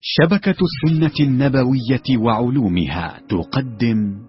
شبكة السنة النبوية وعلومها تقدم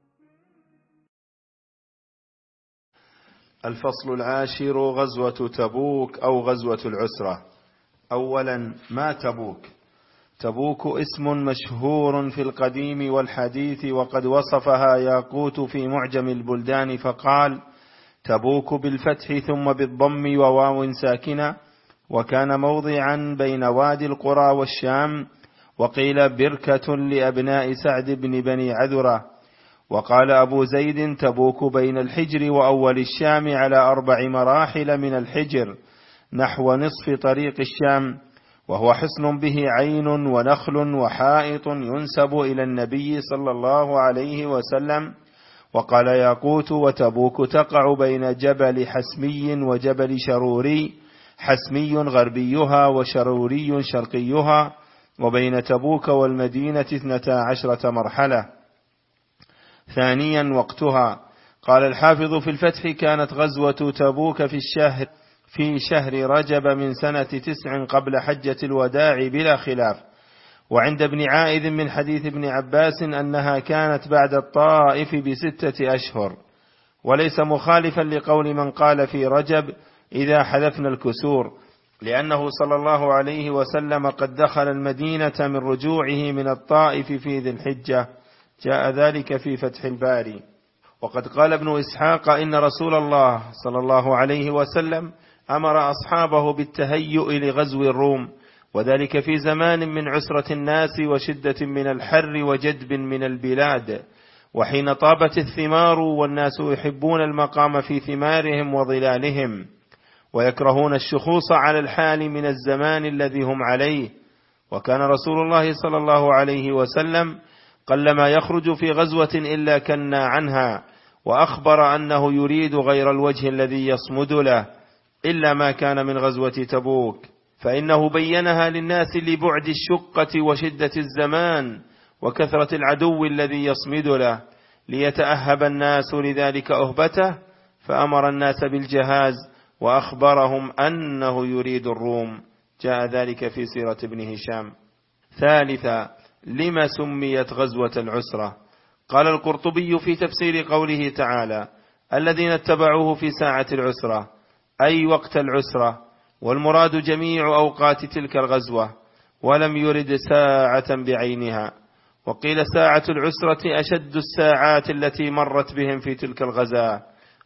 الفصل العاشر: غزوة تبوك أو غزوة العسرة. أولا، ما تبوك؟ تبوك اسم مشهور في القديم والحديث، وقد وصفها ياقوت في معجم البلدان فقال: تبوك بالفتح ثم بالضم وواو ساكنة، وكان موضعا بين وادي القرى والشام، وقيل بركة لأبناء سعد بني عذرة. وقال أبو زيد: تبوك بين الحجر وأول الشام على 4 مراحل من الحجر نحو نصف طريق الشام، وهو حصن به عين ونخل وحائط ينسب إلى النبي صلى الله عليه وسلم. وقال ياقوت: وتبوك تقع بين جبل حسمي وجبل شروري، حسمي غربيها وشروري شرقيها، وبين تبوك والمدينة 12 مرحلة. ثانيا، وقتها. قال الحافظ في الفتح: كانت غزوة تبوك في شهر رجب من سنة 9 قبل حجة الوداع بلا خلاف. وعند ابن عائذ من حديث ابن عباس أنها كانت بعد الطائف ب6 أشهر، وليس مخالفا لقول من قال في رجب إذا حذفنا الكسور، لأنه صلى الله عليه وسلم قد دخل المدينة من رجوعه من الطائف في ذي الحجة، جاء ذلك في فتح الباري. وقد قال ابن إسحاق: إن رسول الله صلى الله عليه وسلم أمر أصحابه بالتهيؤ لغزو الروم، وذلك في زمان من عسرة الناس وشدة من الحر وجدب من البلاد، وحين طابت الثمار والناس يحبون المقام في ثمارهم وظلالهم، ويكرهون الشخوص على الحال من الزمان الذي هم عليه. وكان رسول الله صلى الله عليه وسلم قلما يخرج في غزوة إلا كنا عنها، وأخبر أنه يريد غير الوجه الذي يصمد له، إلا ما كان من غزوة تبوك، فإنه بينها للناس لبعد الشقة وشدة الزمان وكثرة العدو الذي يصمد له، ليتأهب الناس لذلك أهبته، فأمر الناس بالجهاز وأخبرهم أنه يريد الروم، جاء ذلك في سيرة ابن هشام. ثالثا، لما سميت غزوة العسرة؟ قال القرطبي في تفسير قوله تعالى: الذين اتبعوه في ساعة العسرة، أي وقت العسرة، والمراد جميع أوقات تلك الغزوة، ولم يرد ساعة بعينها. وقيل ساعة العسرة أشد الساعات التي مرت بهم في تلك الغزاة،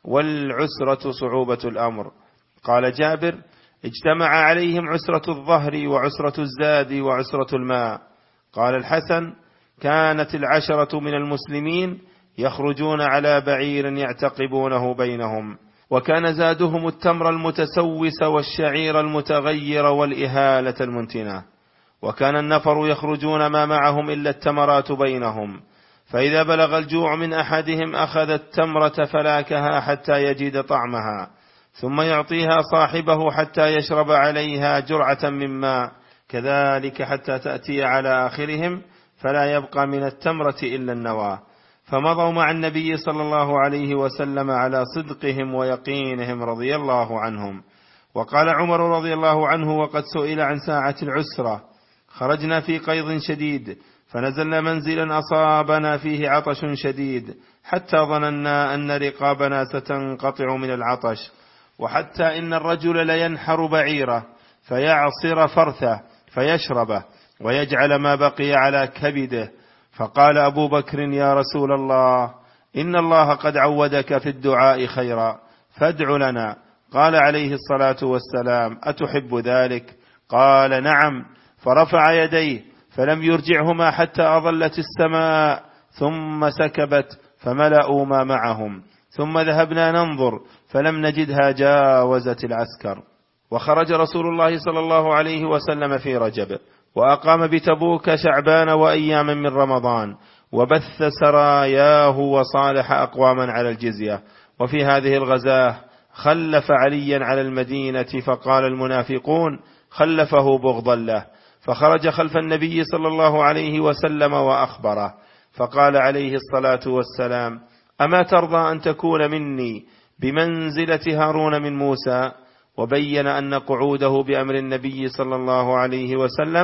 والعسرة صعوبة الأمر. قال جابر: اجتمع عليهم عسرة الظهر وعسرة الزاد وعسرة الماء. قال الحسن: كانت 10 من المسلمين يخرجون على بعير يعتقبونه بينهم، وكان زادهم التمر المتسوس والشعير المتغير والإهالة المنتنة، وكان النفر يخرجون ما معهم إلا التمرات بينهم، فإذا بلغ الجوع من أحدهم أخذ التمرة فلاكها حتى يجد طعمها، ثم يعطيها صاحبه حتى يشرب عليها جرعة من ماء، كذلك حتى تأتي على آخرهم فلا يبقى من التمرة إلا النواة. فمضوا مع النبي صلى الله عليه وسلم على صدقهم ويقينهم رضي الله عنهم. وقال عمر رضي الله عنه وقد سئل عن ساعة العسرة: خرجنا في قيض شديد، فنزلنا منزلا أصابنا فيه عطش شديد، حتى ظننا أن رقابنا ستنقطع من العطش، وحتى إن الرجل لينحر بعيره فيعصر فرثه فيشربه ويجعل ما بقي على كبده. فقال أبو بكر: يا رسول الله، إن الله قد عودك في الدعاء خيرا، فادع لنا. قال عليه الصلاة والسلام: أتحب ذلك؟ قال: نعم. فرفع يديه فلم يرجعهما حتى أظلت السماء، ثم سكبت فملأوا ما معهم، ثم ذهبنا ننظر فلم نجدها جاوزت العسكر. وخرج رسول الله صلى الله عليه وسلم في رجب، وأقام بتبوك شعبان وأياما من رمضان، وبث سراياه وصالح أقواما على الجزية. وفي هذه الغزاة خلف عليا على المدينة، فقال المنافقون: خلفه بغضا له، فخرج خلف النبي صلى الله عليه وسلم وأخبره، فقال عليه الصلاة والسلام: أما ترضى أن تكون مني بمنزلة هارون من موسى؟ وبين أن قعوده بأمر النبي صلى الله عليه وسلم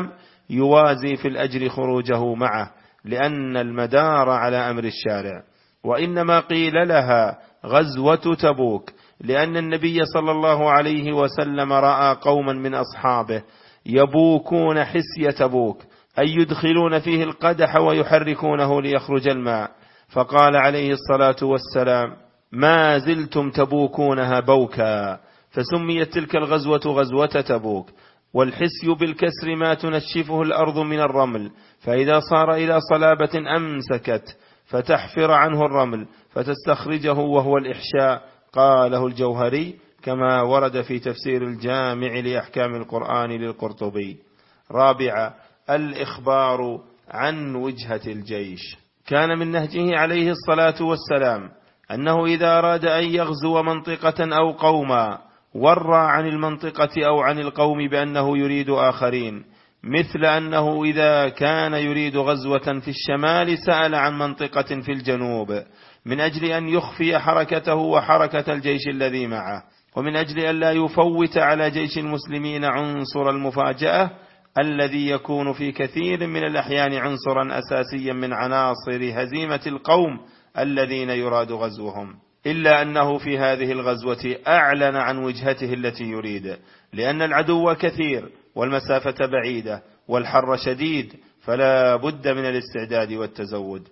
يوازي في الأجر خروجه معه، لأن المدار على أمر الشارع. وإنما قيل لها غزوة تبوك لأن النبي صلى الله عليه وسلم رأى قوما من أصحابه يبوكون حسي تبوك، أي يدخلون فيه القدح ويحركونه ليخرج الماء، فقال عليه الصلاة والسلام: ما زلتم تبوكونها بوكا، فسميت تلك الغزوة غزوة تبوك. والحسي بالكسر ما تنشفه الأرض من الرمل، فإذا صار إلى صلابة أمسكت فتحفر عنه الرمل فتستخرجه، وهو الإحشاء. قاله الجوهري كما ورد في تفسير الجامع لأحكام القرآن للقرطبي. رابعا: الإخبار عن وجهة الجيش. كان من نهجه عليه الصلاة والسلام أنه إذا أراد أن يغزو منطقة أو قوما ورى عن المنطقة أو عن القوم بأنه يريد آخرين، مثل أنه إذا كان يريد غزوة في الشمال سأل عن منطقة في الجنوب، من أجل أن يخفي حركته وحركة الجيش الذي معه، ومن أجل أن لا يفوت على جيش المسلمين عنصر المفاجأة الذي يكون في كثير من الأحيان عنصرا أساسيا من عناصر هزيمة القوم الذين يراد غزوهم. إلا أنه في هذه الغزوة أعلن عن وجهته التي يريد، لأن العدو كثير والمسافة بعيدة والحر شديد، فلا بد من الاستعداد والتزود.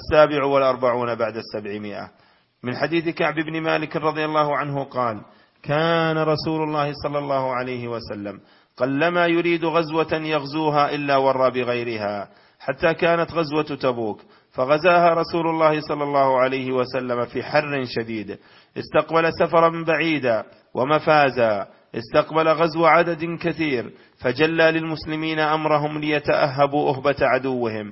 47 بعد 700 من حديث كعب بن مالك رضي الله عنه قال: كان رسول الله صلى الله عليه وسلم قلما يريد غزوة يغزوها إلا ورى بغيرها، حتى كانت غزوة تبوك فغزاها رسول الله صلى الله عليه وسلم في حر شديد، استقبل سفرا بعيدا ومفازا، استقبل غزو عدد كثير، فجلى للمسلمين أمرهم ليتأهبوا أهبة عدوهم،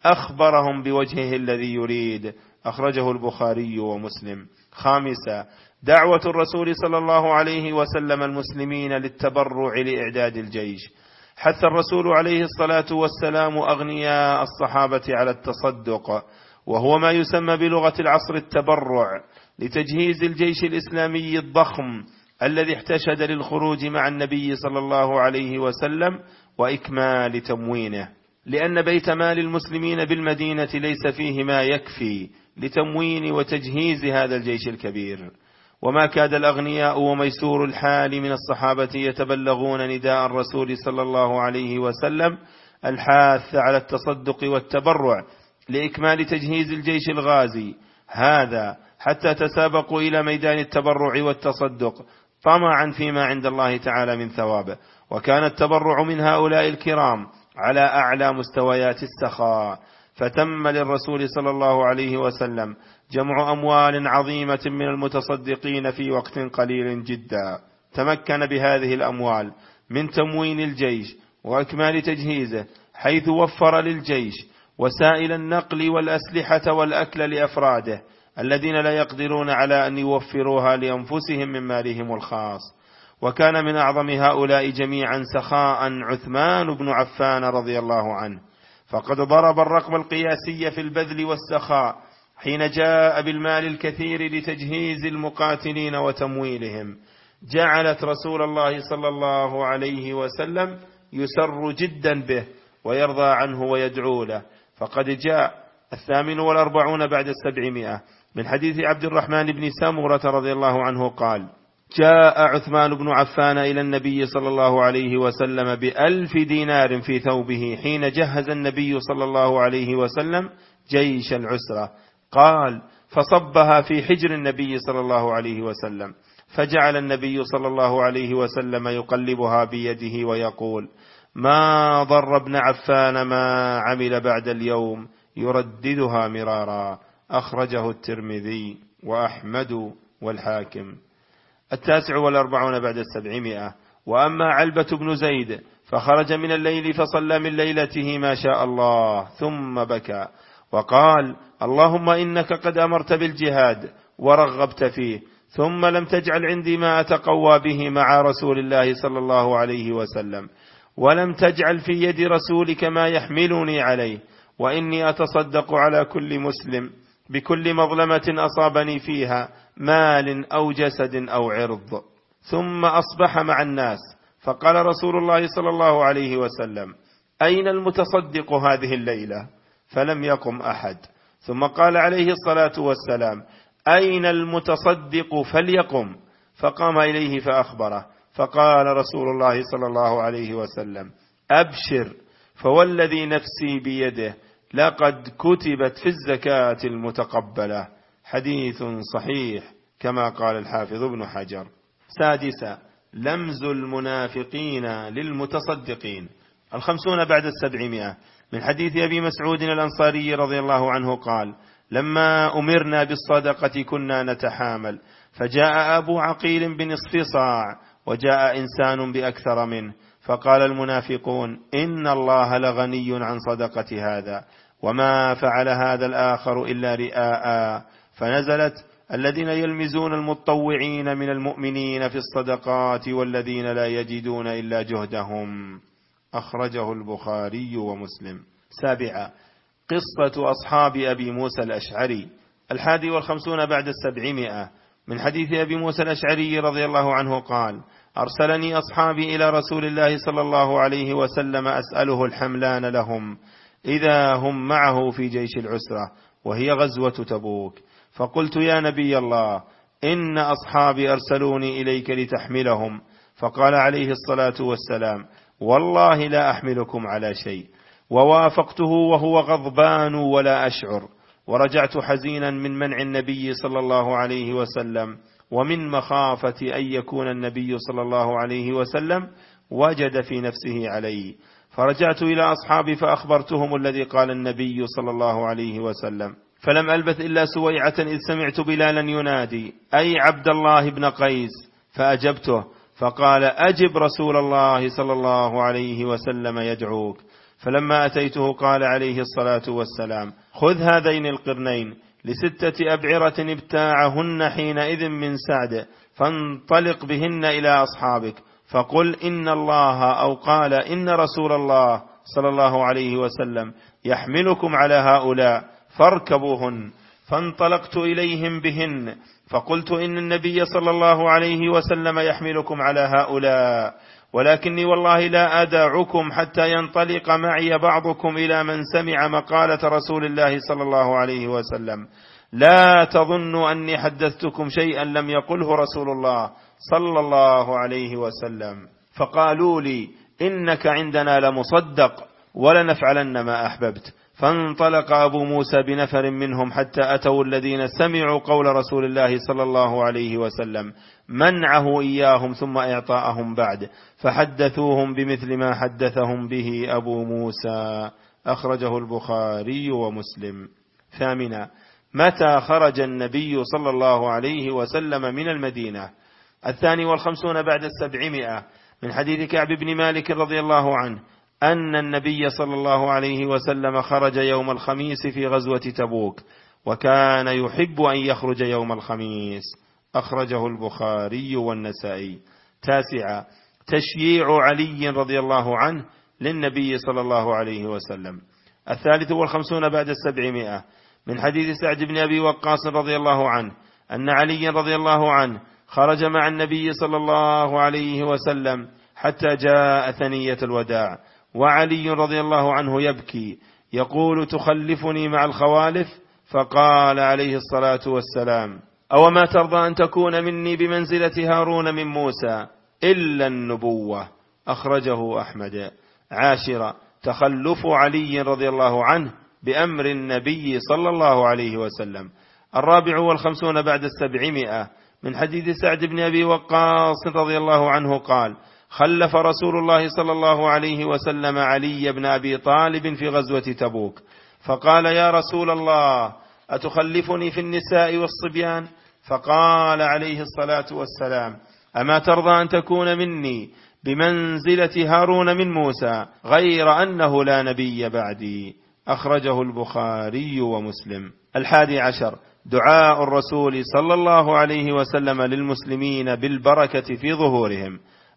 أخبرهم بوجهه الذي يريد. أخرجه البخاري ومسلم. خامسا: دعوة الرسول صلى الله عليه وسلم المسلمين للتبرع لإعداد الجيش. حث الرسول عليه الصلاة والسلام أغنياء الصحابة على التصدق، وهو ما يسمى بلغة العصر التبرع، لتجهيز الجيش الإسلامي الضخم الذي احتشد للخروج مع النبي صلى الله عليه وسلم وإكمال تموينه، لأن بيت مال المسلمين بالمدينة ليس فيه ما يكفي لتموين وتجهيز هذا الجيش الكبير. وما كاد الأغنياء وميسور الحال من الصحابة يتبلغون نداء الرسول صلى الله عليه وسلم الحاث على التصدق والتبرع لإكمال تجهيز الجيش الغازي هذا، حتى تسابقوا إلى ميدان التبرع والتصدق طمعا فيما عند الله تعالى من ثوابه. وكان التبرع من هؤلاء الكرام على أعلى مستويات السخاء، فتم للرسول صلى الله عليه وسلم جمع أموال عظيمة من المتصدقين في وقت قليل جدا، تمكن بهذه الأموال من تموين الجيش وإكمال تجهيزه، حيث وفر للجيش وسائل النقل والأسلحة والأكل لأفراده الذين لا يقدرون على أن يوفروها لأنفسهم من مالهم الخاص. وكان من أعظم هؤلاء جميعا سخاء عثمان بن عفان رضي الله عنه، فقد ضرب الرقم القياسي في البذل والسخاء حين جاء بالمال الكثير لتجهيز المقاتلين وتمويلهم، جعلت رسول الله صلى الله عليه وسلم يسر جدا به ويرضى عنه ويدعو له. فقد جاء 48 بعد 700 من حديث عبد الرحمن بن سمرة رضي الله عنه قال: جاء عثمان بن عفان إلى النبي صلى الله عليه وسلم ب1000 دينار في ثوبه حين جهز النبي صلى الله عليه وسلم جيش العسرة، قال: فصبها في حجر النبي صلى الله عليه وسلم، فجعل النبي صلى الله عليه وسلم يقلبها بيده ويقول: ما ضر ابن عفان ما عمل بعد اليوم، يرددها مرارا. أخرجه الترمذي وأحمد والحاكم. 49 بعد 700 وأما علبة بن زيد فخرج من الليل فصلى من ليلته ما شاء الله، ثم بكى وقال: اللهم إنك قد أمرت بالجهاد ورغبت فيه، ثم لم تجعل عندي ما أتقوى به مع رسول الله صلى الله عليه وسلم، ولم تجعل في يد رسولك ما يحملني عليه، وإني أتصدق على كل مسلم بكل مظلمة أصابني فيها مال أو جسد أو عرض. ثم أصبح مع الناس، فقال رسول الله صلى الله عليه وسلم: أين المتصدق هذه الليلة؟ فلم يقم أحد. ثم قال عليه الصلاة والسلام: أين المتصدق فليقم. فقام إليه فأخبره، فقال رسول الله صلى الله عليه وسلم: أبشر، فوالذي نفسي بيده لقد كتبت في الزكاة المتقبلة. حديث صحيح كما قال الحافظ ابن حجر. سادسا: لمز المنافقين للمتصدقين. 50 بعد 700 من حديث أبي مسعود الأنصاري رضي الله عنه قال: لما أمرنا بالصدقة كنا نتحامل، فجاء أبو عقيل بنصف صاع، وجاء إنسان بأكثر منه، فقال المنافقون: إن الله لغني عن صدقة هذا، وما فعل هذا الآخر إلا رئاء. فنزلت: الذين يلمزون المتطوعين من المؤمنين في الصدقات والذين لا يجدون إلا جهدهم. أخرجه البخاري ومسلم. سابعا: قصة أصحاب أبي موسى الأشعري. 51 بعد 700 من حديث أبي موسى الأشعري رضي الله عنه قال: أرسلني أصحابي إلى رسول الله صلى الله عليه وسلم أسأله الحملان لهم إذا هم معه في جيش العسرة، وهي غزوة تبوك. فقلت: يا نبي الله، إن أصحابي أرسلوني إليك لتحملهم. فقال عليه الصلاة والسلام: والله لا أحملكم على شيء. ووافقته وهو غضبان ولا أشعر، ورجعت حزينا من منع النبي صلى الله عليه وسلم، ومن مخافة أن يكون النبي صلى الله عليه وسلم وجد في نفسه علي. فرجعت إلى أصحابي فأخبرتهم الذي قال النبي صلى الله عليه وسلم، فلم ألبث إلا سويعة إذ سمعت بلالا ينادي: أي عبد الله بن قيس. فأجبته، فقال: أجب، رسول الله صلى الله عليه وسلم يدعوك. فلما أتيته قال عليه الصلاة والسلام: خذ هذين القرنين ل6 أبعرة ابتاعهن حينئذ من سعد، فانطلق بهن إلى أصحابك، فقل إن الله، أو قال إن رسول الله صلى الله عليه وسلم يحملكم على هؤلاء، فاركبوهن. فانطلقت إليهم بهن، فقلت إن النبي صلى الله عليه وسلم يحملكم على هؤلاء، ولكني والله لا أدعكم حتى ينطلق معي بعضكم إلى من سمع مقالة رسول الله صلى الله عليه وسلم. لا تظنوا أني حدثتكم شيئا لم يقله رسول الله صلى الله عليه وسلم. فقالوا لي: إنك عندنا لمصدق، ولنفعلن ما أحببت. فانطلق أبو موسى بنفر منهم حتى أتوا الذين سمعوا قول رسول الله صلى الله عليه وسلم، منعه إياهم ثم إعطاءهم بعد، فحدثوهم بمثل ما حدثهم به أبو موسى. أخرجه البخاري ومسلم. ثامنا: متى خرج النبي صلى الله عليه وسلم من المدينة؟ 52 بعد 700 من حديث كعب بن مالك رضي الله عنه أن النبي صلى الله عليه وسلم خرج يوم الخميس في غزوة تبوك، وكان يحب أن يخرج يوم الخميس. أخرجه البخاري والنسائي. تاسعا: تشييع علي رضي الله عنه للنبي صلى الله عليه وسلم. 53 بعد 700 من حديث سعد بن أبي وقاص رضي الله عنه أن علي رضي الله عنه خرج مع النبي صلى الله عليه وسلم حتى جاء ثنية الوداع، وعلي رضي الله عنه يبكي يقول: تخلفني مع الخوالف؟ فقال عليه الصلاة والسلام: أو ما ترضى أن تكون مني بمنزلة هارون من موسى إلا النبوة. أخرجه أحمد. عاشرا: تخلف علي رضي الله عنه بأمر النبي صلى الله عليه وسلم. 54 بعد 700 من حديث سعد بن أبي وقاص رضي الله عنه قال: خلف رسول الله صلى الله عليه وسلم علي بن أبي طالب في غزوة تبوك، فقال: يا رسول الله، أتخلفني في النساء والصبيان؟ فقال عليه الصلاة والسلام: أما ترضى أن تكون مني بمنزلة هارون من موسى، غير أنه لا نبي بعدي. أخرجه البخاري ومسلم. 11 دعاء الرسول صلى الله عليه وسلم للمسلمين بالبركة في ظهورهم.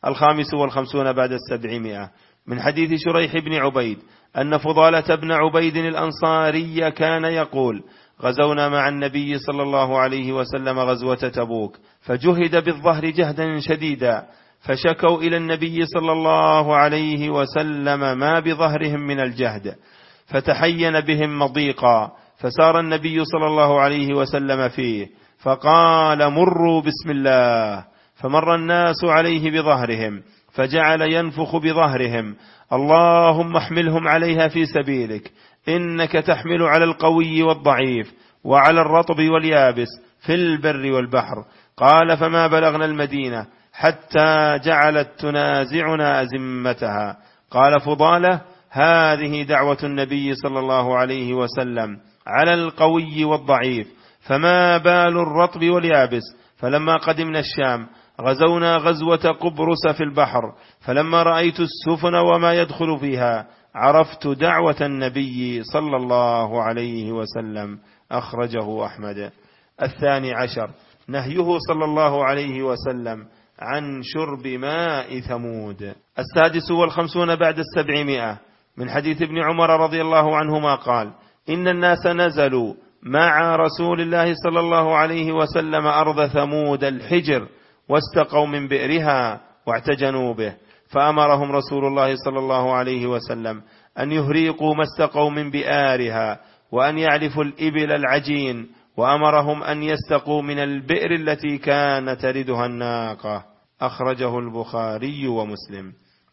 55 بعد 700 من حديث شريح بن عبيد أن فضالة بن عبيد الأنصاري كان يقول: غزونا مع النبي صلى الله عليه وسلم غزوة تبوك، فجهد بالظهر جهدا شديدا، فشكوا إلى النبي صلى الله عليه وسلم ما بظهرهم من الجهد، فتحين بهم مضيقا، فسار النبي صلى الله عليه وسلم فيه فقال: مروا بسم الله. فمر الناس عليه بظهرهم، فجعل ينفخ بظهرهم: اللهم احملهم عليها في سبيلك، إنك تحمل على القوي والضعيف وعلى الرطب واليابس في البر والبحر. قال: فما بلغنا المدينة حتى جعلت تنازعنا أزمتها. قال فضالة: هذه دعوة النبي صلى الله عليه وسلم على القوي والضعيف، فما بال الرطب واليابس. فلما قدمنا الشام غزونا غزوة قبرص في البحر، فلما رأيت السفن وما يدخل فيها عرفت دعوة النبي صلى الله عليه وسلم. أخرجه أحمد. 12، نهيه صلى الله عليه وسلم عن شرب ماء ثمود. 56 بعد 700، من حديث ابن عمر رضي الله عنهما قال: إن الناس نزلوا مع رسول الله صلى الله عليه وسلم أرض ثمود الحجر، واستقوا من بئرها واعتجنوا به، فأمرهم رسول الله صلى الله عليه وسلم أن يهريقوا ما استقوا من بئارها، وأن يعلفوا الإبل العجين، وأمرهم أن يستقوا من البئر التي كان تردها الناقة. أخرجه البخاري ومسلم.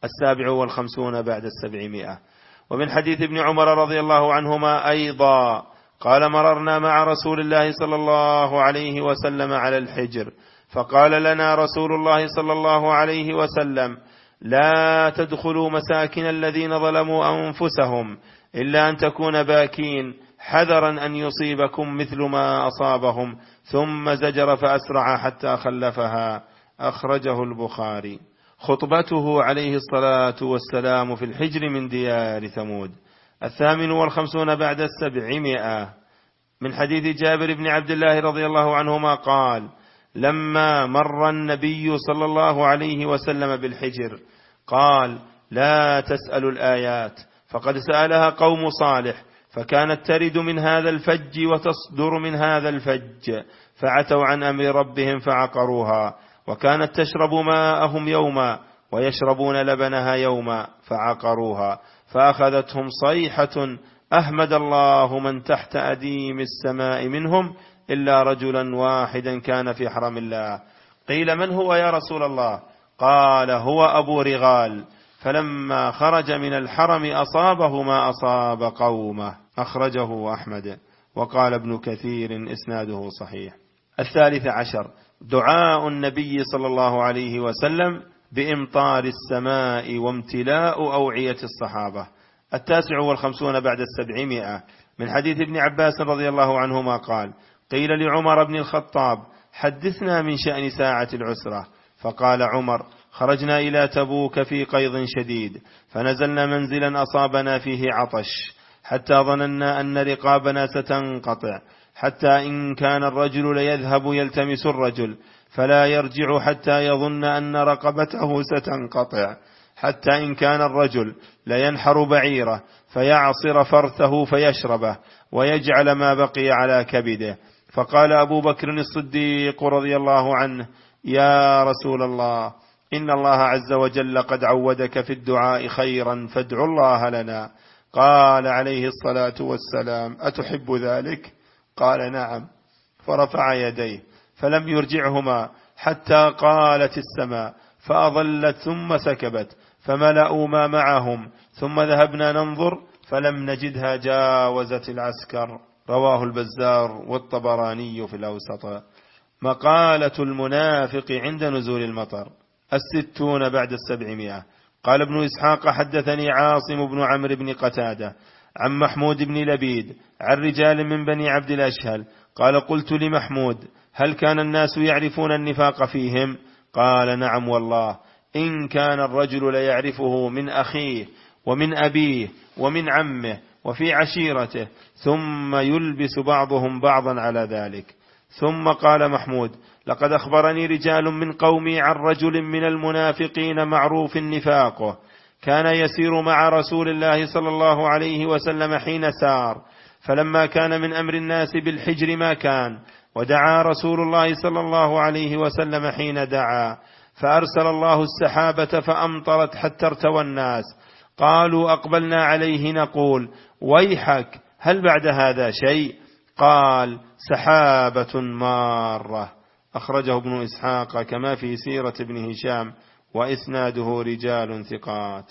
57 بعد 700، ومن حديث ابن عمر رضي الله عنهما أيضا قال: مررنا مع رسول الله صلى الله عليه وسلم على الحجر، فقال لنا رسول الله صلى الله عليه وسلم: لا تدخلوا مساكن الذين ظلموا أنفسهم إلا أن تكون باكين، حذرا أن يصيبكم مثل ما أصابهم، ثم زجر فأسرع حتى خلفها. أخرجه البخاري. خطبته عليه الصلاة والسلام في الحجر من ديار ثمود. 58 بعد 700، من حديث جابر بن عبد الله رضي الله عنهما قال: لما مر النبي صلى الله عليه وسلم بالحجر قال: لا تسألوا الآيات، فقد سألها قوم صالح، فكانت ترد من هذا الفج وتصدر من هذا الفج، فعتوا عن أمر ربهم فعقروها، وكانت تشرب ماءهم يوما ويشربون لبنها يوما فعقروها، فأخذتهم صيحة أحمد الله من تحت أديم السماء منهم إلا رجلا واحدا كان في حرم الله. قيل: من هو يا رسول الله؟ قال: هو أبو رغال، فلما خرج من الحرم أصابه ما أصاب قومه. أخرجه أحمد. وقال ابن كثير: إسناده صحيح. 13، دعاء النبي صلى الله عليه وسلم بإمطار السماء وامتلاء أوعية الصحابة. 59 بعد 700، من حديث ابن عباس رضي الله عنهما قال: قيل لعمر بن الخطاب: حدثنا من شأن ساعة العسرة. فقال عمر: خرجنا إلى تبوك في قيض شديد، فنزلنا منزلا أصابنا فيه عطش، حتى ظننا أن رقابنا ستنقطع، حتى إن كان الرجل ليذهب يلتمس الرجل فلا يرجع حتى يظن أن رقبته ستنقطع، حتى إن كان الرجل لينحر بعيره فيعصر فرثه فيشربه ويجعل ما بقي على كبده. فقال أبو بكر الصديق رضي الله عنه: يا رسول الله، إن الله عز وجل قد عودك في الدعاء خيرا، فادع الله لنا. قال عليه الصلاة والسلام: أتحب ذلك؟ قال: نعم. فرفع يديه فلم يرجعهما حتى قالت السماء، فأظلت ثم سكبت، فملأوا ما معهم، ثم ذهبنا ننظر فلم نجدها جاوزت العسكر. رواه البزار والطبراني في الأوسط. مقالة المنافق عند نزول المطر. 60 بعد 700، قال ابن إسحاق: حدثني عاصم بن عمرو بن قتادة عن محمود بن لبيد عن رجال من بني عبد الأشهل قال: قلت لمحمود: هل كان الناس يعرفون النفاق فيهم؟ قال: نعم والله، إن كان الرجل ليعرفه من أخيه ومن أبيه ومن عمه وفي عشيرته، ثم يلبس بعضهم بعضا على ذلك. ثم قال محمود: لقد أخبرني رجال من قومي عن رجل من المنافقين معروف نفاقه، كان يسير مع رسول الله صلى الله عليه وسلم حين سار، فلما كان من أمر الناس بالحجر ما كان، ودعا رسول الله صلى الله عليه وسلم حين دعا، فأرسل الله السحابة فأمطرت حتى ارتوى الناس. قالوا أقبلنا عليه نقول ويحك هل بعد هذا شيء؟ قال سحابة مارة. أخرجه ابن إسحاق كما في سيرة ابن هشام وإسناده رجال ثقات.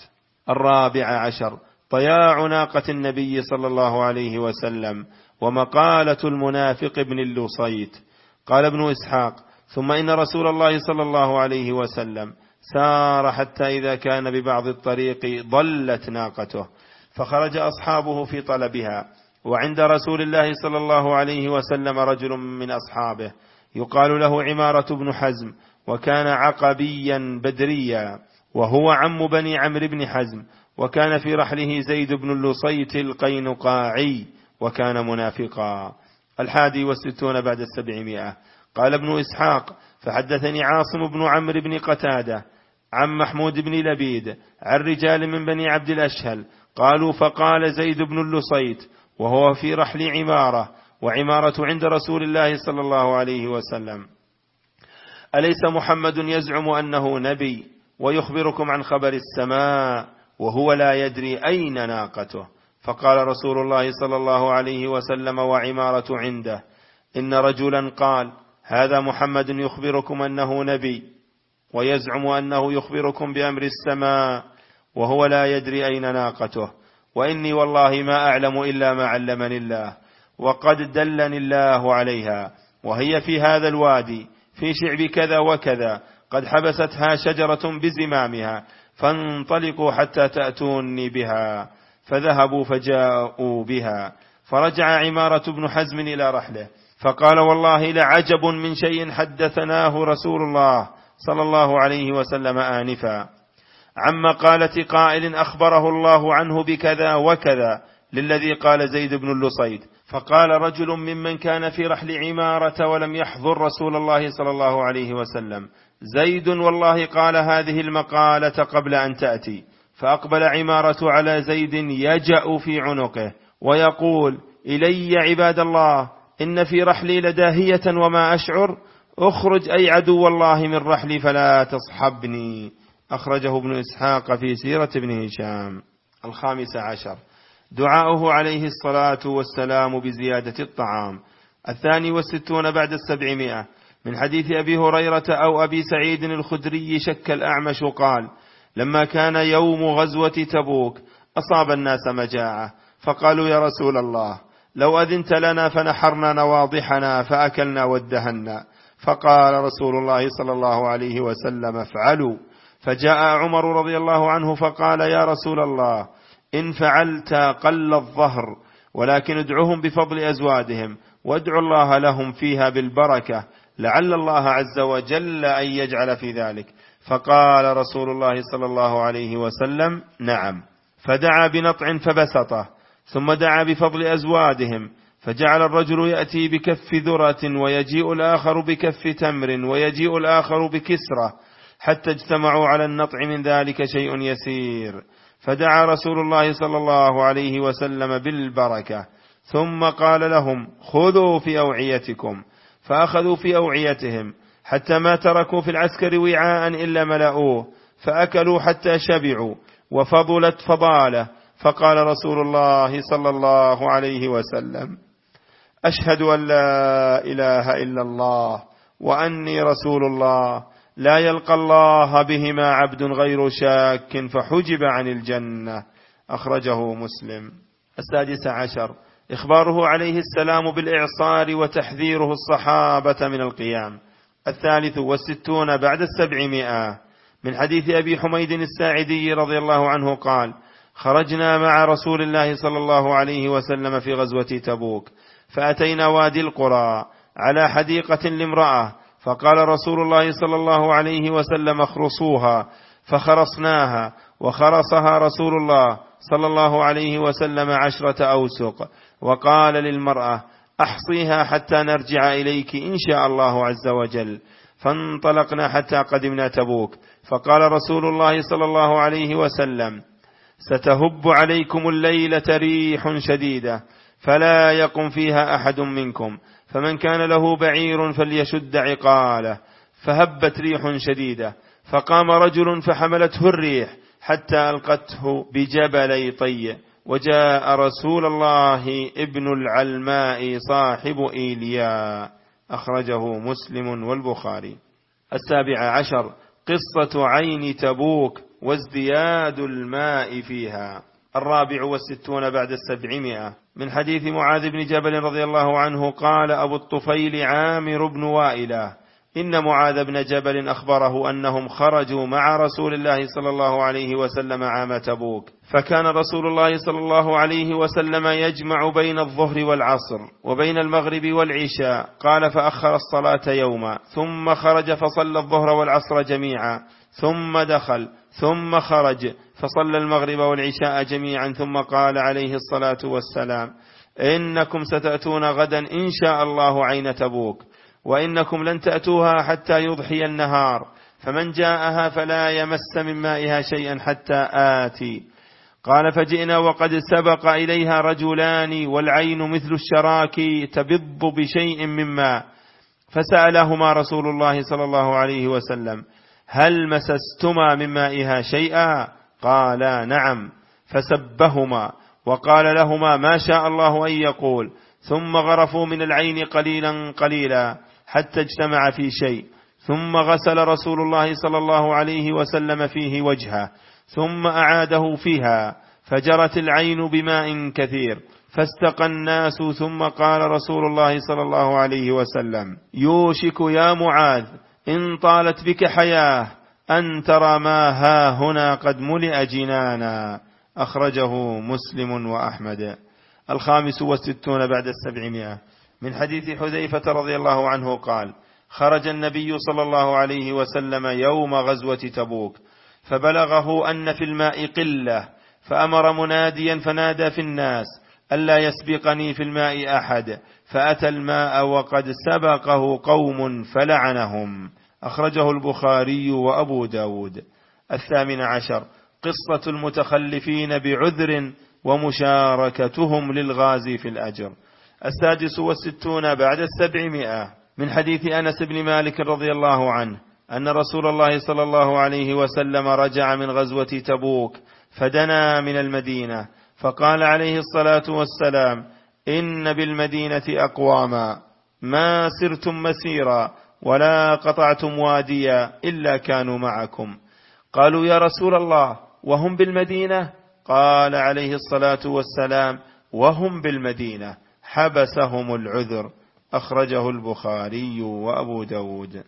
14 طياع ناقة النبي صلى الله عليه وسلم ومقالة المنافق ابن اللصيت. قال ابن إسحاق ثم إن رسول الله صلى الله عليه وسلم سار حتى إذا كان ببعض الطريق ضلت ناقته، فخرج أصحابه في طلبها، وعند رسول الله صلى الله عليه وسلم رجل من أصحابه يقال له عمارة بن حزم، وكان عقبيا بدريا، وهو عم بني عمرو بن حزم، وكان في رحله زيد بن اللصيت القينقاعي، وكان منافقا. 61 بعد 700. قال ابن إسحاق فحدثني عاصم بن عمرو بن قتادة عن محمود بن لبيد عن رجال من بني عبد الأشهل قالوا فقال زيد بن اللصيت وهو في رحل عمارة، وعمارة عند رسول الله صلى الله عليه وسلم: أليس محمد يزعم أنه نبي ويخبركم عن خبر السماء وهو لا يدري أين ناقته؟ فقال رسول الله صلى الله عليه وسلم وعمارة عنده: إن رجلا قال هذا محمد يخبركم أنه نبي ويزعم أنه يخبركم بأمر السماء وهو لا يدري أين ناقته، وإني والله ما أعلم إلا ما علمني الله، وقد دلني الله عليها، وهي في هذا الوادي في شعب كذا وكذا، قد حبستها شجرة بزمامها، فانطلقوا حتى تأتوني بها. فذهبوا فجاءوا بها، فرجع عمارة بن حزم إلى رحله فقال: والله لعجب من شيء حدثناه رسول الله صلى الله عليه وسلم آنفا عن مقالة قائل أخبره الله عنه بكذا وكذا للذي قال زيد بن اللصيد. فقال رجل ممن كان في رحل عمارة ولم يحضر رسول الله صلى الله عليه وسلم: زيد والله قال هذه المقالة قبل أن تأتي. فأقبل عمارة على زيد يجأ في عنقه ويقول: إلي عباد الله، إن في رحلي لداهية وما أشعر، أخرج أي عدو الله من رحلي فلا تصحبني. أخرجه ابن إسحاق في سيرة ابن هشام. 15 دعاؤه عليه الصلاة والسلام بزيادة الطعام. 62 بعد 700 من حديث أبي هريرة أو أبي سعيد الخدري شك الأعمش قال: لما كان يوم غزوة تبوك أصاب الناس مجاعة، فقالوا: يا رسول الله، لو أذنت لنا فنحرنا نواضحنا فأكلنا وادهنا. فقال رسول الله صلى الله عليه وسلم: افعلوا. فجاء عمر رضي الله عنه فقال: يا رسول الله، إن فعلت قل الظهر، ولكن ادعهم بفضل أزوادهم، وادعوا الله لهم فيها بالبركة، لعل الله عز وجل أن يجعل في ذلك. فقال رسول الله صلى الله عليه وسلم: نعم. فدعا بنطع فبسطه، ثم دعا بفضل أزوادهم، فجعل الرجل يأتي بكف ذرة، ويجيء الآخر بكف تمر، ويجيء الآخر بكسرة، حتى اجتمعوا على النطع من ذلك شيء يسير. فدعا رسول الله صلى الله عليه وسلم بالبركة، ثم قال لهم: خذوا في أوعيتكم. فأخذوا في أوعيتهم حتى ما تركوا في العسكر وعاء إلا ملأوه، فأكلوا حتى شبعوا وفضلت فضالة. فقال رسول الله صلى الله عليه وسلم: أشهد أن لا إله إلا الله وأني رسول الله، لا يلقى الله بهما عبد غير شاك فحجب عن الجنة. أخرجه مسلم. 16 إخباره عليه السلام بالإعصار وتحذيره الصحابة من القيام. 63 بعد 700 من حديث أبي حميد الساعدي رضي الله عنه قال: خرجنا مع رسول الله صلى الله عليه وسلم في غزوة تبوك، فأتينا وادي القرى على حديقة لامرأة، فقال رسول الله صلى الله عليه وسلم: اخرصوها، فخرصناها، وخرصها رسول الله صلى الله عليه وسلم 10 أوسق، وقال للمرأة: أحصيها حتى نرجع إليك إن شاء الله عز وجل. فانطلقنا حتى قدمنا تبوك، فقال رسول الله صلى الله عليه وسلم: ستهب عليكم الليلة ريح شديدة، فلا يقم فيها أحد منكم، فمن كان له بعير فليشد عقاله. فهبت ريح شديدة، فقام رجل فحملته الريح حتى ألقته بجبلي طي، وجاء رسول الله ابن العلماء صاحب إيليا. أخرجه مسلم والبخاري. 17 قصة عين تبوك وازدياد الماء فيها. 64 بعد 700 من حديث معاذ بن جبل رضي الله عنه قال أبو الطفيل عامر بن وائلة إن معاذ بن جبل أخبره أنهم خرجوا مع رسول الله صلى الله عليه وسلم عام تبوك، فكان رسول الله صلى الله عليه وسلم يجمع بين الظهر والعصر وبين المغرب والعشاء. قال فأخر الصلاة يوما، ثم خرج فصلى الظهر والعصر جميعا، ثم دخل، ثم خرج فصلى المغرب والعشاء جميعا، ثم قال عليه الصلاة والسلام إنكم ستأتون غدا إن شاء الله عين تبوك، وإنكم لن تأتوها حتى يضحي النهار، فمن جاءها فلا يمس من مائها شيئا حتى آتي. قال فجئنا وقد سبق إليها رجلان والعين مثل الشراك تبض بشيء من ماء، فسألهما رسول الله صلى الله عليه وسلم هل مسستما من مائها شيئا؟ قالا نعم، فسبهما وقال لهما ما شاء الله أن يقول، ثم غرفوا من العين قليلا قليلا حتى اجتمع في شيء، ثم غسل رسول الله صلى الله عليه وسلم فيه وجهه، ثم أعاده فيها، فجرت العين بماء كثير، فاستقى الناس، ثم قال رسول الله صلى الله عليه وسلم يوشك يا معاذ إن طالت بك حياة أن ترى ما ها هنا قد ملئ جنانا. أخرجه مسلم وأحمد. 65 بعد 700 من حديث حذيفة رضي الله عنه قال خرج النبي صلى الله عليه وسلم يوم غزوة تبوك، فبلغه أن في الماء قلة، فأمر مناديا فنادى في الناس ألا يسبقني في الماء أحد، فأتى الماء وقد سبقه قوم فلعنهم. أخرجه البخاري وأبو داود. 18 قصة المتخلفين بعذر ومشاركتهم للغازي في الأجر. 66 بعد 700 من حديث أنس بن مالك رضي الله عنه أن رسول الله صلى الله عليه وسلم رجع من غزوة تبوك فدنا من المدينة، فقال عليه الصلاة والسلام إن بالمدينة أقواما ما سرتم مسيرا ولا قطعتم واديا إلا كانوا معكم. قالوا يا رسول الله وهم بالمدينة؟ قال عليه الصلاة والسلام وهم بالمدينة حبسهم العذر. أخرجه البخاري وأبو داود.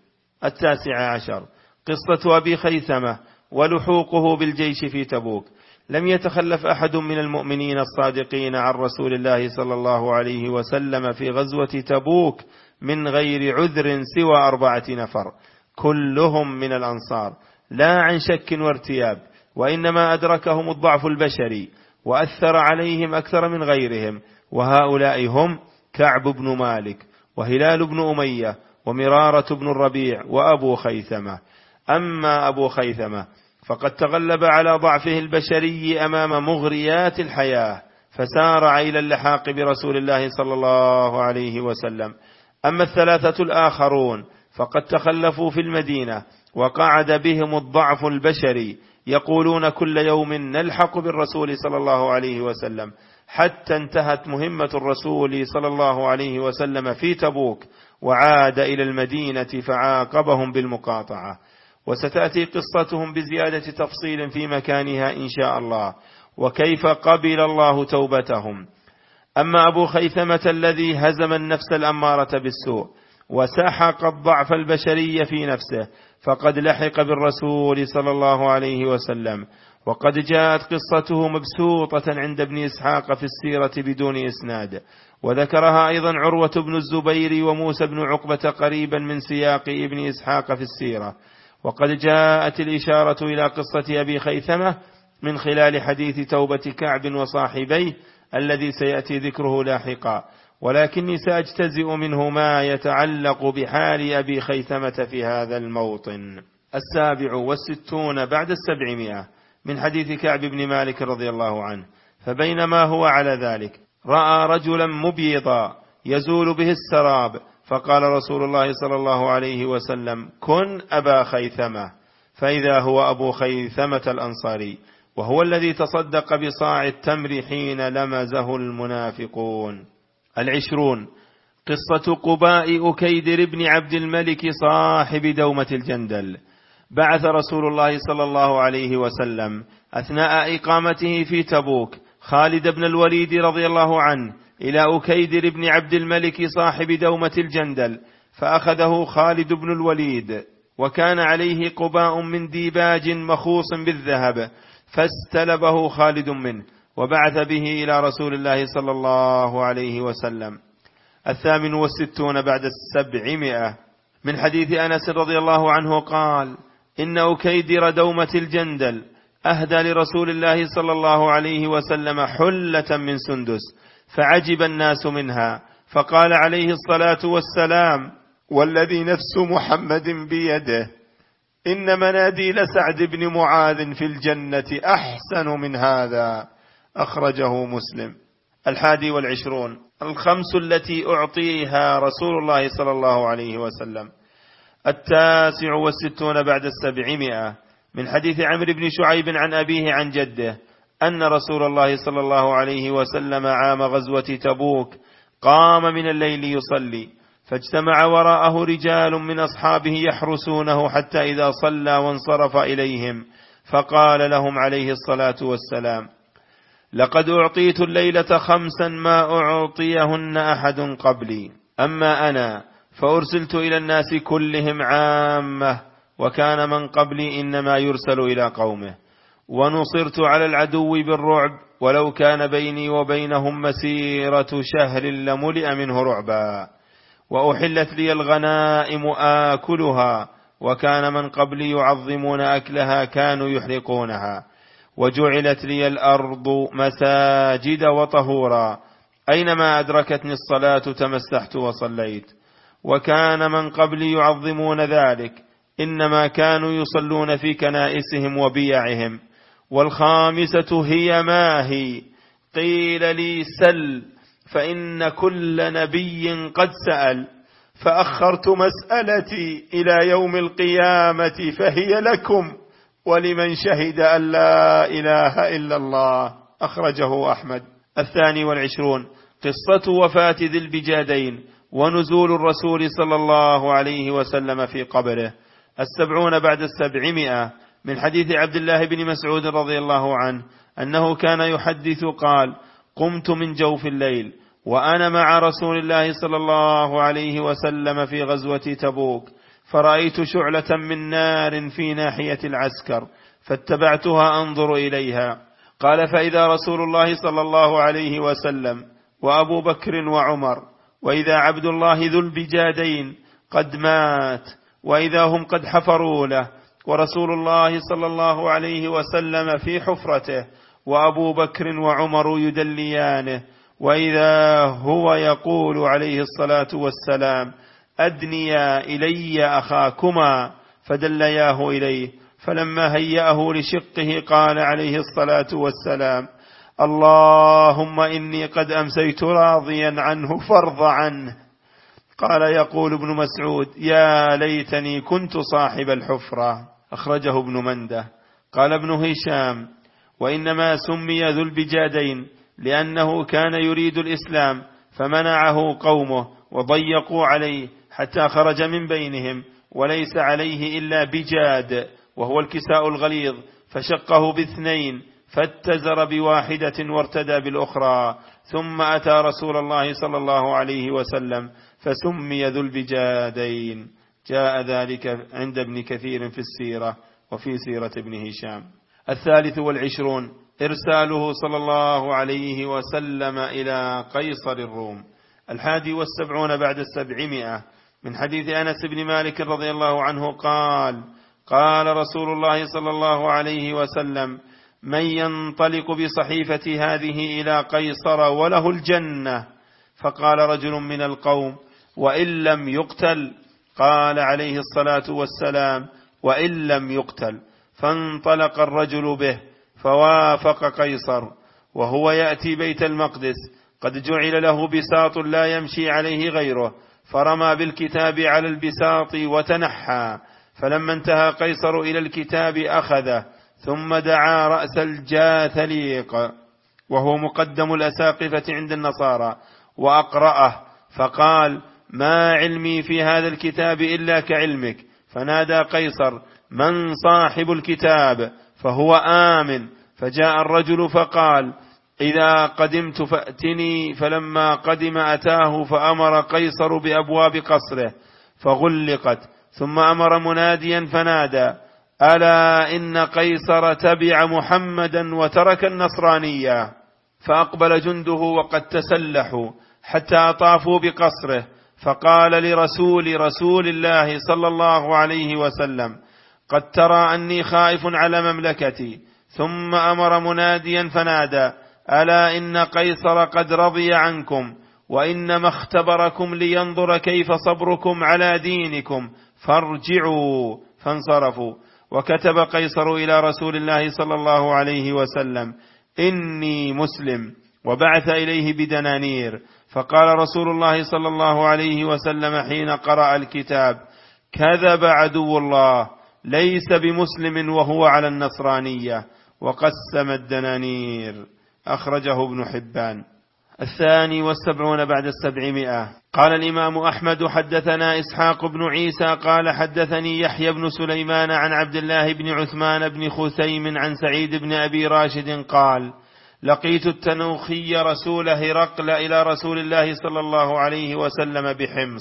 19 قصة أبي خيثمة ولحوقه بالجيش في تبوك. لم يتخلف أحد من المؤمنين الصادقين عن رسول الله صلى الله عليه وسلم في غزوة تبوك من غير عذر سوى 4 نفر، كلهم من الأنصار، لا عن شك وارتياب، وإنما أدركهم الضعف البشري وأثر عليهم أكثر من غيرهم، وهؤلاء هم كعب بن مالك وهلال بن أمية ومرارة بن الربيع وأبو خيثمة. أما أبو خيثمة فقد تغلب على ضعفه البشري أمام مغريات الحياة، فسارع إلى اللحاق برسول الله صلى الله عليه وسلم. أما 3 الآخرون فقد تخلفوا في المدينة وقعد بهم الضعف البشري، يقولون كل يوم نلحق بالرسول صلى الله عليه وسلم، حتى انتهت مهمة الرسول صلى الله عليه وسلم في تبوك وعاد إلى المدينة فعاقبهم بالمقاطعة. وستأتي قصتهم بزيادة تفصيل في مكانها إن شاء الله، وكيف قبل الله توبتهم. أما أبو خيثمة الذي هزم النفس الأمارة بالسوء وسحق الضعف البشري في نفسه فقد لحق بالرسول صلى الله عليه وسلم، وقد جاءت قصته مبسوطة عند ابن إسحاق في السيرة بدون إسناد، وذكرها أيضا عروة بن الزبير وموسى بن عقبة قريبا من سياق ابن إسحاق في السيرة. وقد جاءت الإشارة إلى قصة أبي خيثمة من خلال حديث توبة كعب وصاحبيه الذي سيأتي ذكره لاحقا، ولكني سأجتزئ منه ما يتعلق بحال أبي خيثمة في هذا الموطن. 67 بعد 700 من حديث كعب بن مالك رضي الله عنه فبينما هو على ذلك رأى رجلا مبيضا يزول به السراب، فقال رسول الله صلى الله عليه وسلم كن أبا خيثمة، فإذا هو أبو خيثمة الأنصاري، وهو الذي تصدق بصاع التمر حين لمزه المنافقون. 20 قصة قباء أكيدر بن عبد الملك صاحب دومة الجندل. بعث رسول الله صلى الله عليه وسلم أثناء إقامته في تبوك خالد بن الوليد رضي الله عنه إلى أكيدر بن عبد الملك صاحب دومة الجندل، فأخذه خالد بن الوليد، وكان عليه قباء من ديباج مخوص بالذهب، فاستلبه خالد منه وبعث به إلى رسول الله صلى الله عليه وسلم. 68 بعد 700 من حديث أنس رضي الله عنه قال: إن أكيدر دومة الجندل أهدى لرسول الله صلى الله عليه وسلم حلة من سندس، فعجب الناس منها، فقال عليه الصلاة والسلام: والذي نفس محمد بيده إن مناديل سعد بن معاذ في الجنة أحسن من هذا. أخرجه مسلم. 21 الخمس التي أعطيها رسول الله صلى الله عليه وسلم. 69 بعد 700 من حديث عمرو بن شعيب عن أبيه عن جده أن رسول الله صلى الله عليه وسلم عام غزوة تبوك قام من الليل يصلي، فاجتمع وراءه رجال من أصحابه يحرسونه حتى إذا صلى وانصرف إليهم، فقال لهم عليه الصلاة والسلام: لقد أعطيت الليلة 5 ما أعطيهن أحد قبلي، أما أنا فأرسلت إلى الناس كلهم عامة، وكان من قبلي إنما يرسل إلى قومه، ونصرت على العدو بالرعب، ولو كان بيني وبينهم مسيرة شهر لملئ منه رعبا، وأحلت لي الغنائم آكلها، وكان من قبلي يعظمون أكلها كانوا يحرقونها، وجعلت لي الأرض مساجد وطهورا، أينما أدركتني الصلاة تمسحت وصليت، وكان من قبلي يعظمون ذلك، إنما كانوا يصلون في كنائسهم وبيعهم. 5 هي ما هي؟ قيل لي: سل، فإن كل نبي قد سأل، فأخرت مسألتي إلى يوم القيامة، فهي لكم ولمن شهد أن لا إله إلا الله. أخرجه أحمد. 22 قصة وفاة ذي البجادين ونزول الرسول صلى الله عليه وسلم في قبره. 70 بعد 700 من حديث عبد الله بن مسعود رضي الله عنه أنه كان يحدث قال: قمت من جوف الليل وأنا مع رسول الله صلى الله عليه وسلم في غزوة تبوك، فرأيت شعلة من نار في ناحية العسكر، فاتبعتها أنظر إليها. قال: فإذا رسول الله صلى الله عليه وسلم وأبو بكر وعمر، وإذا عبد الله ذو البجادين قد مات، وإذا هم قد حفروا له، ورسول الله صلى الله عليه وسلم في حفرته، وأبو بكر وعمر يدليانه، وإذا هو يقول عليه الصلاة والسلام: أدنيا إلي أخاكما، فدلياه إليه، فلما هيأه لشقه قال عليه الصلاة والسلام: اللهم إني قد أمسيت راضيا عنه فارض عنه. قال يقول ابن مسعود: يا ليتني كنت صاحب الحفرة. أخرجه ابن منده. قال ابن هشام: وإنما سمي ذو البجادين لأنه كان يريد الإسلام، فمنعه قومه وضيقوا عليه حتى خرج من بينهم، وليس عليه إلا بجاد وهو الكساء الغليظ، فشقه ب2 فاتزر بواحدة وارتدى بالأخرى، ثم أتى رسول الله صلى الله عليه وسلم فسمي ذو البجادين. جاء ذلك عند ابن كثير في السيرة وفي سيرة ابن هشام. 23 إرساله صلى الله عليه وسلم إلى قيصر الروم. 71 بعد 700 من حديث أنس بن مالك رضي الله عنه قال: قال رسول الله صلى الله عليه وسلم: من ينطلق بصحيفة هذه إلى قيصر وله الجنة؟ فقال رجل من القوم: وإن لم يقتل؟ قال عليه الصلاة والسلام: وإن لم يقتل. فانطلق الرجل به فوافق قيصر، وهو يأتي بيت المقدس قد جعل له بساط لا يمشي عليه غيره، فرمى بالكتاب على البساط وتنحى، فلما انتهى قيصر إلى الكتاب أخذه، ثم دعا رأس الجاثليق وهو مقدم الأساقفة عند النصارى وأقرأه، فقال: ما علمي في هذا الكتاب إلا كعلمك. فنادى قيصر: من صاحب الكتاب؟ فهو آمن. فجاء الرجل فقال: إذا قدمت فأتني. فلما قدم أتاه، فأمر قيصر بأبواب قصره فغلقت، ثم أمر مناديا فنادى: ألا إن قيصر تبع محمدا وترك النصرانية. فأقبل جنده وقد تسلحوا حتى أطافوا بقصره، فقال لرسول الله صلى الله عليه وسلم: قد ترى أني خائف على مملكتي. ثم أمر مناديا فنادى: ألا إن قيصر قد رضي عنكم، وإنما اختبركم لينظر كيف صبركم على دينكم، فارجعوا. فانصرفوا. وكتب قيصر إلى رسول الله صلى الله عليه وسلم: إني مسلم، وبعث إليه بدنانير. فقال رسول الله صلى الله عليه وسلم حين قرأ الكتاب: كذب عدو الله، ليس بمسلم وهو على النصرانية. وقسم الدنانير. أخرجه ابن حبان. 72 بعد 700. قال الإمام أحمد: حدثنا إسحاق بن عيسى قال حدثني يحيى بن سليمان عن عبد الله بن عثمان بن خثيم عن سعيد بن أبي راشد قال: لقيت التنوخي رسول هرقل إلى رسول الله صلى الله عليه وسلم بحمص،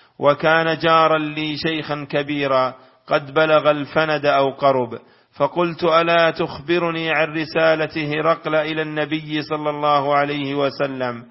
وكان جارا لي شيخا كبيرا قد بلغ الفند أو قرب. فقلت: ألا تخبرني عن رسالة هرقل إلى النبي صلى الله عليه وسلم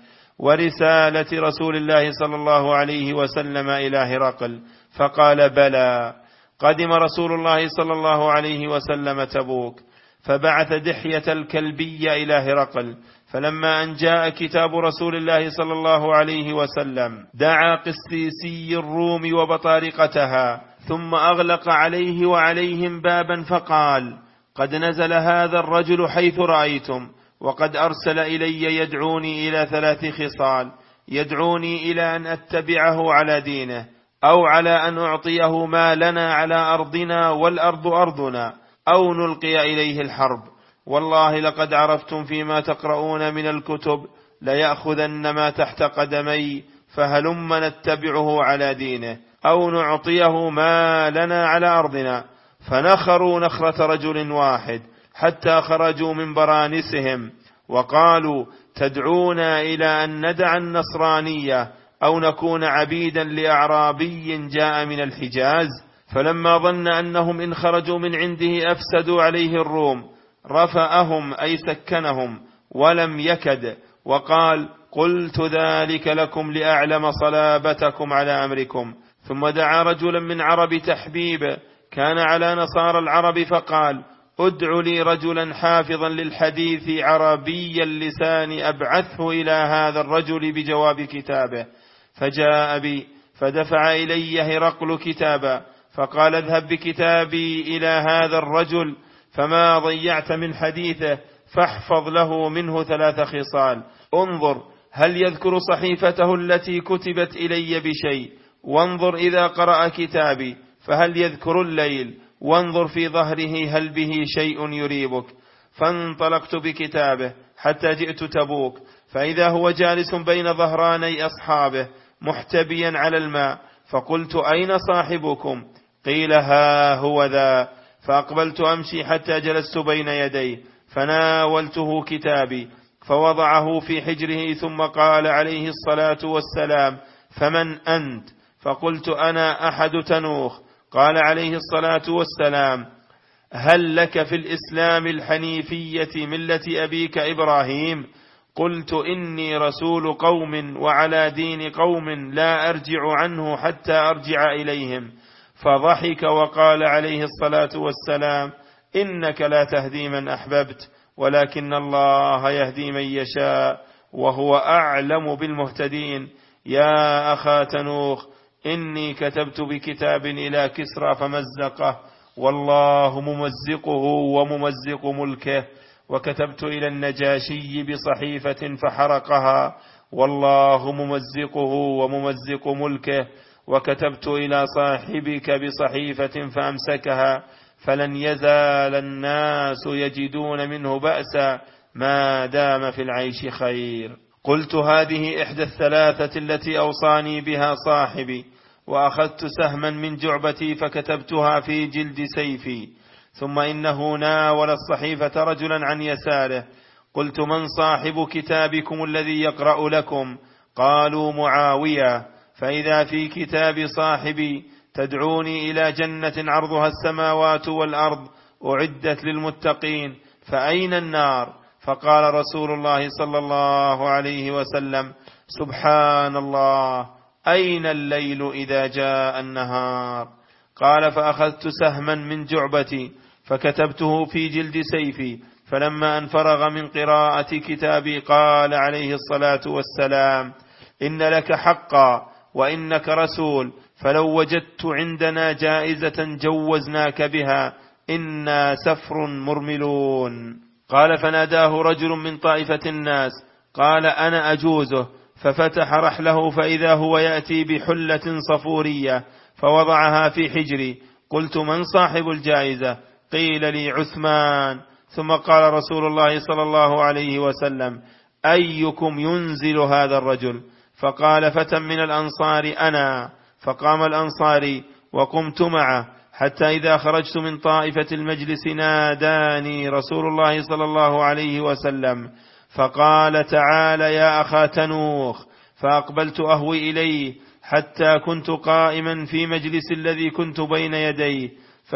ورسالة رسول الله صلى الله عليه وسلم إلى هرقل؟ فقال: بلى. قدم رسول الله صلى الله عليه وسلم تبوك، فبعث دحية الكلبي إلى هرقل. فلما أن جاء كتاب رسول الله صلى الله عليه وسلم دعا قسيسي الروم وبطارقتها، ثم أغلق عليه وعليهم بابا، فقال: قد نزل هذا الرجل حيث رأيتم، وقد أرسل إلي يدعوني إلى 3 خصال: يدعوني إلى أن أتبعه على دينه، أو على أن أعطيه ما لنا على أرضنا والأرض أرضنا، أو نلقي إليه الحرب. والله لقد عرفتم فيما تقرؤون من الكتب ليأخذن ما تحت قدمي، فهلم نتبعه على دينه، أو نعطيه ما لنا على أرضنا. فنخروا نخرة رجل واحد حتى خرجوا من برانسهم، وقالوا: تدعونا إلى أن ندع النصرانية أو نكون عبيدا لأعرابي جاء من الحجاز. فلما ظن أنهم إن خرجوا من عنده أفسدوا عليه الروم، رفأهم أي سكنهم ولم يكد، وقال: قلت ذلك لكم لأعلم صلابتكم على أمركم. ثم دعا رجلا من عرب تحبيب كان على نصارى العرب، فقال: ادع لي رجلا حافظا للحديث عربي اللسان أبعثه إلى هذا الرجل بجواب كتابه. فجاء بي، فدفع إلي هرقل كتابا، فقال: اذهب بكتابي إلى هذا الرجل، فما ضيعت من حديثه، فاحفظ له منه 3 خصال. انظر هل يذكر صحيفته التي كتبت إلي بشيء، وانظر إذا قرأ كتابي فهل يذكر الليل، وانظر في ظهره هل به شيء يريبك. فانطلقت بكتابه حتى جئت تبوك، فإذا هو جالس بين ظهراني أصحابه محتبيا على الماء. فقلت: أين صاحبكم؟ قيل: ها هو ذا. فأقبلت أمشي حتى جلست بين يديه، فناولته كتابي فوضعه في حجره، ثم قال عليه الصلاة والسلام: فمن أنت؟ فقلت: أنا أحد تنوخ. قال عليه الصلاة والسلام: هل لك في الإسلام الحنيفية ملة أبيك إبراهيم؟ قلت: إني رسول قوم وعلى دين قوم لا أرجع عنه حتى أرجع إليهم. فضحك وقال عليه الصلاة والسلام: إنك لا تهدي من أحببت، ولكن الله يهدي من يشاء، وهو أعلم بالمهتدين. يا أخا تنوخ، إني كتبت بكتاب إلى كسرى فمزقه، والله ممزقه وممزق ملكه. وكتبت إلى النجاشي بصحيفة فحرقها، والله ممزقه وممزق ملكه. وكتبت إلى صاحبك بصحيفة فأمسكها، فلن يزال الناس يجدون منه بأسا ما دام في العيش خير. قلت: هذه إحدى الثلاثة التي أوصاني بها صاحبي. وأخذت سهما من جعبتي فكتبتها في جلد سيفي. ثم إنه ناول الصحيفة رجلا عن يساره. قلت: من صاحب كتابكم الذي يقرأ لكم؟ قالوا: معاوية. فإذا في كتاب صاحبي: تدعوني إلى جنة عرضها السماوات والأرض أعدت للمتقين، فأين النار؟ فقال رسول الله صلى الله عليه وسلم: سبحان الله، أين الليل إذا جاء النهار؟ قال: فأخذت سهما من جعبتي فكتبته في جلد سيفي، فلما أن فرغ من قراءة كتابي قال عليه الصلاة والسلام: إن لك حقا وإنك رسول، فلو وجدت عندنا جائزة جوزناك بها، إنا سفر مرملون. قال: فناداه رجل من طائفة الناس قال: أنا أجوزه. ففتح رحله فإذا هو يأتي بحلة صفورية فوضعها في حجري. قلت: من صاحب الجائزة؟ قيل لي: عثمان. ثم قال رسول الله صلى الله عليه وسلم: أيكم ينزل هذا الرجل؟ فقال فتى من الأنصار: أنا. فقام الأنصاري وقمت معه، حتى إذا خرجت من طائفة المجلس ناداني رسول الله صلى الله عليه وسلم فقال: تعال يا أخا تنوخ. فأقبلت أهوي إليه حتى كنت قائما في مجلس الذي كنت بين يديه،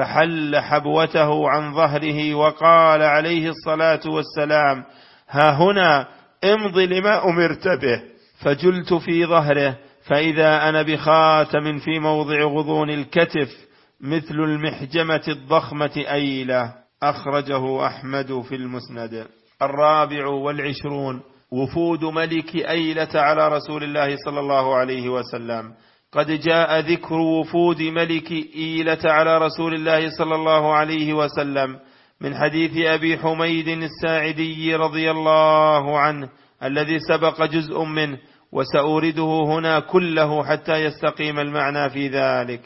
فحل حبوته عن ظهره وقال عليه الصلاة والسلام: ها هنا، امض لما أمرت به. فجلت في ظهره فإذا أنا بخاتم في موضع غضون الكتف مثل المحجمة الضخمة أيلة. أخرجه أحمد في المسند. 24. وفود ملك أيلة على رسول الله صلى الله عليه وسلم. قد جاء ذكر وفود ملك أيلة على رسول الله صلى الله عليه وسلم من حديث أبي حميد الساعدي رضي الله عنه الذي سبق جزء منه، وسأورده هنا كله حتى يستقيم المعنى في ذلك.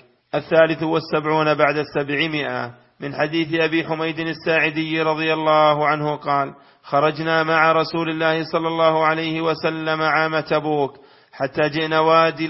73 بعد 700 من حديث أبي حميد الساعدي رضي الله عنه قال: خرجنا مع رسول الله صلى الله عليه وسلم عام تبوك حتى جئنا وادي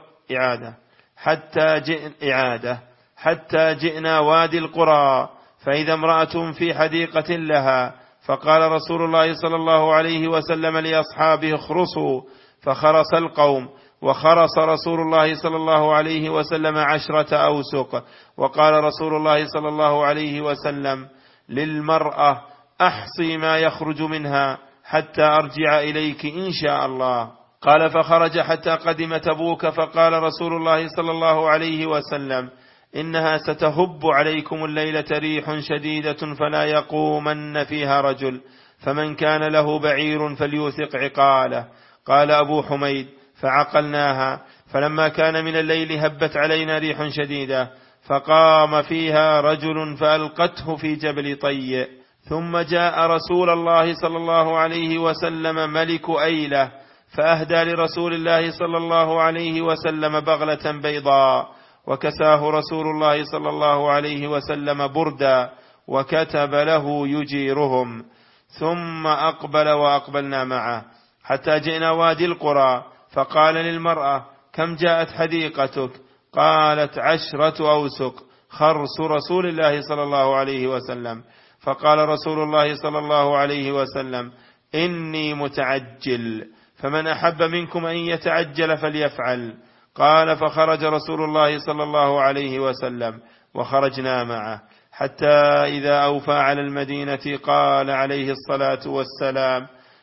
حتى جئنا وادي القرى، فإذا امرأة في حديقة لها، فقال رسول الله صلى الله عليه وسلم لأصحابه: اخرصوا. فخرص القوم، وخرص رسول الله صلى الله عليه وسلم 10 أوسق. وقال رسول الله صلى الله عليه وسلم للمرأة: أحصي ما يخرج منها حتى أرجع إليك إن شاء الله. قال: فخرج حتى قدم تبوك، فقال رسول الله صلى الله عليه وسلم: إنها ستهب عليكم الليلة ريح شديدة فلا يقومن فيها رجل، فمن كان له بعير فليوثق عقاله. قال أبو حميد: فعقلناها، فلما كان من الليل هبت علينا ريح شديدة، فقام فيها رجل فألقته في جبل طي. ثم جاء رسول الله صلى الله عليه وسلم ملك أيلة، فأهدى لرسول الله صلى الله عليه وسلم بغلة بيضاء، وكساه رسول الله صلى الله عليه وسلم بردا، وكتب له يجيرهم. ثم أقبل وأقبلنا معه حتى جئنا وادي القرى، فقال للمرأة: كم جاءت حديقتك؟ قالت: 10 أوسق، خرص رسول الله صلى الله عليه وسلم. فقال رسول الله صلى الله عليه وسلم: إني متعجل، فمن أحب منكم أن يتعجل فليفعل. قال: فخرج رسول الله صلى الله عليه وسلم وخرجنا معه حتى إذا أوفى على المدينة قال عليه الصلاة والسلام: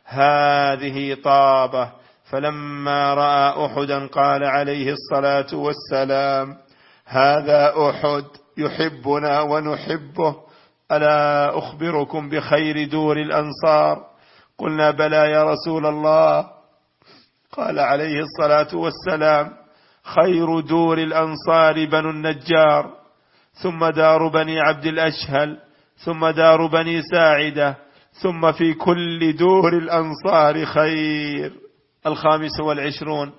هذه طابة. فلما رأى أحدا قال عليه الصلاة والسلام: هذا أحد يحبنا ونحبه، ألا أخبركم بخير دور الأنصار؟ قلنا: بلى يا رسول الله. قال عليه الصلاة والسلام: خير دور الأنصار بنو النجار، ثم دار بني عبد الأشهل، ثم دار بني ساعدة، ثم في كل دور الأنصار خير. 25.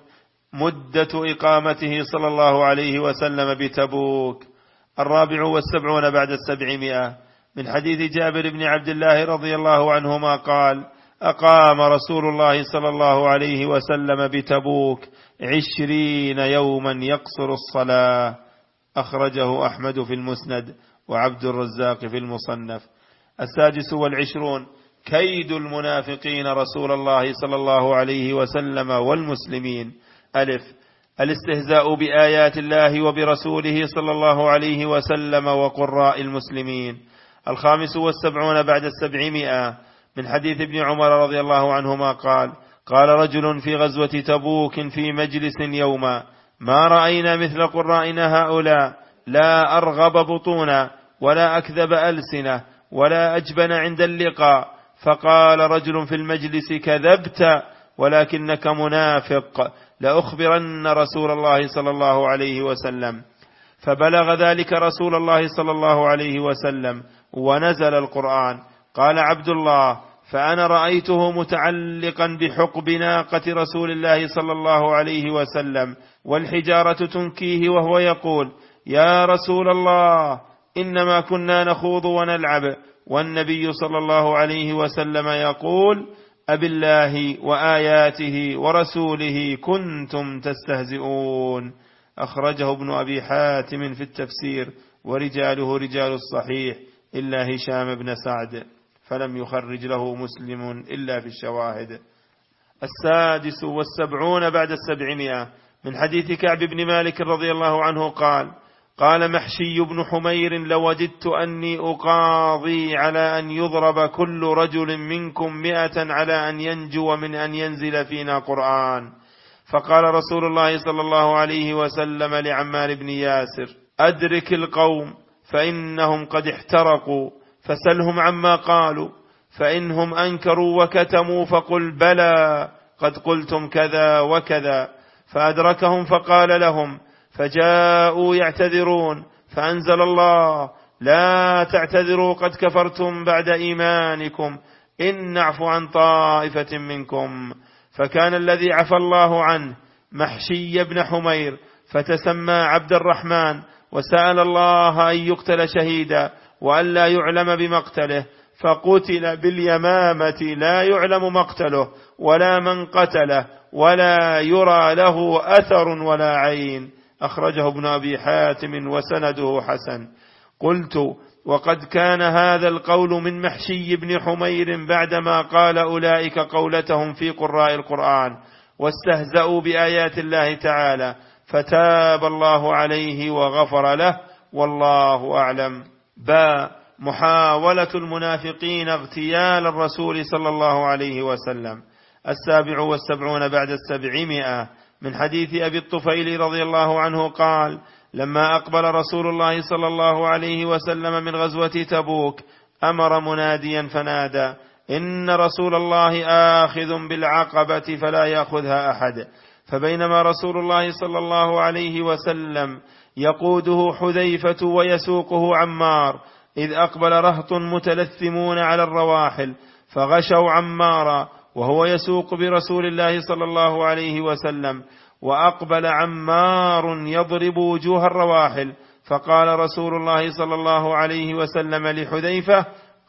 مدة إقامته صلى الله عليه وسلم بتبوك. 74 بعد 700 من حديث جابر بن عبد الله رضي الله عنهما قال: أقام رسول الله صلى الله عليه وسلم بتبوك 20 يوما يقصر الصلاة. أخرجه أحمد في المسند وعبد الرزاق في المصنف. 26 كيد المنافقين رسول الله صلى الله عليه وسلم والمسلمين. ألف الاستهزاء بآيات الله وبرسوله صلى الله عليه وسلم وقراء المسلمين. 75 بعد 700 من حديث ابن عمر رضي الله عنهما قال: قال رجل في غزوة تبوك في مجلس يوما: ما رأينا مثل قرائنا هؤلاء، لا أرغب بطونا ولا أكذب ألسنة ولا أجبن عند اللقاء. فقال رجل في المجلس: كذبت ولكنك منافق، لأخبرن رسول الله صلى الله عليه وسلم. فبلغ ذلك رسول الله صلى الله عليه وسلم ونزل القرآن. قال عبد الله: فأنا رأيته متعلقا بحقب ناقة رسول الله صلى الله عليه وسلم والحجارة تنكيه وهو يقول: يا رسول الله، إنما كنا نخوض ونلعب، والنبي صلى الله عليه وسلم يقول: أبالله وآياته ورسوله كنتم تستهزئون. أخرجه ابن أبي حاتم في التفسير ورجاله رجال الصحيح إلا هشام بن سعد، فلم يخرج له مسلم إلا في الشواهد. 76 بعد 700 من حديث كعب بن مالك رضي الله عنه قال: قال محشي بن حمير: لوددت أني أقاضي على أن يضرب كل رجل منكم 100 على أن ينجو من أن ينزل فينا قرآن. فقال رسول الله صلى الله عليه وسلم لعمار بن ياسر: أدرك القوم فإنهم قد احترقوا، فسلهم عما قالوا، فإنهم أنكروا وكتموا فقل: بلى قد قلتم كذا وكذا. فأدركهم فقال لهم، فجاءوا يعتذرون، فأنزل الله: لا تعتذروا قد كفرتم بعد إيمانكم إن نعفو عن طائفة منكم. فكان الذي عفى الله عنه محشي بن حمير، فتسمى عبد الرحمن، وسأل الله أن يقتل شهيدا وأن لا يعلم بمقتله، فقتل باليمامة لا يعلم مقتله ولا من قتله ولا يرى له أثر ولا عين. أخرجه ابن أبي حاتم وسنده حسن. قلت: وقد كان هذا القول من محشي بن حمير بعدما قال أولئك قولتهم في قراء القرآن واستهزأوا بآيات الله تعالى، فتاب الله عليه وغفر له، والله أعلم. محاولة المنافقين اغتيال الرسول صلى الله عليه وسلم. 77 بعد 700 من حديث أبي الطفيل رضي الله عنه قال: لما أقبل رسول الله صلى الله عليه وسلم من غزوة تبوك أمر مناديا فنادى: إن رسول الله آخذ بالعقبة فلا يأخذها أحد. فبينما رسول الله صلى الله عليه وسلم يقوده حذيفة ويسوقه عمار، إذ أقبل رهط متلثمون على الرواحل فغشوا عمارا وهو يسوق برسول الله صلى الله عليه وسلم، وأقبل عمار يضرب وجوه الرواحل، فقال رسول الله صلى الله عليه وسلم لحذيفة: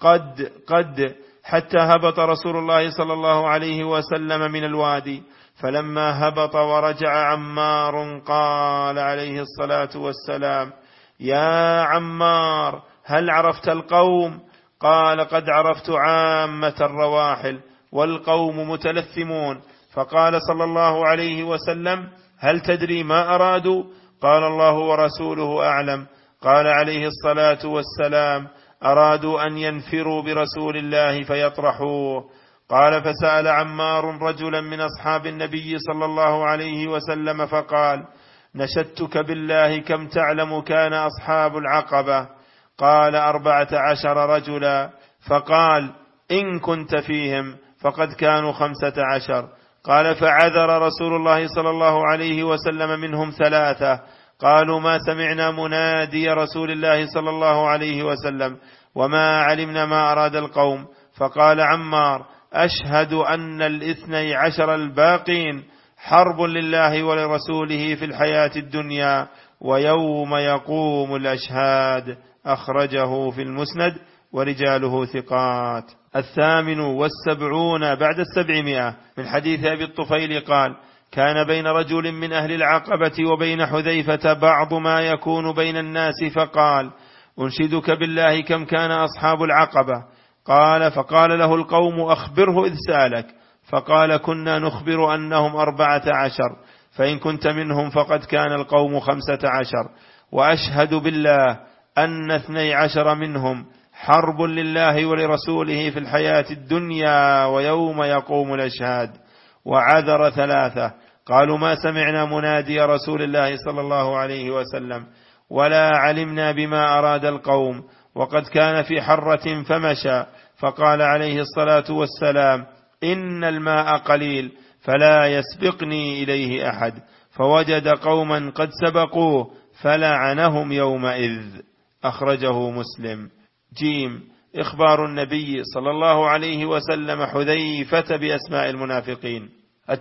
قد حتى هبط رسول الله صلى الله عليه وسلم من الوادي. فلما هبط ورجع عمار قال عليه الصلاة والسلام: يا عمار، هل عرفت القوم؟ قال: قد عرفت عامة الرواحل والقوم متلثمون. فقال صلى الله عليه وسلم: هل تدري ما أرادوا؟ قال: الله ورسوله أعلم. قال عليه الصلاة والسلام: أرادوا أن ينفروا برسول الله فيطرحوه. قال: فسأل عمار رجلا من أصحاب النبي صلى الله عليه وسلم فقال: نشدتك بالله كم تعلم كان أصحاب العقبة؟ قال: 14 رجلا. فقال: إن كنت فيهم فقد كانوا 15. قال: فعذر رسول الله صلى الله عليه وسلم منهم 3. قالوا: ما سمعنا منادي رسول الله صلى الله عليه وسلم وما علمنا ما أراد القوم. فقال عمار: أشهد أن 12 الباقين حرب لله ولرسوله في الحياة الدنيا ويوم يقوم الأشهاد. أخرجه في المسند ورجاله ثقات. 78 بعد 700 من حديث أبي الطفيل قال: كان بين رجل من أهل العقبة وبين حذيفة بعض ما يكون بين الناس، فقال: أنشدك بالله كم كان أصحاب العقبة؟ قال: فقال له القوم: أخبره إذ سألك. فقال: كنا نخبر أنهم 14، فإن كنت منهم فقد كان القوم 15، وأشهد بالله أن 12 منهم حرب لله ولرسوله في الحياة الدنيا ويوم يقوم الأشهاد. وعذر 3 قالوا: ما سمعنا منادي رسول الله صلى الله عليه وسلم ولا علمنا بما أراد القوم، وقد كان في حرة فمشى، فقال عليه الصلاة والسلام: إن الماء قليل فلا يسبقني إليه أحد، فوجد قوما قد سبقوه فلعنهم يومئذ. أخرجه مسلم. جيم. إخبار النبي صلى الله عليه وسلم حذيفة بأسماء المنافقين.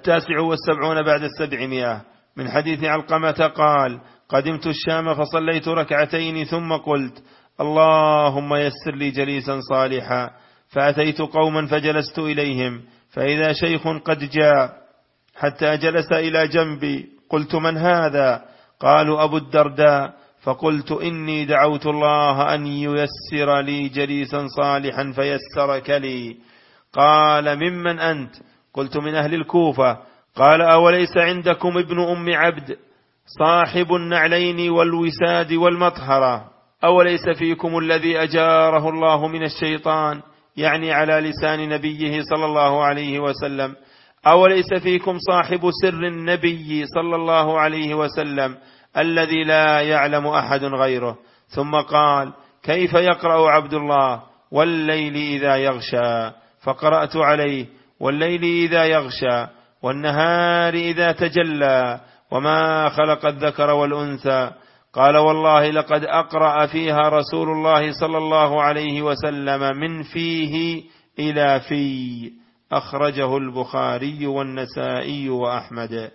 79 بعد 700 من حديث علقمة قال: قدمت الشام فصليت ركعتين ثم قلت: اللهم يسر لي جليسا صالحا، فأتيت قوما فجلست إليهم، فإذا شيخ قد جاء حتى جلس إلى جنبي، قلت: من هذا؟ قالوا: أبو الدرداء. فقلت: إني دعوت الله أن ييسر لي جليسا صالحا فيسرك لي. قال: ممن أنت؟ قلت: من أهل الكوفة. قال: أوليس عندكم ابن أم عبد صاحب النعلين والوساد والمطهرة؟ أوليس فيكم الذي أجاره الله من الشيطان، يعني على لسان نبيه صلى الله عليه وسلم؟ أوليس فيكم صاحب سر النبي صلى الله عليه وسلم الذي لا يعلم أحد غيره؟ ثم قال: كيف يقرأ عبد الله والليل إذا يغشى؟ فقرأت عليه: والليل إذا يغشى والنهار إذا تجلى وما خلق الذكر والأنثى. قال: والله لقد أقرأ فيها رسول الله صلى الله عليه وسلم من فيه إلى في. أخرجه البخاري والنسائي وأحمد.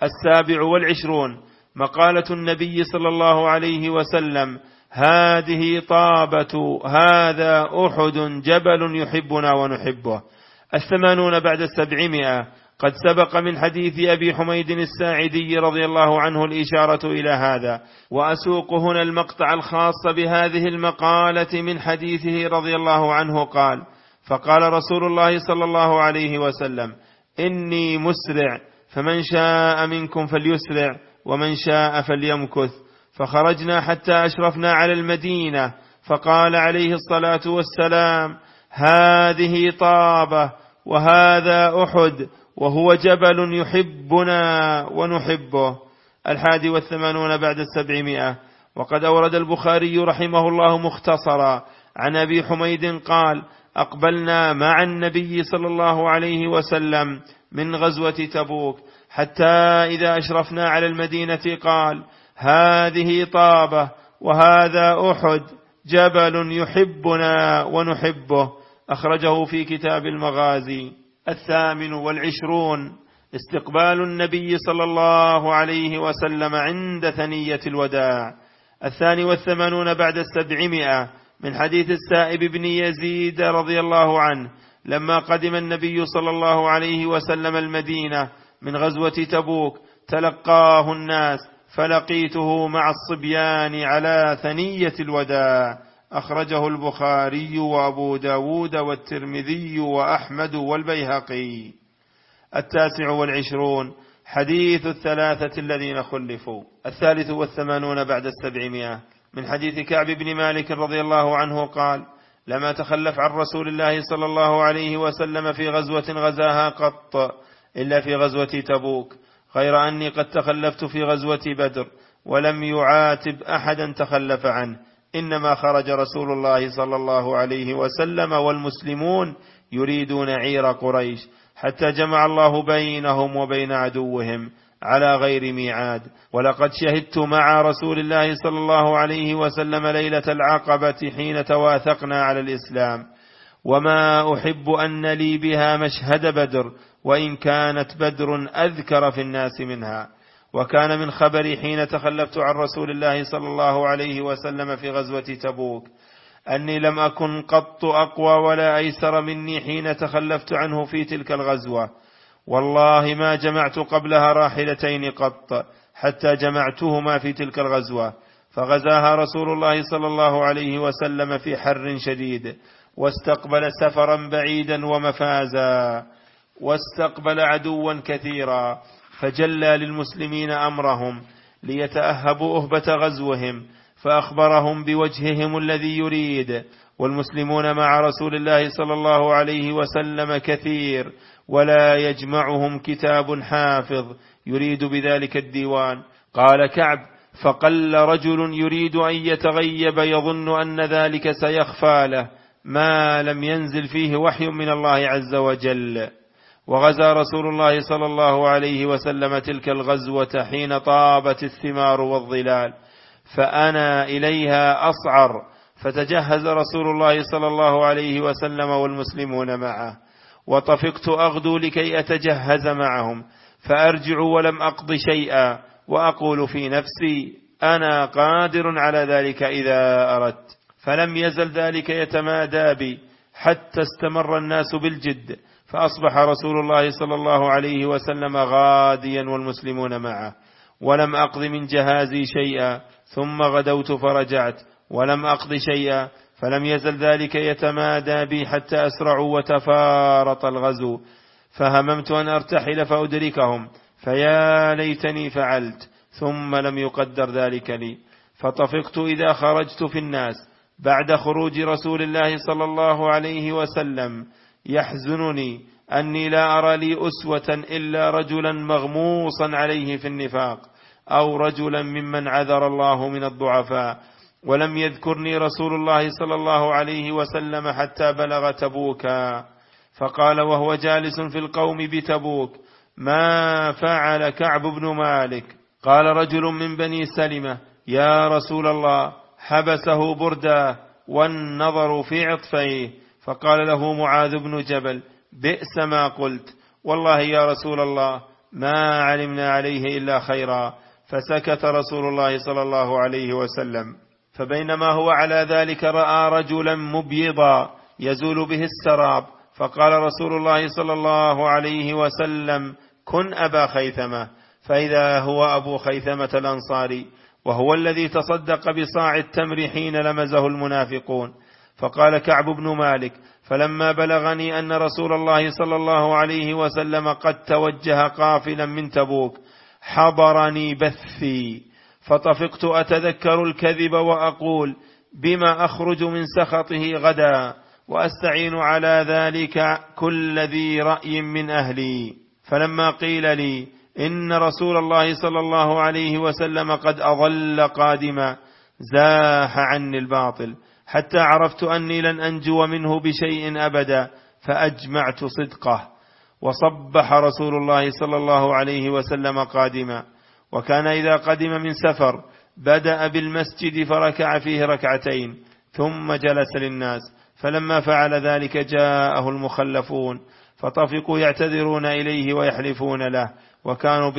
27 مقالة النبي صلى الله عليه وسلم: هذه طابة، هذا أحد جبل يحبنا ونحبه. 80 بعد 700 قد سبق من حديث أبي حميد الساعدي رضي الله عنه الإشارة إلى هذا، وأسوق هنا المقطع الخاص بهذه المقالة من حديثه رضي الله عنه قال: فقال رسول الله صلى الله عليه وسلم: إني مسرع، فمن شاء منكم فليسرع ومن شاء فليمكث. فخرجنا حتى أشرفنا على المدينة، فقال عليه الصلاة والسلام: هذه طابة، وهذا أحد، وهو جبل يحبنا ونحبه. 81 بعد 700 وقد أورد البخاري رحمه الله مختصرا عن أبي حميد قال: أقبلنا مع النبي صلى الله عليه وسلم من غزوة تبوك، حتى إذا أشرفنا على المدينة قال: هذه طابة، وهذا أحد، جبل يحبنا ونحبه. أخرجه في كتاب المغازي. 28 استقبال النبي صلى الله عليه وسلم عند ثنية الوداع. 82 بعد 700 من حديث السائب بن يزيد رضي الله عنه: لما قدم النبي صلى الله عليه وسلم المدينة من غزوة تبوك تلقاه الناس، فلقيته مع الصبيان على ثنية الوداع. أخرجه البخاري وأبو داود والترمذي وأحمد والبيهقي. 29 حديث 3 الذين خلفوا. 83 بعد 700 من حديث كعب بن مالك رضي الله عنه قال: لما تخلف عن رسول الله صلى الله عليه وسلم في غزوة غزاها قط إلا في غزوة تبوك، غير أني قد تخلفت في غزوة بدر، ولم يعاتب أحدا تخلف عنه، إنما خرج رسول الله صلى الله عليه وسلم والمسلمون يريدون عير قريش، حتى جمع الله بينهم وبين عدوهم على غير ميعاد. ولقد شهدت مع رسول الله صلى الله عليه وسلم ليلة العقبة حين تواثقنا على الإسلام، وما أحب أن لي بها مشهد بدر وإن كانت بدر أذكر في الناس منها. وكان من خبري حين تخلفت عن رسول الله صلى الله عليه وسلم في غزوة تبوك أني لم أكن قط أقوى ولا أيسر مني حين تخلفت عنه في تلك الغزوة، والله ما جمعت قبلها راحلتين قط حتى جمعتهما في تلك الغزوة، فغزاها رسول الله صلى الله عليه وسلم في حر شديد، واستقبل سفرا بعيدا ومفازا، واستقبل عدوا كثيرا، فجلى للمسلمين أمرهم ليتأهبوا أهبة غزوهم، فأخبرهم بوجههم الذي يريد. والمسلمون مع رسول الله صلى الله عليه وسلم كثير، ولا يجمعهم كتاب حافظ يريد بذلك الديوان. قال كعب: فقل رجل يريد أن يتغيب يظن أن ذلك سيخفى له ما لم ينزل فيه وحي من الله عز وجل. وغزا رسول الله صلى الله عليه وسلم تلك الغزوة حين طابت الثمار والظلال، فأنا إليها أصعر، فتجهز رسول الله صلى الله عليه وسلم والمسلمون معه، وطفقت أغدو لكي أتجهز معهم، فأرجع ولم أقض شيئا، وأقول في نفسي: أنا قادر على ذلك إذا أردت. فلم يزل ذلك يتمادى بي حتى استمر الناس بالجد، فأصبح رسول الله صلى الله عليه وسلم غاديا والمسلمون معه، ولم أقض من جهازي شيئا، ثم غدوت فرجعت ولم أقض شيئا، فلم يزل ذلك يتمادى بي حتى أسرعوا وتفارط الغزو، فهممت أن أرتحل فأدركهم، فيا ليتني فعلت، ثم لم يقدر ذلك لي. فطفقت إذا خرجت في الناس بعد خروج رسول الله صلى الله عليه وسلم، يحزنني أني لا أرى لي أسوة إلا رجلا مغموصا عليه في النفاق، أو رجلا ممن عذر الله من الضعفاء. ولم يذكرني رسول الله صلى الله عليه وسلم حتى بلغ تبوكا، فقال وهو جالس في القوم بتبوك: ما فعل كعب بن مالك؟ قال رجل من بني سلمة: يا رسول الله، حبسه بردا والنظر في عطفيه. فقال له معاذ بن جبل: بئس ما قلت، والله يا رسول الله ما علمنا عليه إلا خيرا. فسكت رسول الله صلى الله عليه وسلم. فبينما هو على ذلك رأى رجلا مبيضا يزول به السراب، فقال رسول الله صلى الله عليه وسلم: كن أبا خيثمة. فإذا هو أبو خيثمة الأنصاري، وهو الذي تصدق بصاع التمر حين لمزه المنافقون. فقال كعب بن مالك: فلما بلغني أن رسول الله صلى الله عليه وسلم قد توجه قافلا من تبوك حضرني بثي، فطفقت أتذكر الكذب وأقول: بما أخرج من سخطه غدا، وأستعين على ذلك كل ذي رأي من أهلي. فلما قيل لي إن رسول الله صلى الله عليه وسلم قد أظل قادما، زاح عني الباطل حتى عرفت أني لن أنجو منه بشيء أبدا، فأجمعت صدقه. وصبح رسول الله صلى الله عليه وسلم قادما، وكان إذا قدم من سفر بدأ بالمسجد فركع فيه ركعتين، ثم جلس للناس. فلما فعل ذلك جاءه المخلفون، فطفقوا يعتذرون إليه ويحلفون له، وكانوا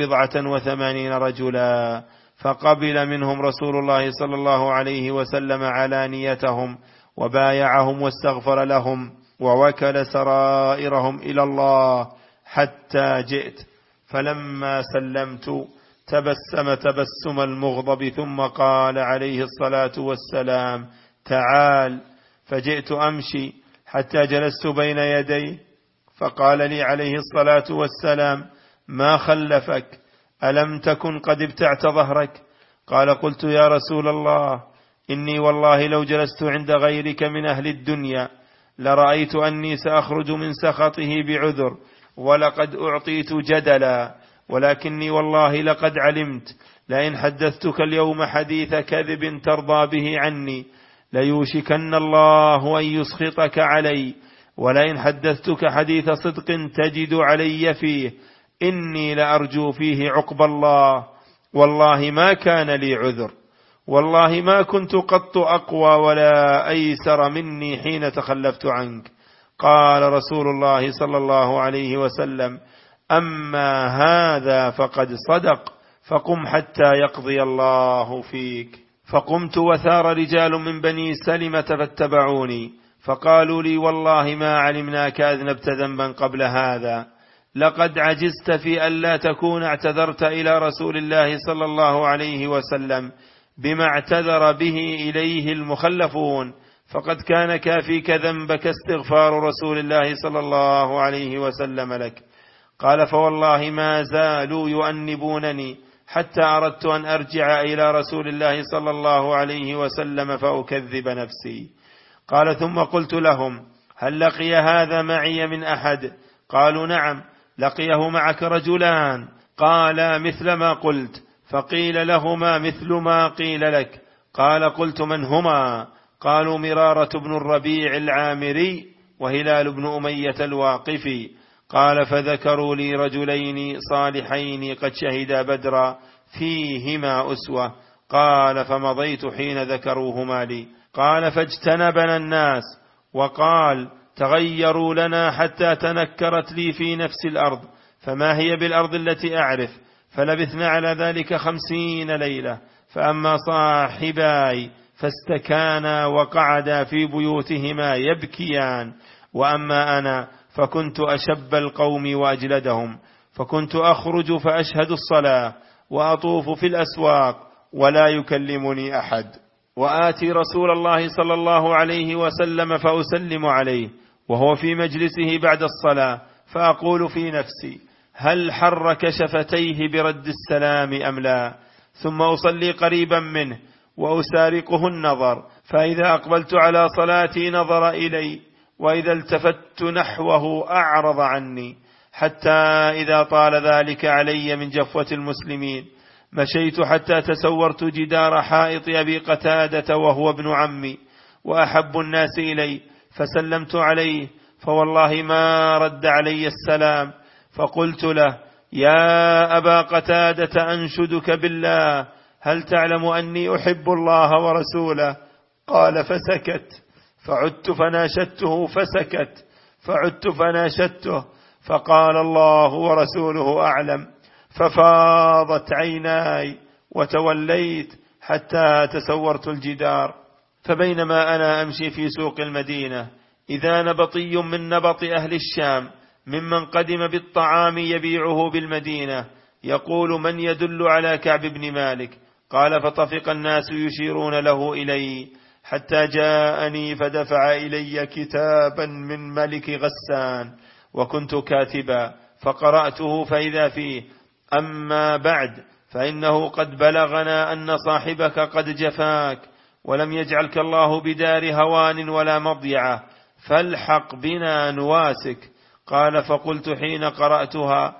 89 رجلا، فقبل منهم رسول الله صلى الله عليه وسلم علانيتهم، وبايعهم واستغفر لهم، ووكل سرائرهم إلى الله حتى جئت. فلما سلمت تبسم تبسم المغضب، ثم قال عليه الصلاة والسلام: تعال. فجئت أمشي حتى جلست بين يديه، فقال لي عليه الصلاة والسلام: ما خلفك؟ ألم تكن قد ابتعت ظهرك؟ قال: قلت يا رسول الله، إني والله لو جلست عند غيرك من أهل الدنيا لرأيت أني سأخرج من سخطه بعذر، ولقد أعطيت جدلا، ولكني والله لقد علمت لئن حدثتك اليوم حديث كذب ترضى به عني ليوشكن الله أن يسخطك علي، ولئن حدثتك حديث صدق تجد علي فيه إني لأرجو فيه عقب الله. والله ما كان لي عذر، والله ما كنت قط أقوى ولا أيسر مني حين تخلفت عنك. قال رسول الله صلى الله عليه وسلم: أما هذا فقد صدق، فقم حتى يقضي الله فيك. فقمت وثار رجال من بني سلمة فاتبعوني، فقالوا لي: والله ما علمناك أذنبت ذنبا قبل هذا، لقد عجزت في ألا تكون اعتذرت إلى رسول الله صلى الله عليه وسلم بما اعتذر به إليه المخلفون، فقد كان كافيك ذنبك استغفار رسول الله صلى الله عليه وسلم لك. قال: فوالله ما زالوا يؤنبونني حتى أردت أن أرجع إلى رسول الله صلى الله عليه وسلم فأكذب نفسي. قال: ثم قلت لهم: هل لقي هذا معي من أحد؟ قالوا: نعم، لقيه معك رجلان. قال: مثل ما قلت. فقيل لهما مثل ما قيل لك. قال: قلت: من هما؟ قالوا: مرارة بن الربيع العامري وهلال بن أمية الواقفي. قال: فذكروا لي رجلين صالحين قد شهدا بدرا فيهما أسوة. قال: فمضيت حين ذكروهما لي. قال: فاجتنبنا الناس، وقال: تغيروا لنا حتى تنكرت لي في نفس الأرض، فما هي بالأرض التي أعرف. فلبثنا على ذلك 50 ليلة. فأما صاحباي فاستكانا وقعدا في بيوتهما يبكيان، وأما أنا فكنت أشب القوم وأجلدهم، فكنت أخرج فأشهد الصلاة وأطوف في الأسواق ولا يكلمني أحد، وآتي رسول الله صلى الله عليه وسلم فأسلم عليه وهو في مجلسه بعد الصلاة، فأقول في نفسي: هل حرك شفتيه برد السلام أم لا؟ ثم أصلي قريبا منه وأسارقه النظر، فإذا أقبلت على صلاتي نظر إلي، وإذا التفت نحوه أعرض عني، حتى إذا طال ذلك علي من جفوة المسلمين مشيت حتى تسورت جدار حائط أبي قتادة وهو ابن عمي وأحب الناس إلي، فسلمت عليه، فوالله ما رد علي السلام. فقلت له: يا أبا قتادة، أنشدك بالله، هل تعلم أني أحب الله ورسوله؟ قال: فسكت. فعدت فناشدته فسكت، فعدت فناشدته، فقال: الله ورسوله أعلم. ففاضت عيناي وتوليت حتى تسورت الجدار. فبينما أنا أمشي في سوق المدينة إذا نبطي من نبط أهل الشام ممن قدم بالطعام يبيعه بالمدينة يقول: من يدل على كعب بن مالك؟ قال: فطفق الناس يشيرون له إلي حتى جاءني، فدفع إلي كتابا من ملك غسان وكنت كاتبا، فقرأته فإذا فيه: أما بعد، فإنه قد بلغنا أن صاحبك قد جفاك، ولم يجعلك الله بدار هوان ولا مضيعة، فالحق بنا نواسك. قال: فقلت حين قرأتها: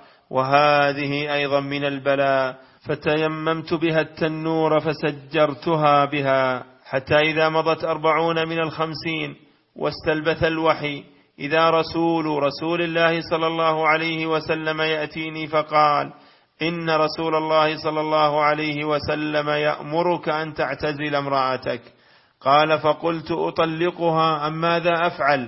وهذه أيضا من البلاء، فتيممت بها التنور فسجرتها بها، حتى إذا مضت 40 من 50 واستلبث الوحي إذا رسول الله صلى الله عليه وسلم يأتيني فقال: إن رسول الله صلى الله عليه وسلم يأمرك أن تعتزل امرأتك. قال: فقلت: أطلقها أم ماذا أفعل؟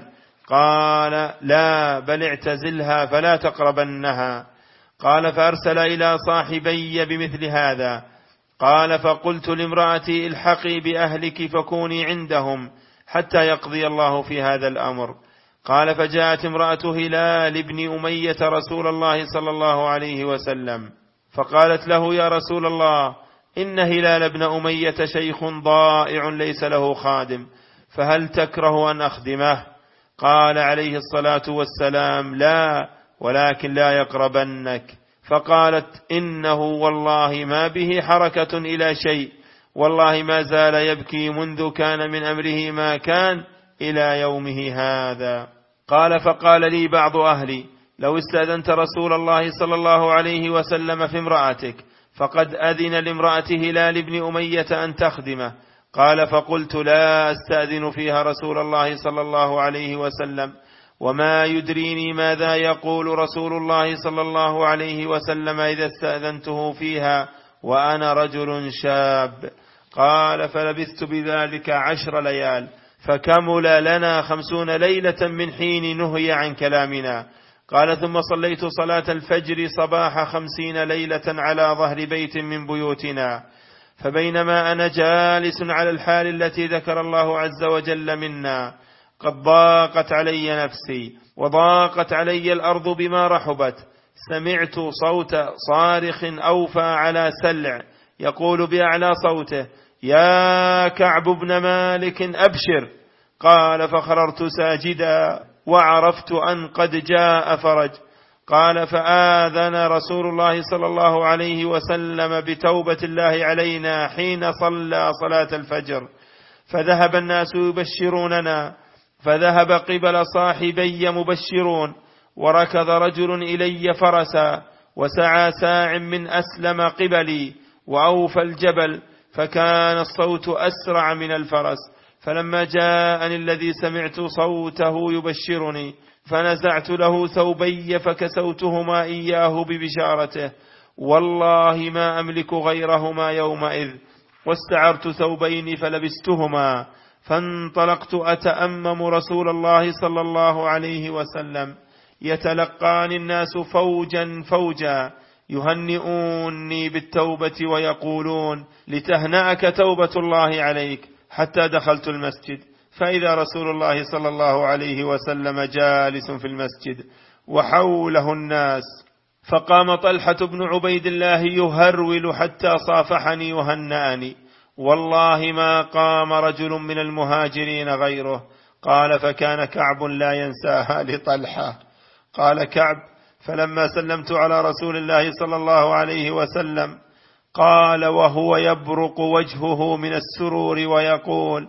قال: لا، بل اعتزلها فلا تقربنها. قال: فأرسل إلى صاحبي بمثل هذا. قال: فقلت لامرأتي: الحقي بأهلك فكوني عندهم حتى يقضي الله في هذا الأمر. قال: فجاءت امرأة هلال بن أمية رسول الله صلى الله عليه وسلم فقالت له: يا رسول الله، إن هلال بن أمية شيخ ضائع ليس له خادم، فهل تكره أن أخدمه؟ قال عليه الصلاة والسلام: لا، ولكن لا يقربنك. فقالت: إنه والله ما به حركة إلى شيء، والله ما زال يبكي منذ كان من أمره ما كان إلى يومه هذا. قال: فقال لي بعض أهلي: لو استأذنت رسول الله صلى الله عليه وسلم في امرأتك فقد أذن لامرأة هلال بن أمية أن تخدمه. قال: فقلت: لا أستأذن فيها رسول الله صلى الله عليه وسلم، وما يدريني ماذا يقول رسول الله صلى الله عليه وسلم إذا استأذنته فيها وأنا رجل شاب. قال: فلبثت بذلك 10 ليال، فكمل لنا 50 ليلة من حين نهي عن كلامنا. قال ثم صليت صلاة الفجر صباح 50 ليلة على ظهر بيت من بيوتنا، فبينما أنا جالس على الحال التي ذكر الله عز وجل منا قد ضاقت علي نفسي وضاقت علي الأرض بما رحبت، سمعت صوت صارخ أوفى على سلع يقول بأعلى صوته: يا كعب بن مالك أبشر. قال فخررت ساجدا وعرفت أن قد جاء فرج. قال فآذن رسول الله صلى الله عليه وسلم بتوبة الله علينا حين صلى صلاة الفجر، فذهب الناس يبشروننا، فذهب قبل صاحبي مبشرون، وركض رجل إلي فرسا، وسعى ساع من أسلم قبلي وأوفى الجبل، فكان الصوت أسرع من الفرس. فلما جاءني الذي سمعت صوته يبشرني فنزعت له ثوبي فكسوتهما إياه ببشارته، والله ما أملك غيرهما يومئذ، واستعرت ثوبين فلبستهما، فانطلقت أتأمم رسول الله صلى الله عليه وسلم، يتلقاني الناس فوجا فوجا يهنئوني بالتوبة ويقولون: لتهنأك توبة الله عليك، حتى دخلت المسجد فإذا رسول الله صلى الله عليه وسلم جالس في المسجد وحوله الناس، فقام طلحة بن عبيد الله يهرول حتى صافحني وهنأني، والله ما قام رجل من المهاجرين غيره. قال فكان كعب لا ينساها لطلحة. قال كعب فلما سلمت على رسول الله صلى الله عليه وسلم قال وهو يبرق وجهه من السرور ويقول: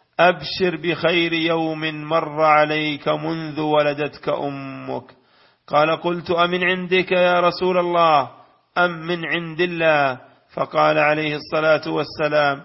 أبشر بخير يوم مر عليك منذ ولدتك أمك. قال قلت: أمن عندك يا رسول الله أم من عند الله؟ فقال عليه الصلاة والسلام: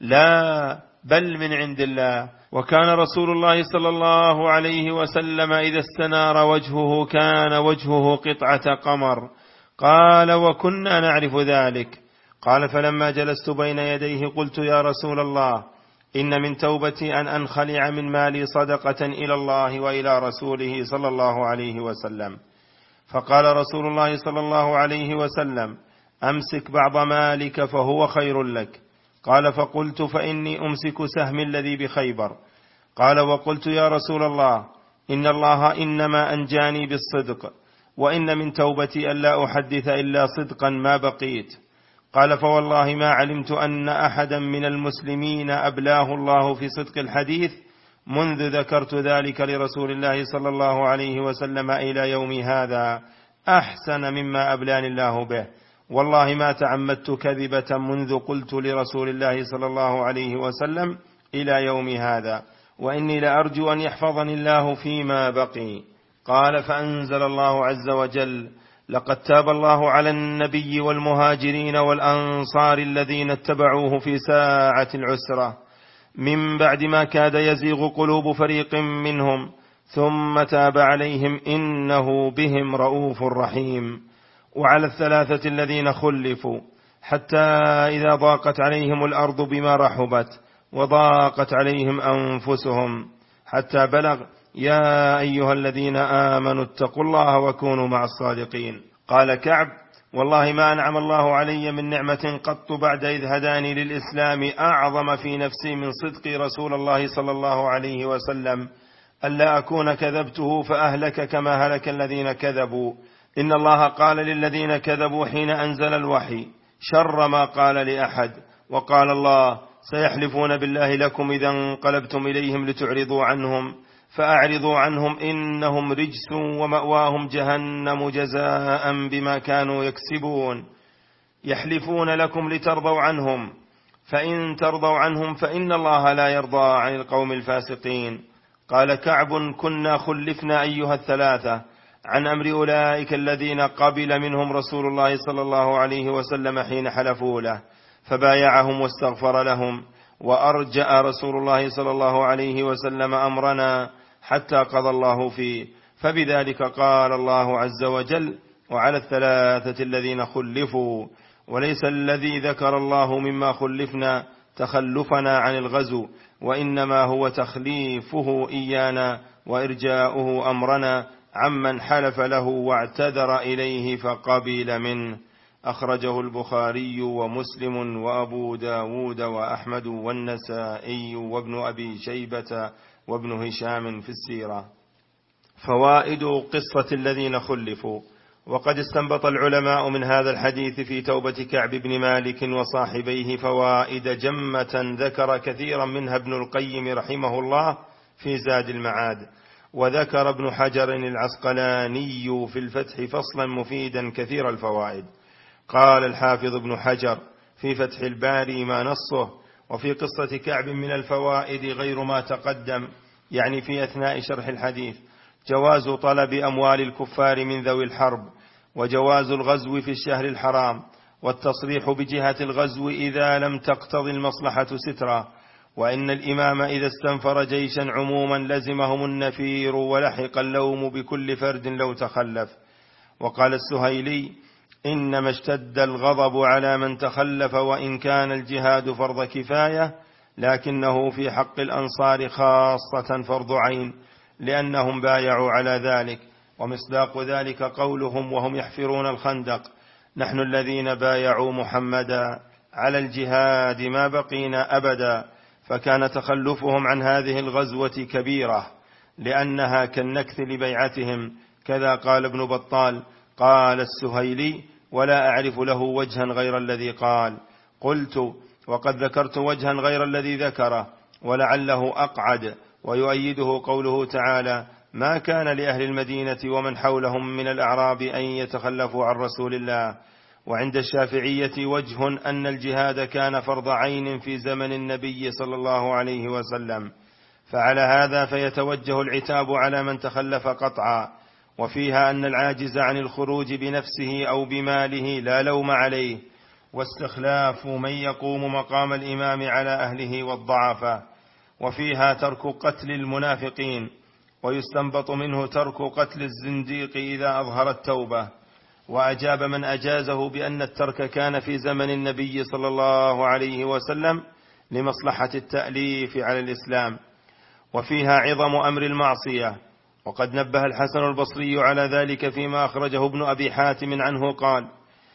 لا، بل من عند الله. وكان رسول الله صلى الله عليه وسلم إذا استنار وجهه كان وجهه قطعة قمر. قال وكنا نعرف ذلك. قال فلما جلست بين يديه قلت: يا رسول الله، إن من توبتي أن أنخلع من مالي صدقة إلى الله وإلى رسوله صلى الله عليه وسلم. فقال رسول الله صلى الله عليه وسلم: أمسك بعض مالك فهو خير لك. قال فقلت: فإني أمسك سهم الذي بخيبر. قال وقلت: يا رسول الله، إن الله إنما أنجاني بالصدق، وإن من توبتي ألا أحدث إلا صدقا ما بقيت. قال فوالله ما علمت أن أحدا من المسلمين أبلاه الله في صدق الحديث منذ ذكرت ذلك لرسول الله صلى الله عليه وسلم إلى يوم هذا أحسن مما أبلاني الله به. والله ما تعمدت كذبة منذ قلت لرسول الله صلى الله عليه وسلم إلى يوم هذا، وإني لأرجو أن يحفظني الله فيما بقي. قال فأنزل الله عز وجل: لقد تاب الله على النبي والمهاجرين والأنصار الذين اتبعوه في ساعة العسرة من بعد ما كاد يزيغ قلوب فريق منهم ثم تاب عليهم إنه بهم رؤوف رحيم. وعلى الثلاثة الذين خلفوا حتى إذا ضاقت عليهم الأرض بما رحبت وضاقت عليهم أنفسهم حتى بلغ: يا أيها الذين آمنوا اتقوا الله وكونوا مع الصادقين. قال كعب: والله ما أنعم الله علي من نعمة قط بعد إذ هداني للإسلام أعظم في نفسي من صدق رسول الله صلى الله عليه وسلم، ألا أكون كذبته فأهلك كما هلك الذين كذبوا. إن الله قال للذين كذبوا حين أنزل الوحي شر ما قال لأحد، وقال الله: سيحلفون بالله لكم إذا انقلبتم إليهم لتعرضوا عنهم فأعرضوا عنهم إنهم رجس ومأواهم جهنم جزاء بما كانوا يكسبون. يحلفون لكم لترضوا عنهم، فإن ترضوا عنهم فإن الله لا يرضى عن القوم الفاسقين. قال كعب: كنا خلفنا أيها الثلاثة عن أمر أولئك الذين قبل منهم رسول الله صلى الله عليه وسلم حين حلفوا له، فبايعهم واستغفر لهم، وأرجأ رسول الله صلى الله عليه وسلم أمرنا حتى قضى الله فيه. فبذلك قال الله عز وجل: وعلى الثلاثة الذين خلفوا. وليس الذي ذكر الله مما خلفنا تخلفنا عن الغزو، وإنما هو تخليفه إيانا وإرجاؤه أمرنا عمن حلف له واعتذر إليه فقبل منه. أخرجه البخاري ومسلم وأبو داود وأحمد والنسائي وابن أبي شيبة وابن هشام في السيرة. فوائد قصة الذين خلفوا. وقد استنبط العلماء من هذا الحديث في توبة كعب بن مالك وصاحبيه فوائد جمة ذكر كثيرا منها ابن القيم رحمه الله في زاد المعاد، وذكر ابن حجر العسقلاني في الفتح فصلا مفيدا كثير الفوائد. قال الحافظ ابن حجر في فتح الباري ما نصه: وفي قصة كعب من الفوائد غير ما تقدم، يعني في أثناء شرح الحديث، جواز طلب أموال الكفار من ذوي الحرب، وجواز الغزو في الشهر الحرام، والتصريح بجهة الغزو إذا لم تقتضي المصلحة سترا، وإن الإمام إذا استنفر جيشا عموما لزمهم النفير ولحق اللوم بكل فرد لو تخلف. وقال السهيلي: إنما اشتد الغضب على من تخلف وإن كان الجهاد فرض كفاية، لكنه في حق الأنصار خاصة فرض عين، لأنهم بايعوا على ذلك. ومصداق ذلك قولهم وهم يحفرون الخندق: نحن الذين بايعوا محمدا على الجهاد ما بقينا أبدا. فكان تخلفهم عن هذه الغزوة كبيرة لأنها كالنكث لبيعتهم. كذا قال ابن بطال. قال السهيلي: ولا أعرف له وجها غير الذي قال. قلت: وقد ذكرت وجها غير الذي ذكره، ولعله أقعد، ويؤيده قوله تعالى: ما كان لأهل المدينة ومن حولهم من الأعراب أن يتخلفوا عن رسول الله. وعند الشافعية وجه أن الجهاد كان فرض عين في زمن النبي صلى الله عليه وسلم، فعلى هذا فيتوجه العتاب على من تخلف قطعا. وفيها أن العاجز عن الخروج بنفسه أو بماله لا لوم عليه، واستخلاف من يقوم مقام الإمام على أهله والضعفاء. وفيها ترك قتل المنافقين، ويستنبط منه ترك قتل الزنديق إذا أظهر التوبة. وأجاب من أجازه بأن الترك كان في زمن النبي صلى الله عليه وسلم لمصلحة التأليف على الإسلام. وفيها عظم أمر المعصية، وقد نبه الحسن البصري على ذلك فيما أخرجه ابن أبي حاتم عنه قال: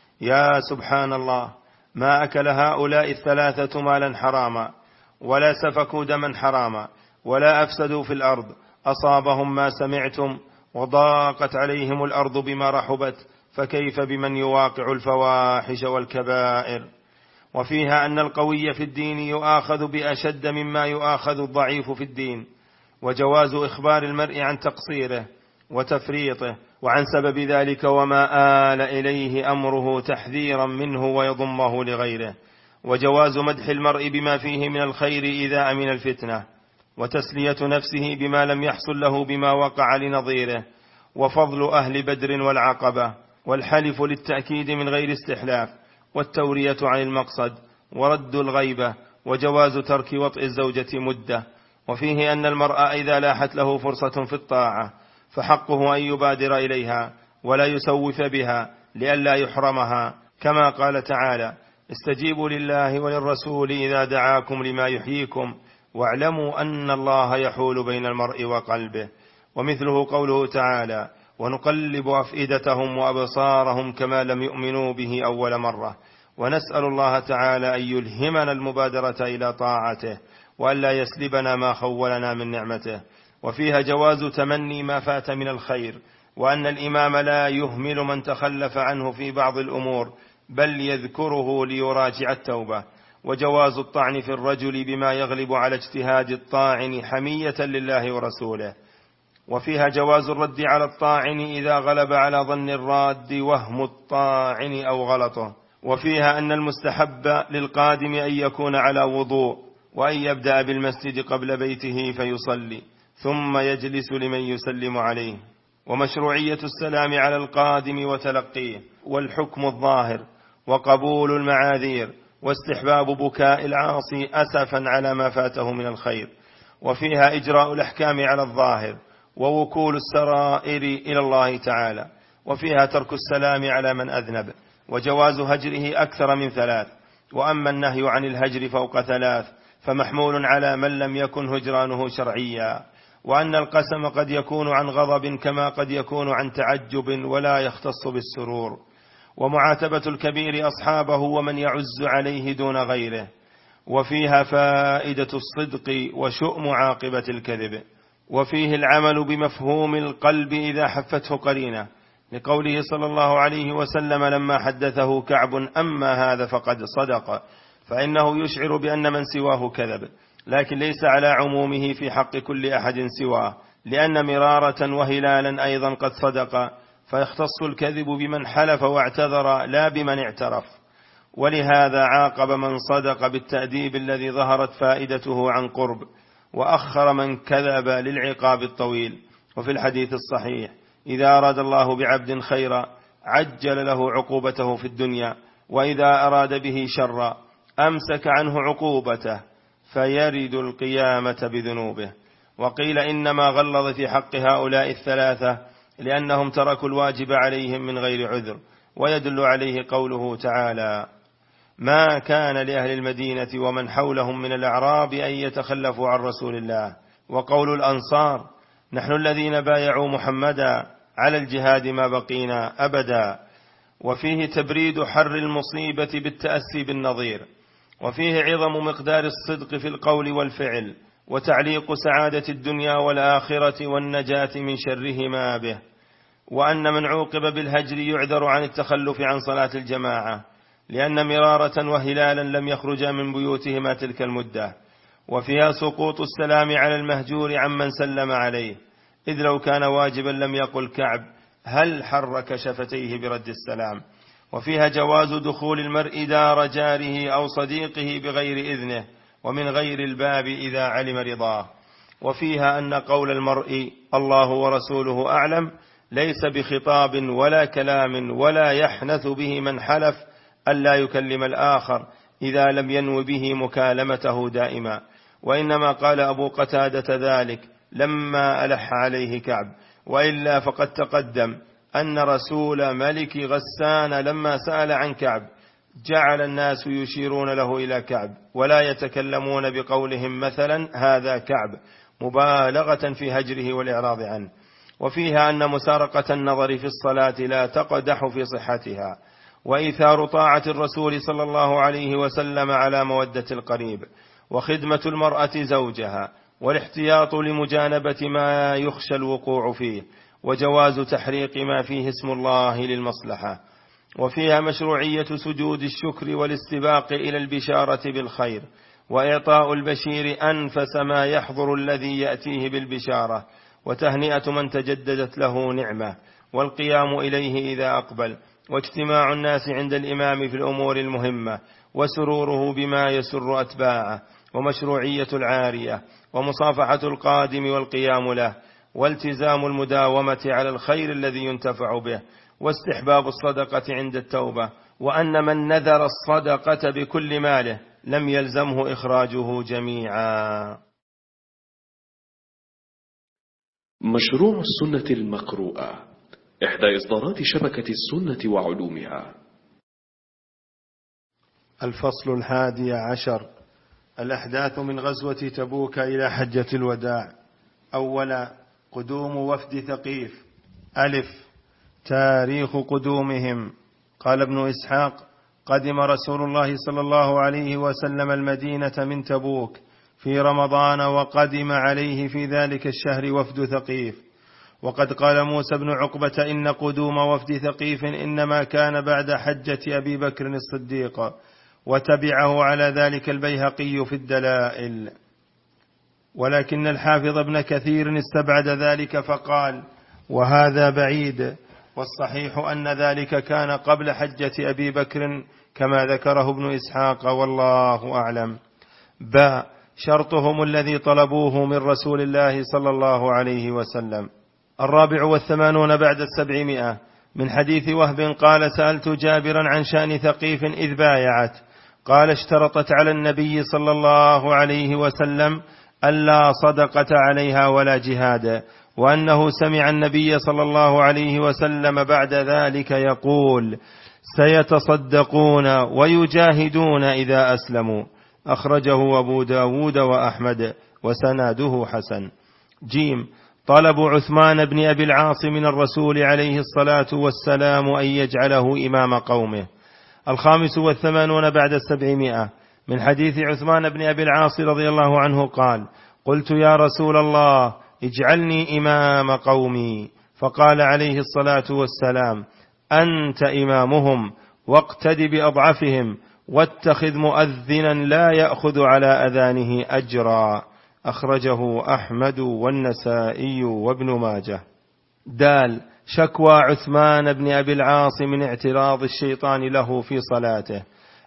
يا سبحان الله، ما أكل هؤلاء الثلاثة مالا حراما، ولا سفكوا دما حراما، ولا أفسدوا في الأرض، أصابهم ما سمعتم، وضاقت عليهم الأرض بما رحبت، فكيف بمن يواقع الفواحش والكبائر. وفيها أن القوي في الدين يؤاخذ بأشد مما يؤاخذ الضعيف في الدين، وجواز إخبار المرء عن تقصيره وتفريطه وعن سبب ذلك وما آل إليه أمره تحذيرا منه ويضمه لغيره، وجواز مدح المرء بما فيه من الخير إذا أمن الفتنة، وتسلية نفسه بما لم يحصل له بما وقع لنظيره، وفضل أهل بدر والعقبة، والحلف للتأكيد من غير استحلاف، والتورية عن المقصد، ورد الغيبة، وجواز ترك وطئ الزوجة مدة. وفيه أن المرء إذا لاحت له فرصة في الطاعة فحقه أن يبادر إليها ولا يسوف بها لئلا يحرمها، كما قال تعالى: استجيبوا لله وللرسول إذا دعاكم لما يحييكم واعلموا أن الله يحول بين المرء وقلبه. ومثله قوله تعالى: ونقلب أفئدتهم وأبصارهم كما لم يؤمنوا به أول مرة. ونسأل الله تعالى أن يلهمنا المبادرة إلى طاعته، وأن لا يسلبنا ما خولنا من نعمته. وفيها جواز تمني ما فات من الخير، وأن الإمام لا يهمل من تخلف عنه في بعض الأمور، بل يذكره ليراجع التوبة. وجواز الطعن في الرجل بما يغلب على اجتهاد الطاعن حمية لله ورسوله. وفيها جواز الرد على الطاعن إذا غلب على ظن الراد وهم الطاعن أو غلطه. وفيها أن المستحب للقادم أن يكون على وضوء، وأن يبدأ بالمسجد قبل بيته فيصلي ثم يجلس لمن يسلم عليه. ومشروعية السلام على القادم وتلقيه، والحكم الظاهر، وقبول المعاذير، واستحباب بكاء العاصي أسفا على ما فاته من الخير. وفيها إجراء الأحكام على الظاهر، ووكول السرائر إلى الله تعالى. وفيها ترك السلام على من أذنب، وجواز هجره أكثر من 3، وأما النهي عن الهجر فوق 3 فمحمول على من لم يكن هجرانه شرعيا، وأن القسم قد يكون عن غضب كما قد يكون عن تعجب ولا يختص بالسرور، ومعاتبة الكبير أصحابه ومن يعز عليه دون غيره. وفيها فائدة الصدق وشؤم عاقبة الكذب، وفيه العمل بمفهوم القلب إذا حفته قرينة، لقوله صلى الله عليه وسلم لما حدثه كعب أما هذا فقد صدق، فإنه يشعر بأن من سواه كذب، لكن ليس على عمومه في حق كل أحد سواه، لأن مرارة وهلالا أيضا قد صدق، فيختص الكذب بمن حلف واعتذر لا بمن اعترف. ولهذا عاقب من صدق بالتأديب الذي ظهرت فائدته عن قرب، وأخر من كذب للعقاب الطويل. وفي الحديث الصحيح إذا أراد الله بعبد خيرا عجل له عقوبته في الدنيا، وإذا أراد به شرا أمسك عنه عقوبته فيرد القيامة بذنوبه. وقيل إنما غلظ في حق هؤلاء 3 لأنهم تركوا الواجب عليهم من غير عذر، ويدل عليه قوله تعالى ما كان لأهل المدينة ومن حولهم من الأعراب أن يتخلفوا عن رسول الله. وقول الأنصار نحن الذين بايعوا محمدا على الجهاد ما بقينا أبدا. وفيه تبريد حر المصيبة بالتأسي بالنظير، وفيه عظم مقدار الصدق في القول والفعل، وتعليق سعادة الدنيا والآخرة والنجاة من شرهما به. وأن من عوقب بالهجر يعذر عن التخلف عن صلاة الجماعة، لأن مرارة وهلالا لم يخرجا من بيوتهما تلك المدة. وفيها سقوط السلام على المهجور عمن سلم عليه، إذ لو كان واجبا لم يقل كعب هل حرك شفتيه برد السلام. وفيها جواز دخول المرء دار جاره أو صديقه بغير إذنه ومن غير الباب إذا علم رضاه. وفيها أن قول المرء الله ورسوله أعلم ليس بخطاب ولا كلام، ولا يحنث به من حلف ألا يكلم الآخر إذا لم ينو به مكالمته دائما. وإنما قال أبو قتادة ذلك لما ألح عليه كعب، وإلا فقد تقدم أن رسول ملك غسان لما سأل عن كعب جعل الناس يشيرون له إلى كعب ولا يتكلمون بقولهم مثلا هذا كعب، مبالغة في هجره والإعراض عنه. وفيها أن مسارقة النظر في الصلاة لا تقدح في صحتها، وإيثار طاعة الرسول صلى الله عليه وسلم على مودة القريب، وخدمة المرأة زوجها، والاحتياط لمجانبة ما يخشى الوقوع فيه، وجواز تحريق ما فيه اسم الله للمصلحة. وفيها مشروعية سجود الشكر والاستباق إلى البشارة بالخير، وإعطاء البشير أنفس ما يحضر الذي يأتيه بالبشارة، وتهنئة من تجددت له نعمة، والقيام إليه إذا أقبل، واجتماع الناس عند الإمام في الأمور المهمة، وسروره بما يسر أتباعه، ومشروعية العارية، ومصافحة القادم والقيام له، والتزام المداومة على الخير الذي ينتفع به، واستحباب الصدقة عند التوبة، وأن من نذر الصدقة بكل ماله لم يلزمه إخراجه جميعا. مشروع السنة المقروءة، إحدى إصدارات شبكة السنة وعلومها. الفصل 11: الأحداث من غزوة تبوك إلى حجة الوداع. أولا، قدوم وفد ثقيف. تاريخ قدومهم. قال ابن إسحاق: قدم رسول الله صلى الله عليه وسلم المدينة من تبوك في رمضان، وقدم عليه في ذلك الشهر وفد ثقيف. وقد قال موسى بن عقبة إن قدوم وفد ثقيف إنما كان بعد حجة أبي بكر الصديق، وتبعه على ذلك البيهقي في الدلائل. ولكن الحافظ ابن كثير استبعد ذلك فقال: وهذا بعيد، والصحيح أن ذلك كان قبل حجة أبي بكر كما ذكره ابن إسحاق، والله أعلم. شرطهم الذي طلبوه من رسول الله صلى الله عليه وسلم. 84 بعد 700 من حديث وهب قال: سألت جابرا عن شأن ثقيف إذ بايعت، قال: اشترطت على النبي صلى الله عليه وسلم ألا صدقة عليها ولا جهاد، وأنه سمع النبي صلى الله عليه وسلم بعد ذلك يقول: سيتصدقون ويجاهدون إذا أسلموا. أخرجه أبو داود وأحمد وسناده حسن. جيم طلب عثمان بن أبي العاص من الرسول عليه الصلاة والسلام أن يجعله إمام قومه. 85 بعد 700 من حديث عثمان بن أبي العاص رضي الله عنه قال: قلت يا رسول الله اجعلني إمام قومي، فقال عليه الصلاة والسلام: أنت إمامهم، واقتد بأضعفهم، واتخذ مؤذنا لا يأخذ على أذانه أجرا. أخرجه أحمد والنسائي وابن ماجه. دال شكوى عثمان بن أبي العاص من اعتراض الشيطان له في صلاته.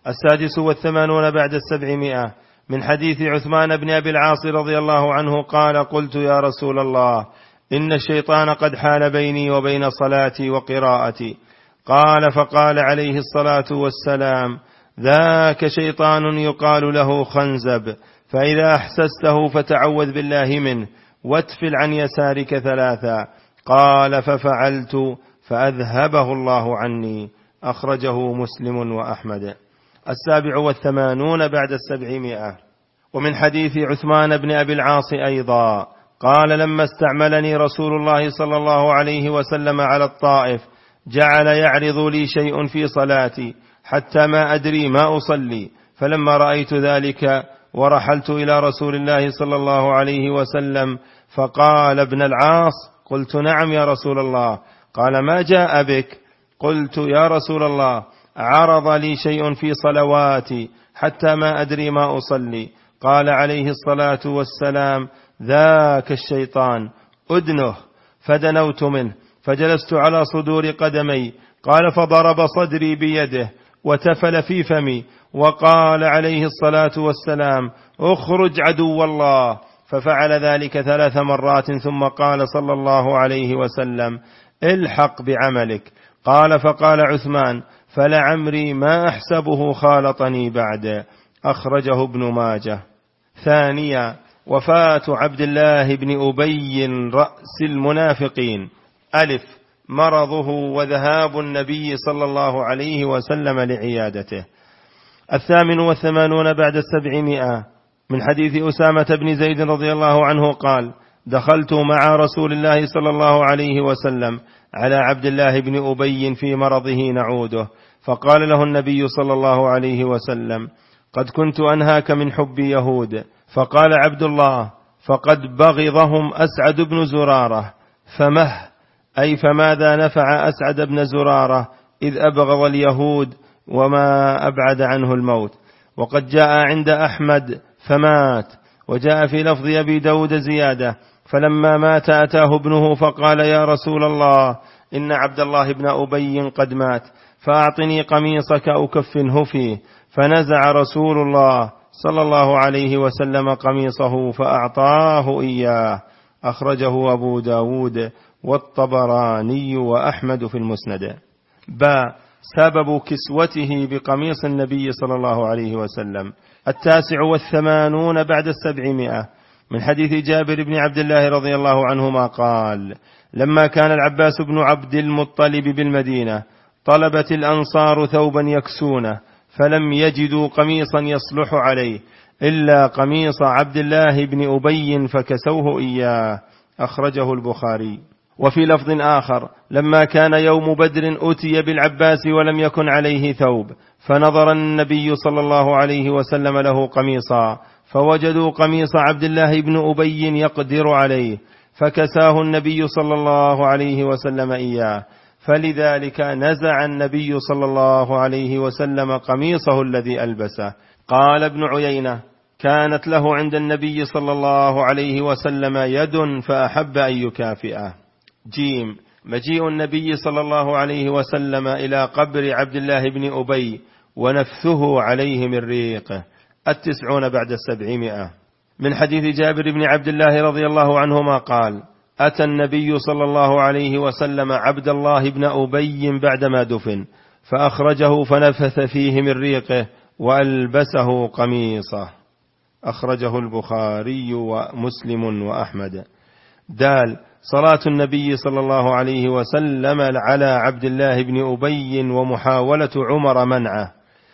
86 بعد 700 من حديث عثمان بن أبي العاص رضي الله عنه قال: قلت يا رسول الله إن الشيطان قد حال بيني وبين صلاتي وقراءتي. قال: فقال عليه الصلاة والسلام: ذاك شيطان يقال له خنزب، فإذا أحسسته فتعوذ بالله منه واتفل عن يسارك 3. قال: ففعلت فأذهبه الله عني. أخرجه مسلم وأحمد. 87 بعد 700 ومن حديث عثمان بن أبي العاص أيضا قال: لما استعملني رسول الله صلى الله عليه وسلم على الطائف جعل يعرض لي شيء في صلاتي حتى ما أدري ما أصلي، فلما رأيت ذلك ورحلت إلى رسول الله صلى الله عليه وسلم فقال: ابن العاص. قلت: نعم يا رسول الله. قال: ما جاء بك؟ قلت: يا رسول الله عرض لي شيء في صلواتي حتى ما أدري ما أصلي. قال عليه الصلاة والسلام: ذاك الشيطان، أدنه. فدنوت منه فجلست على صدور قدمي. قال: فضرب صدري بيده وتفل في فمي، وقال عليه الصلاة والسلام: اخرج عدو الله. ففعل ذلك 3 مرات ثم قال صلى الله عليه وسلم: الحق بعملك. قال: فقال عثمان: فلعمري ما أحسبه خالطني بعد. أخرجه ابن ماجه. 2 وفاة عبد الله بن أبي رأس المنافقين. مرضه وذهاب النبي صلى الله عليه وسلم لعيادته. 88 بعد 700 من حديث أسامة بن زيد رضي الله عنه قال: دخلت مع رسول الله صلى الله عليه وسلم على عبد الله بن أبي في مرضه نعوده، فقال له النبي صلى الله عليه وسلم: قد كنت أنهاك من حب يهود. فقال عبد الله: فقد بغضهم أسعد بن زرارة. فماذا نفع أسعد بن زرارة إذ أبغض اليهود وما أبعد عنه الموت. وقد جاء عند أحمد فمات. وجاء في لفظ أبي داود زيادة: فلما مات أتاه ابنه فقال: يا رسول الله إن عبد الله بن أبي قد مات، فأعطني قميصك أكفنه فيه. فنزع رسول الله صلى الله عليه وسلم قميصه فأعطاه إياه. أخرجه أبو داود والطبراني وأحمد في المسند. سبب كسوته بقميص النبي صلى الله عليه وسلم. 89 بعد 700 من حديث جابر بن عبد الله رضي الله عنهما قال: لما كان العباس بن عبد المطلب بالمدينة طلبت الأنصار ثوبا يكسونه، فلم يجدوا قميصا يصلح عليه إلا قميص عبد الله بن أبي فكسوه إياه. أخرجه البخاري. وفي لفظ آخر: لما كان يوم بدر أتي بالعباس ولم يكن عليه ثوب، فنظر النبي صلى الله عليه وسلم له قميصا، فوجدوا قميص عبد الله بن أبي يقدر عليه، فكساه النبي صلى الله عليه وسلم إياه. فلذلك نزع النبي صلى الله عليه وسلم قميصه الذي ألبسه. قال ابن عيينة: كانت له عند النبي صلى الله عليه وسلم يد فأحب أن يكافئه. مجيء النبي صلى الله عليه وسلم إلى قبر عبد الله بن أبي ونفثه عليه من ريقه. 90 بعد 700 من حديث جابر بن عبد الله رضي الله عنهما قال: أتى النبي صلى الله عليه وسلم عبد الله بن أبي بعدما دفن، فأخرجه فنفث فيه من ريقه وألبسه قميصه. أخرجه البخاري ومسلم وأحمد. صلاة النبي صلى الله عليه وسلم على عبد الله بن أبي ومحاولة عمر منعه.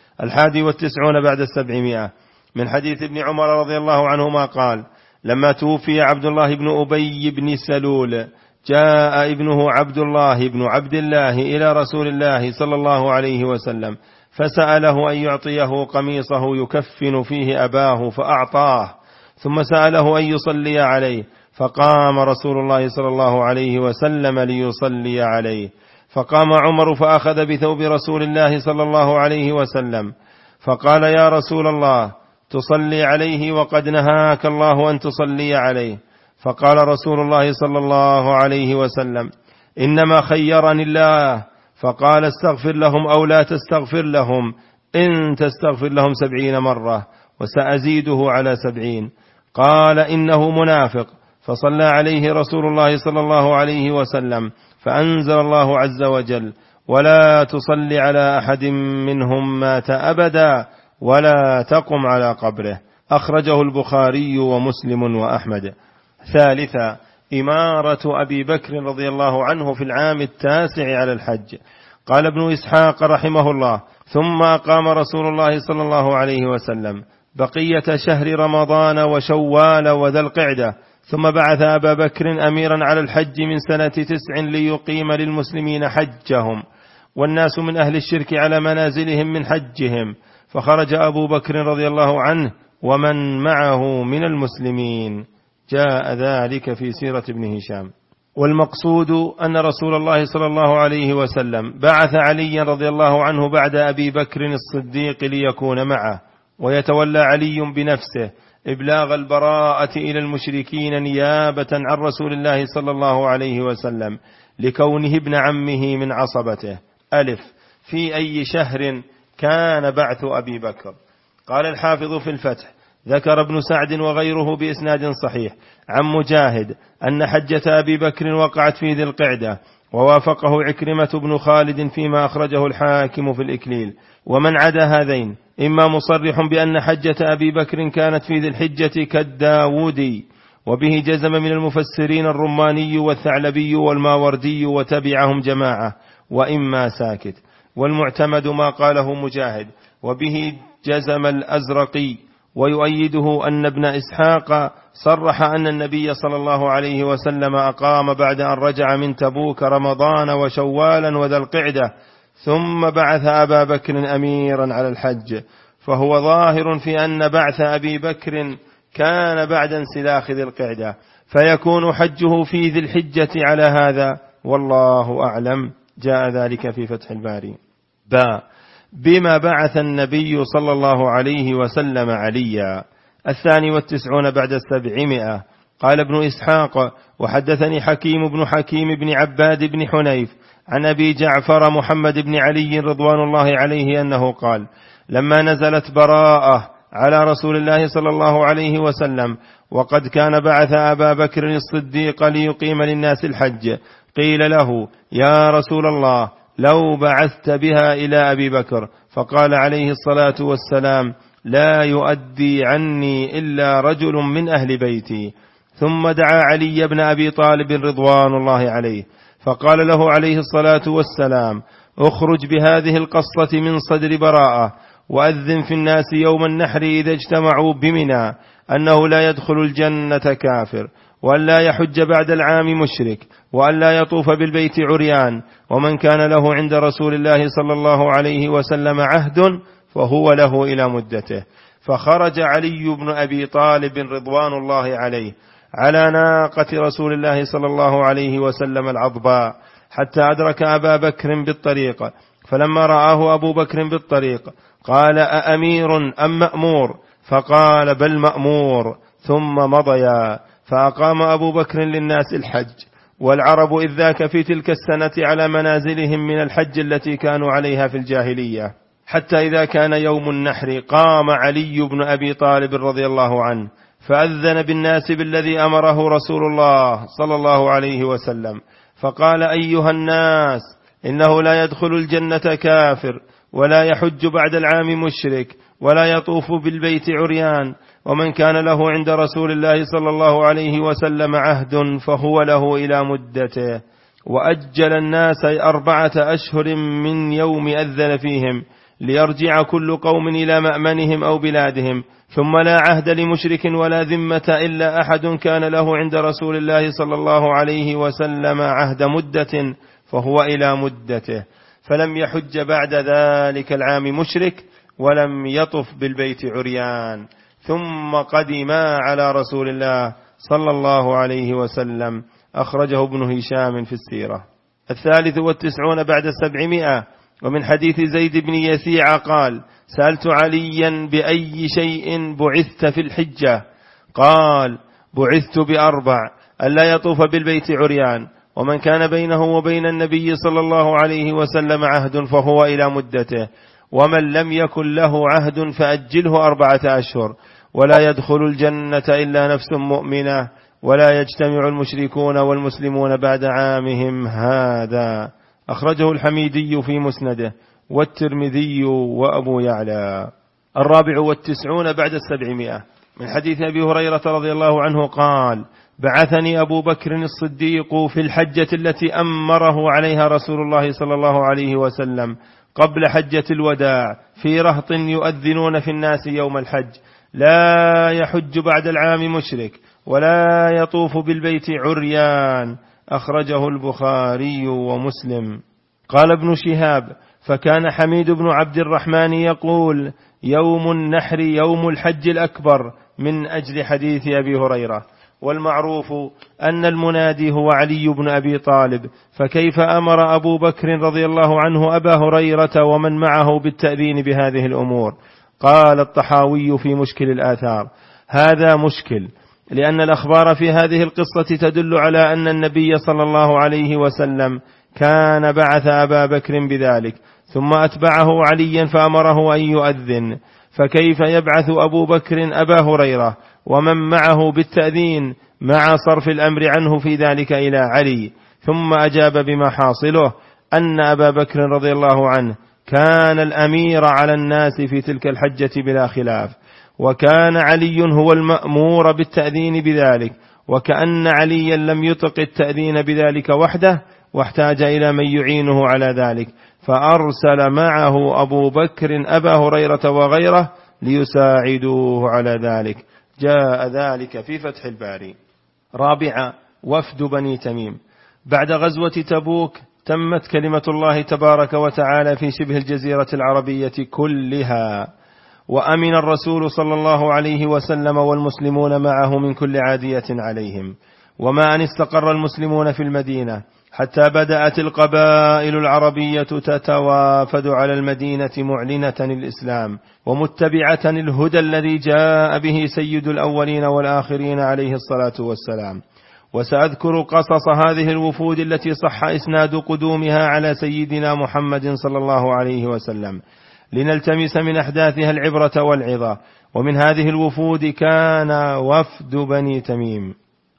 91 بعد 700 من حديث ابن عمر رضي الله عنهما قال: لما توفي عبد الله بن أبي بن سلول جاء ابنه عبد الله بن عبد الله إلى رسول الله صلى الله عليه وسلم فسأله أن يعطيه قميصه يكفن فيه أباه فأعطاه، ثم سأله أن يصلي عليه فقام رسول الله صلى الله عليه وسلم ليصلي عليه، فقام عمر فأخذ بثوب رسول الله صلى الله عليه وسلم فقال: يا رسول الله، تصلي عليه وقد نهاك الله أن تصلي عليه. فقال رسول الله صلى الله عليه وسلم: إنما خيرني الله، فقال: استغفر لهم أو لا تستغفر لهم، إن تستغفر لهم 70 مرة وسأزيده على 70. قال: إنه منافق. فصلى عليه رسول الله صلى الله عليه وسلم فأنزل الله عز وجل: ولا تصل على أحد منهم مات أبدا ولا تقم على قبره. أخرجه البخاري ومسلم وأحمد. 3. إمارة أبي بكر رضي الله عنه في العام 9 على الحج. قال ابن إسحاق رحمه الله: ثم أقام رسول الله صلى الله عليه وسلم بقية شهر رمضان وشوال وذا القعدة، ثم بعث أبا بكر أميرا على الحج من سنة 9 ليقيم للمسلمين حجهم، والناس من أهل الشرك على منازلهم من حجهم، فخرج أبو بكر رضي الله عنه ومن معه من المسلمين. جاء ذلك في سيرة ابن هشام. والمقصود أن رسول الله صلى الله عليه وسلم بعث علي رضي الله عنه بعد أبي بكر الصديق ليكون معه، ويتولى علي بنفسه إبلاغ البراءة إلى المشركين نيابة عن رسول الله صلى الله عليه وسلم لكونه ابن عمه من عصبته. ألف: في أي شهر كان بعث أبي بكر؟ قال الحافظ في الفتح: ذكر ابن سعد وغيره بإسناد صحيح عن مجاهد أن حجة أبي بكر وقعت في ذي القعدة، ووافقه عكرمة بن خالد فيما أخرجه الحاكم في الإكليل. ومن عدا هذين إما مصرح بأن حجة أبي بكر كانت في ذي الحجة كالداودي، وبه جزم من المفسرين الرماني والثعلبي والماوردي وتبعهم جماعة، وإما ساكت. والمعتمد ما قاله مجاهد، وبه جزم الأزرقي، ويؤيده أن ابن إسحاق صرح أن النبي صلى الله عليه وسلم أقام بعد أن رجع من تبوك رمضان وشوالا وذا القعدة، ثم بعث أبا بكر أميرا على الحج، فهو ظاهر في أن بعث أبي بكر كان بعد انسلاخ ذي القعدة، فيكون حجه في ذي الحجة على هذا، والله أعلم. جاء ذلك في فتح الباري. بما بعث النبي صلى الله عليه وسلم عليا. 92 بعد 700. قال ابن إسحاق: وحدثني حكيم بن حكيم بن عباد بن حنيف عن أبي جعفر محمد بن علي رضوان الله عليه أنه قال: لما نزلت براءة على رسول الله صلى الله عليه وسلم وقد كان بعث أبا بكر الصديق ليقيم للناس الحج، قيل له: يا رسول الله، لو بعثت بها إلى أبي بكر. فقال عليه الصلاة والسلام: لا يؤدي عني إلا رجل من أهل بيتي. ثم دعا علي بن أبي طالب رضوان الله عليه، فقال له عليه الصلاة والسلام: اخرج بهذه القصة من صدر براءة، وأذن في الناس يوم النحر إذا اجتمعوا بمنى أنه لا يدخل الجنة كافر، وأن لا يحج بعد العام مشرك، وأن لا يطوف بالبيت عريان، ومن كان له عند رسول الله صلى الله عليه وسلم عهد فهو له إلى مدته. فخرج علي بن أبي طالب رضوان الله عليه على ناقة رسول الله صلى الله عليه وسلم العضباء حتى أدرك أبا بكر بالطريق، فلما رآه أبو بكر بالطريق قال: أأمير أم مأمور؟ فقال: بل مأمور. ثم مضيا، فأقام أبو بكر للناس الحج، والعرب إذ ذاك في تلك السنة على منازلهم من الحج التي كانوا عليها في الجاهلية، حتى إذا كان يوم النحر قام علي بن أبي طالب رضي الله عنه فأذن بالناس بالذي أمره رسول الله صلى الله عليه وسلم، فقال: أيها الناس، إنه لا يدخل الجنة كافر، ولا يحج بعد العام مشرك، ولا يطوف بالبيت عريان. ومن كان له عند رسول الله صلى الله عليه وسلم عهد فهو له إلى مدته. وأجل الناس 4 أشهر من يوم أذن فيهم، ليرجع كل قوم إلى مأمنهم أو بلادهم. ثم لا عهد لمشرك ولا ذمة إلا أحد كان له عند رسول الله صلى الله عليه وسلم عهد مدة فهو إلى مدته. فلم يحج بعد ذلك العام مشرك، ولم يطف بالبيت عريان. ثم قدما على رسول الله صلى الله عليه وسلم. أخرجه ابن هشام في السيرة. 93 بعد 700. ومن حديث زيد بن يسيع قال: سألت عليا بأي شيء بعثت في الحجة؟ قال: بعثت ب4: ألا يطوف بالبيت عريان، ومن كان بينه وبين النبي صلى الله عليه وسلم عهد فهو إلى مدته، ومن لم يكن له عهد فأجله 4 أشهر. ولا يدخل الجنة إلا نفس مؤمنة، ولا يجتمع المشركون والمسلمون بعد عامهم هذا. أخرجه الحميدي في مسنده، والترمذي وأبو يعلى. 94 بعد 700. من حديث أبي هريرة رضي الله عنه قال: بعثني أبو بكر الصديق في الحجة التي أمره عليها رسول الله صلى الله عليه وسلم قبل حجة الوداع، في رهط يؤذنون في الناس يوم الحج: لا يحج بعد العام مشرك، ولا يطوف بالبيت عريان. أخرجه البخاري ومسلم. قال ابن شهاب: فكان حميد بن عبد الرحمن يقول: يوم النحر يوم الحج الأكبر، من أجل حديث أبي هريرة. والمعروف أن المنادي هو علي بن أبي طالب، فكيف أمر أبو بكر رضي الله عنه أبا هريرة ومن معه بالتأذين بهذه الأمور؟ قال الطحاوي في مشكل الآثار: هذا مشكل، لأن الأخبار في هذه القصة تدل على أن النبي صلى الله عليه وسلم كان بعث أبا بكر بذلك، ثم أتبعه عليا فأمره أن يؤذن، فكيف يبعث أبو بكر أبا هريرة ومن معه بالتأذين مع صرف الأمر عنه في ذلك إلى علي؟ ثم أجاب بما حاصله أن أبا بكر رضي الله عنه كان الأمير على الناس في تلك الحجة بلا خلاف، وكان علي هو المأمور بالتأذين بذلك، وكأن عليا لم يطق التأذين بذلك وحده، واحتاج إلى من يعينه على ذلك، فأرسل معه أبو بكر أبا هريرة وغيره ليساعدوه على ذلك. جاء ذلك في فتح الباري. 4. وفد بني تميم. بعد غزوة تبوك تمت كلمة الله تبارك وتعالى في شبه الجزيرة العربية كلها، وأمن الرسول صلى الله عليه وسلم والمسلمون معه من كل عادية عليهم. وما أن استقر المسلمون في المدينة حتى بدأت القبائل العربية تتوافد على المدينة معلنة الإسلام ومتبعة الهدى الذي جاء به سيد الأولين والآخرين عليه الصلاة والسلام. وسأذكر قصص هذه الوفود التي صح إسناد قدومها على سيدنا محمد صلى الله عليه وسلم، لنلتمس من أحداثها العبرة والعظة. ومن هذه الوفود كان وفد بني تميم.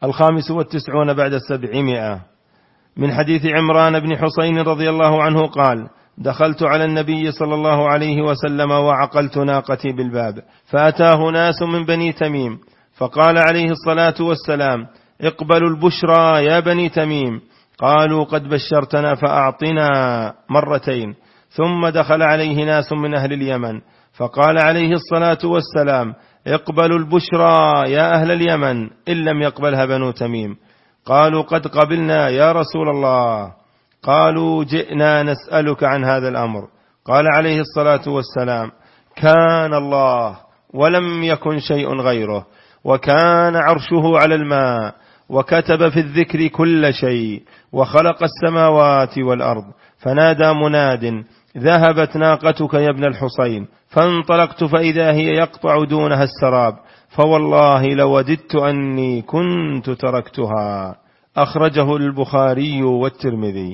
95 بعد 700. من حديث عمران بن حسين رضي الله عنه قال: دخلت على النبي صلى الله عليه وسلم وعقلت ناقتي بالباب، فأتاه ناس من بني تميم، فقال عليه الصلاة والسلام: اقبلوا البشرى يا بني تميم. قالوا: قد بشرتنا فأعطنا، مرتين. ثم دخل عليه ناس من أهل اليمن، فقال عليه الصلاة والسلام: اقبلوا البشرى يا أهل اليمن، إن لم يقبلها بنو تميم. قالوا: قد قبلنا يا رسول الله. قالوا: جئنا نسألك عن هذا الأمر. قال عليه الصلاة والسلام: كان الله ولم يكن شيء غيره، وكان عرشه على الماء، وكتب في الذكر كل شيء، وخلق السماوات والأرض. فنادى مناد: ذهبت ناقتك يا ابن الحصين. فانطلقت فإذا هي يقطع دونها السراب، فوالله لوددت أني كنت تركتها. أخرجه البخاري والترمذي.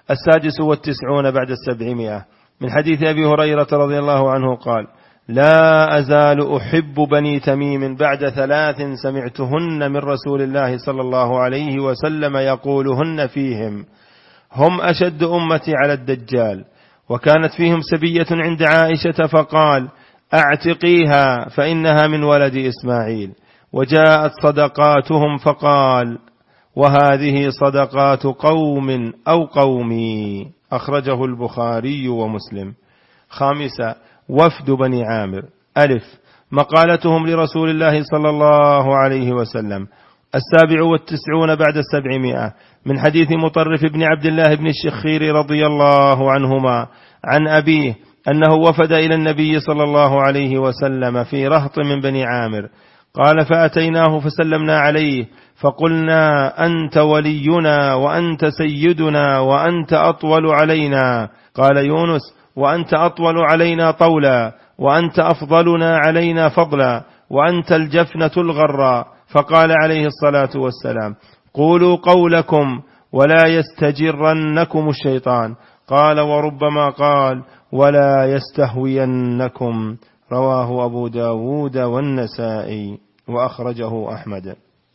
96 بعد 700. من حديث أبي هريرة رضي الله عنه قال: لا أزال أحب بني تميم بعد 3 سمعتهن من رسول الله صلى الله عليه وسلم يقولهن فيهم: هم أشد أمتي على الدجال، وكانت فيهم سبية عند عائشة فقال: اعتقيها فإنها من ولد إسماعيل. وجاءت صدقاتهم فقال: وهذه صدقات قوم أو قومي. أخرجه البخاري ومسلم. 5. وفد بني عامر. ألف، مقالتهم لرسول الله صلى الله عليه وسلم. 97 بعد 700 من حديث مطرف بن عبد الله بن الشخير رضي الله عنهما عن أبيه أنه وفد إلى النبي صلى الله عليه وسلم في رهط من بني عامر. قال: فأتيناه فسلمنا عليه فقلنا: أنت ولينا وأنت سيدنا وأنت أطول علينا. قال يونس: وأنت أطول علينا طولا وأنت أفضلنا علينا فضلا وأنت الجفنة الغراء. فقال عليه الصلاة والسلام: قولوا قولكم ولا يستجرنكم الشيطان. قال: وربما قال: ولا يستهوينكم. رواه أبو داود والنسائي وأخرجه أحمد.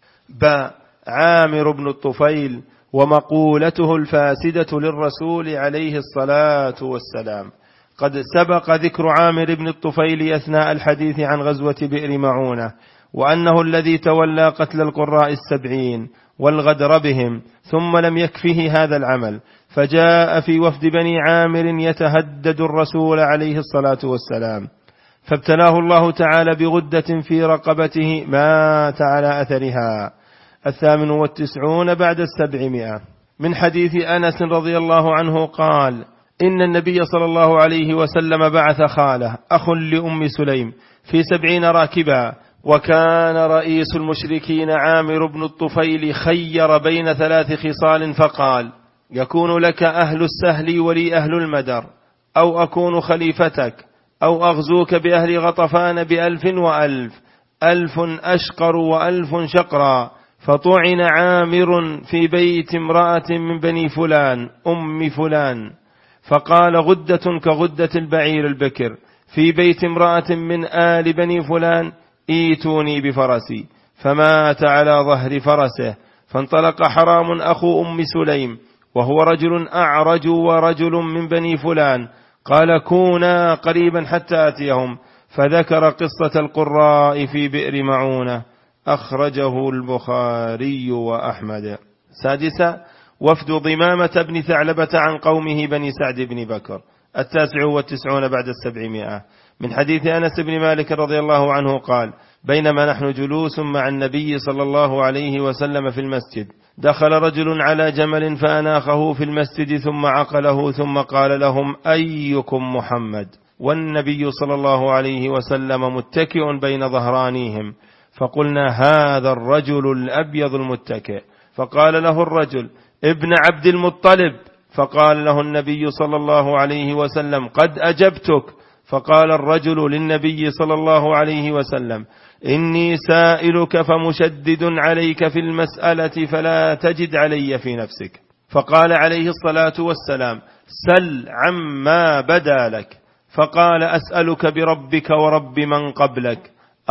عامر بن الطفيل ومقولته الفاسدة للرسول عليه الصلاة والسلام. قد سبق ذكر عامر بن الطفيل أثناء الحديث عن غزوة بئر معونة، وأنه الذي تولى قتل القراء 70 والغدر بهم، ثم لم يكفه هذا العمل فجاء في وفد بني عامر يتهدد الرسول عليه الصلاة والسلام، فابتلاه الله تعالى بغدة في رقبته مات على أثرها. 98 بعد 700 من حديث أنس رضي الله عنه قال: إن النبي صلى الله عليه وسلم بعث خاله أخ لأم سليم في 70 راكبا، وكان رئيس المشركين عامر بن الطفيل خير بين 3 خصال فقال: يكون لك أهل السهل ولي أهل المدر، أو أكون خليفتك، أو أغزوك بأهل غطفان ب1000 و1000، 1000 أشقر و1000 شقرا. فطعن عامر في بيت امرأة من بني فلان أم فلان، فقال: غدة كغدة البعير البكر في بيت امرأة من آل بني فلان، ايتوني بفرسي. فمات على ظهر فرسه. فانطلق حرام أخو أم سليم وهو رجل أعرج ورجل من بني فلان، قال: كونا قريبا حتى أتيهم. فذكر قصة القراء في بئر معونة. أخرجه البخاري وأحمد. 6. وفد ضمامة بن ثعلبة عن قومه بني سعد بن بكر. 99 بعد 700 من حديث أنس بن مالك رضي الله عنه قال: بينما نحن جلوس مع النبي صلى الله عليه وسلم في المسجد، دخل رجل على جمل فأناخه في المسجد ثم عقله، ثم قال لهم: أيكم محمد؟ والنبي صلى الله عليه وسلم متكئ بين ظهرانيهم. فقلنا: هذا الرجل الأبيض المتكئ. فقال له الرجل: ابن عبد المطلب. فقال له النبي صلى الله عليه وسلم: قد أجبتك. فقال الرجل للنبي صلى الله عليه وسلم: إني سائلك فمشدد عليك في المسألة فلا تجد علي في نفسك. فقال عليه الصلاة والسلام: سل عما بدا لك. فقال: أسألك بربك ورب من قبلك،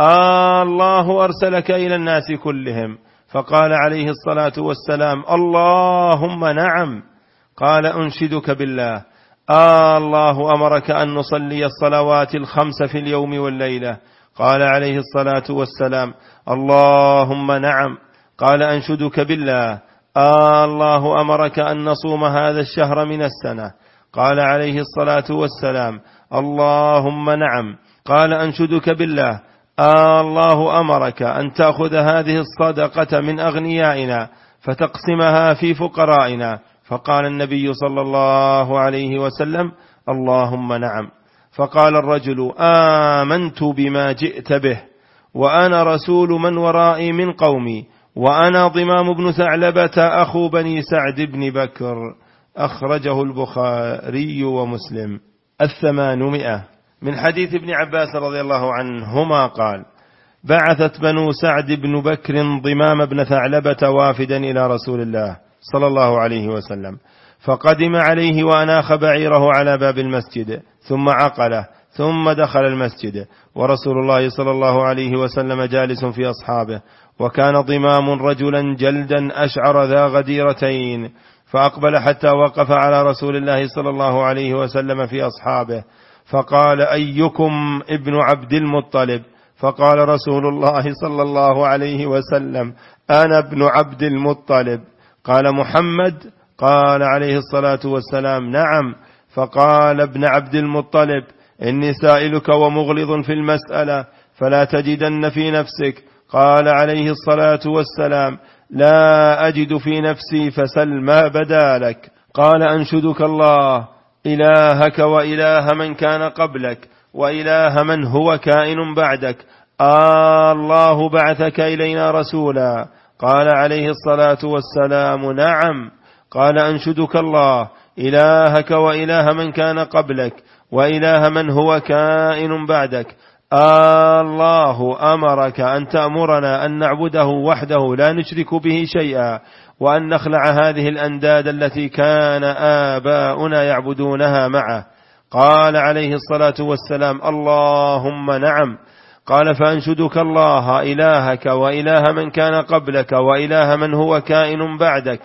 الله أرسلك إلى الناس كلهم؟ فقال عليه الصلاة والسلام: اللهم نعم. قال: أنشدك بالله، الله أمرك أن نصلي الصلوات 5 في اليوم والليلة؟ قال عليه الصلاة والسلام: اللهم نعم. قال: أنشدك بالله، الله أمرك أن نصوم هذا الشهر من السنة؟ قال عليه الصلاة والسلام: اللهم نعم. قال: أنشدك بالله، الله أمرك أن تأخذ هذه الصدقة من أغنيائنا فتقسمها في فقرائنا؟ فقال النبي صلى الله عليه وسلم: اللهم نعم. فقال الرجل: آمنت بما جئت به، وأنا رسول من ورائي من قومي، وأنا ضمام بن ثعلبة أخو بني سعد بن بكر. أخرجه البخاري ومسلم. 800 من حديث ابن عباس رضي الله عنهما قال: بعثت بنو سعد بن بكر ضمام بن ثعلبة وافدا إلى رسول الله صلى الله عليه وسلم، فقدم عليه وأناخ بعيره على باب المسجد ثم عقله ثم دخل المسجد، ورسول الله صلى الله عليه وسلم جالس في أصحابه، وكان ضمام رجلا جلدا أشعر ذا غديرتين، فأقبل حتى وقف على رسول الله صلى الله عليه وسلم في أصحابه، فقال: أيكم ابن عبد المطلب؟ فقال رسول الله صلى الله عليه وسلم: أنا ابن عبد المطلب. قال: محمد؟ قال عليه الصلاة والسلام: نعم. فقال ابن عبد المطلب: إني سائلك ومغلظ في المسألة فلا تجدن في نفسك. قال عليه الصلاة والسلام: لا أجد في نفسي فسل ما بدا لك. قال: أنشدك الله إلهك وإله من كان قبلك وإله من هو كائن بعدك، الله بعثك إلينا رسولا؟ قال عليه الصلاة والسلام: نعم. قال: أنشدك الله إلهك وإله من كان قبلك وإله من هو كائن بعدك، الله أمرك أن تأمرنا أن نعبده وحده لا نشرك به شيئا، وأن نخلع هذه الأنداد التي كان آباؤنا يعبدونها معه. قال عليه الصلاة والسلام: اللهم نعم. قال: فأنشدك الله إلهك وإله من كان قبلك وإله من هو كائن بعدك،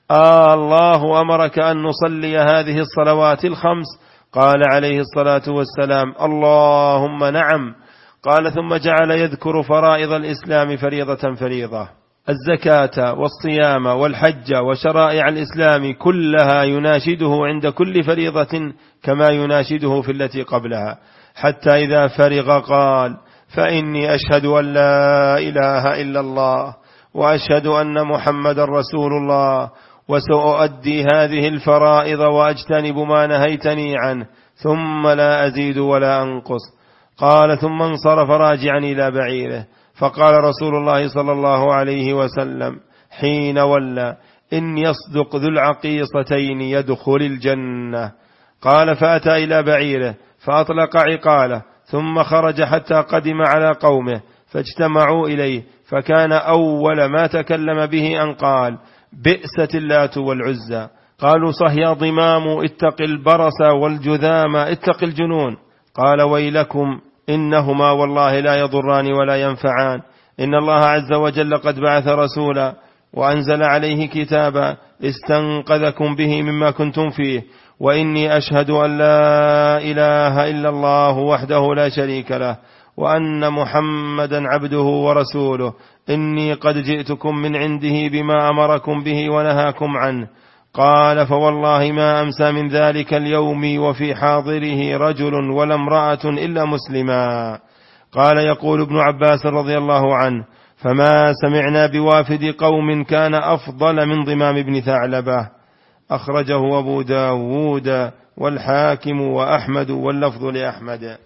الله أمرك أن نصلي هذه الصلوات الخمس؟ قال عليه الصلاة والسلام: اللهم نعم. قال: ثم جعل يذكر فرائض الإسلام فريضة فريضة، الزكاة والصيام والحج وشرائع الإسلام كلها يناشده عند كل فريضة كما يناشده في التي قبلها، حتى إذا فرغ قال: فإني أشهد أن لا إله إلا الله وأشهد أن محمد رسول الله، وسأؤدي هذه الفرائض وأجتنب ما نهيتني عنه، ثم لا أزيد ولا أنقص. قال: ثم انصرف راجعا إلى بعيره، فقال رسول الله صلى الله عليه وسلم حين ولى: إن يصدق ذو العقيصتين يدخل الجنة. قال: فأتى إلى بعيره فأطلق عقاله، ثم خرج حتى قدم على قومه فاجتمعوا إليه، فكان أول ما تكلم به أن قال: بئست اللات والعزى. قالوا: صه يا ضمام، اتق البرص والجذام، اتق الجنون. قال: ويلكم، إنهما والله لا يضران ولا ينفعان، إن الله عز وجل قد بعث رسولا وأنزل عليه كتابا استنقذكم به مما كنتم فيه، وإني أشهد أن لا إله إلا الله وحده لا شريك له، وأن محمدا عبده ورسوله، إني قد جئتكم من عنده بما أمركم به ونهاكم عنه. قال: فوالله ما أمسى من ذلك اليوم وفي حاضره رجل ولا امرأة إلا مسلما. قال: يقول ابن عباس رضي الله عنه: فما سمعنا بوافد قوم كان أفضل من ضمام بن ثعلبة. أخرجه أبو داود والحاكم وأحمد، واللفظ لأحمد.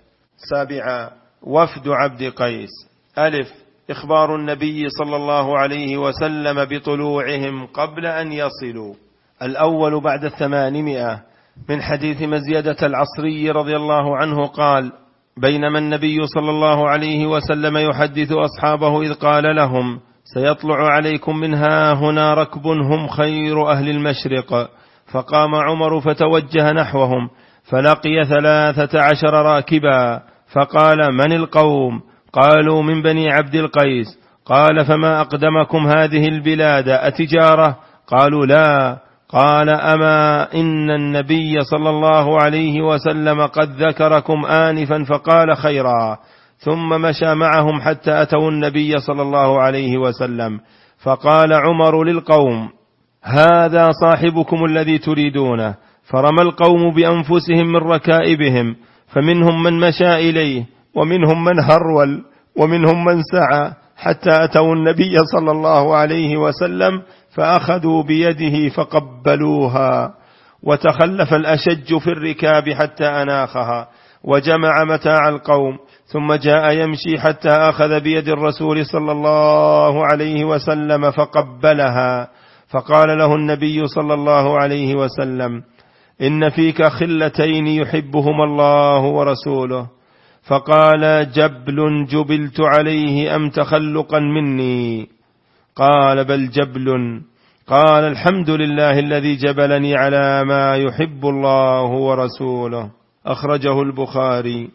7. وفد عبد قيس. ألف: إخبار النبي صلى الله عليه وسلم بطلوعهم قبل أن يصلوا. الأول بعد 800 من حديث مزيدة العصري رضي الله عنه قال: بينما النبي صلى الله عليه وسلم يحدث أصحابه إذ قال لهم: سيطلع عليكم من هنا ركب هم خير أهل المشرق. فقام عمر فتوجه نحوهم فلقي 13 راكبا، فقال: من القوم؟ قالوا: من بني عبد القيس. قال: فما أقدمكم هذه البلاد؟ أتجارة؟ قالوا: لا. قال: أما إن النبي صلى الله عليه وسلم قد ذكركم آنفا فقال: خيرا. ثم مشى معهم حتى أتوا النبي صلى الله عليه وسلم، فقال عمر للقوم: هذا صاحبكم الذي تريدونه. فرمى القوم بأنفسهم من ركائبهم، فمنهم من مشى إليه، ومنهم من هرول، ومنهم من سعى، حتى أتوا النبي صلى الله عليه وسلم فأخذوا بيده فقبلوها. وتخلف الأشج في الركاب حتى أناخها، وجمع متاع القوم، ثم جاء يمشي حتى أخذ بيد الرسول صلى الله عليه وسلم فقبلها. فقال له النبي صلى الله عليه وسلم: إن فيك خلتين يحبهما الله ورسوله. فقال: جبل جبلت عليه أم تخلقا مني؟ قال: بل جبل. قال: الحمد لله الذي جبلني على ما يحب الله ورسوله. أخرجه البخاري.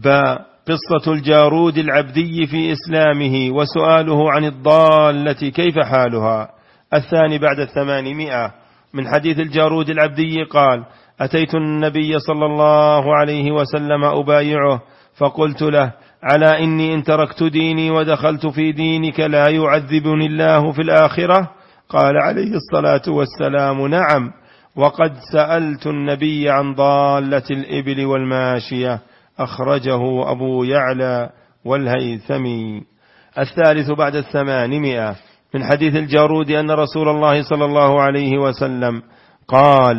قصة الجارود العبدي في إسلامه وسؤاله عن الضالة كيف حالها. الثاني بعد 800 من حديث الجارود العبدي قال: أتيت النبي صلى الله عليه وسلم أبايعه، فقلت له: على إني إن تركت ديني ودخلت في دينك لا يعذبني الله في الآخرة؟ قال عليه الصلاة والسلام: نعم، وقد سألت النبي عن ضالة الإبل والماشية. أخرجه أبو يعلى والهيثمي. الثالث بعد 800 من حديث الجارود أن رسول الله صلى الله عليه وسلم قال: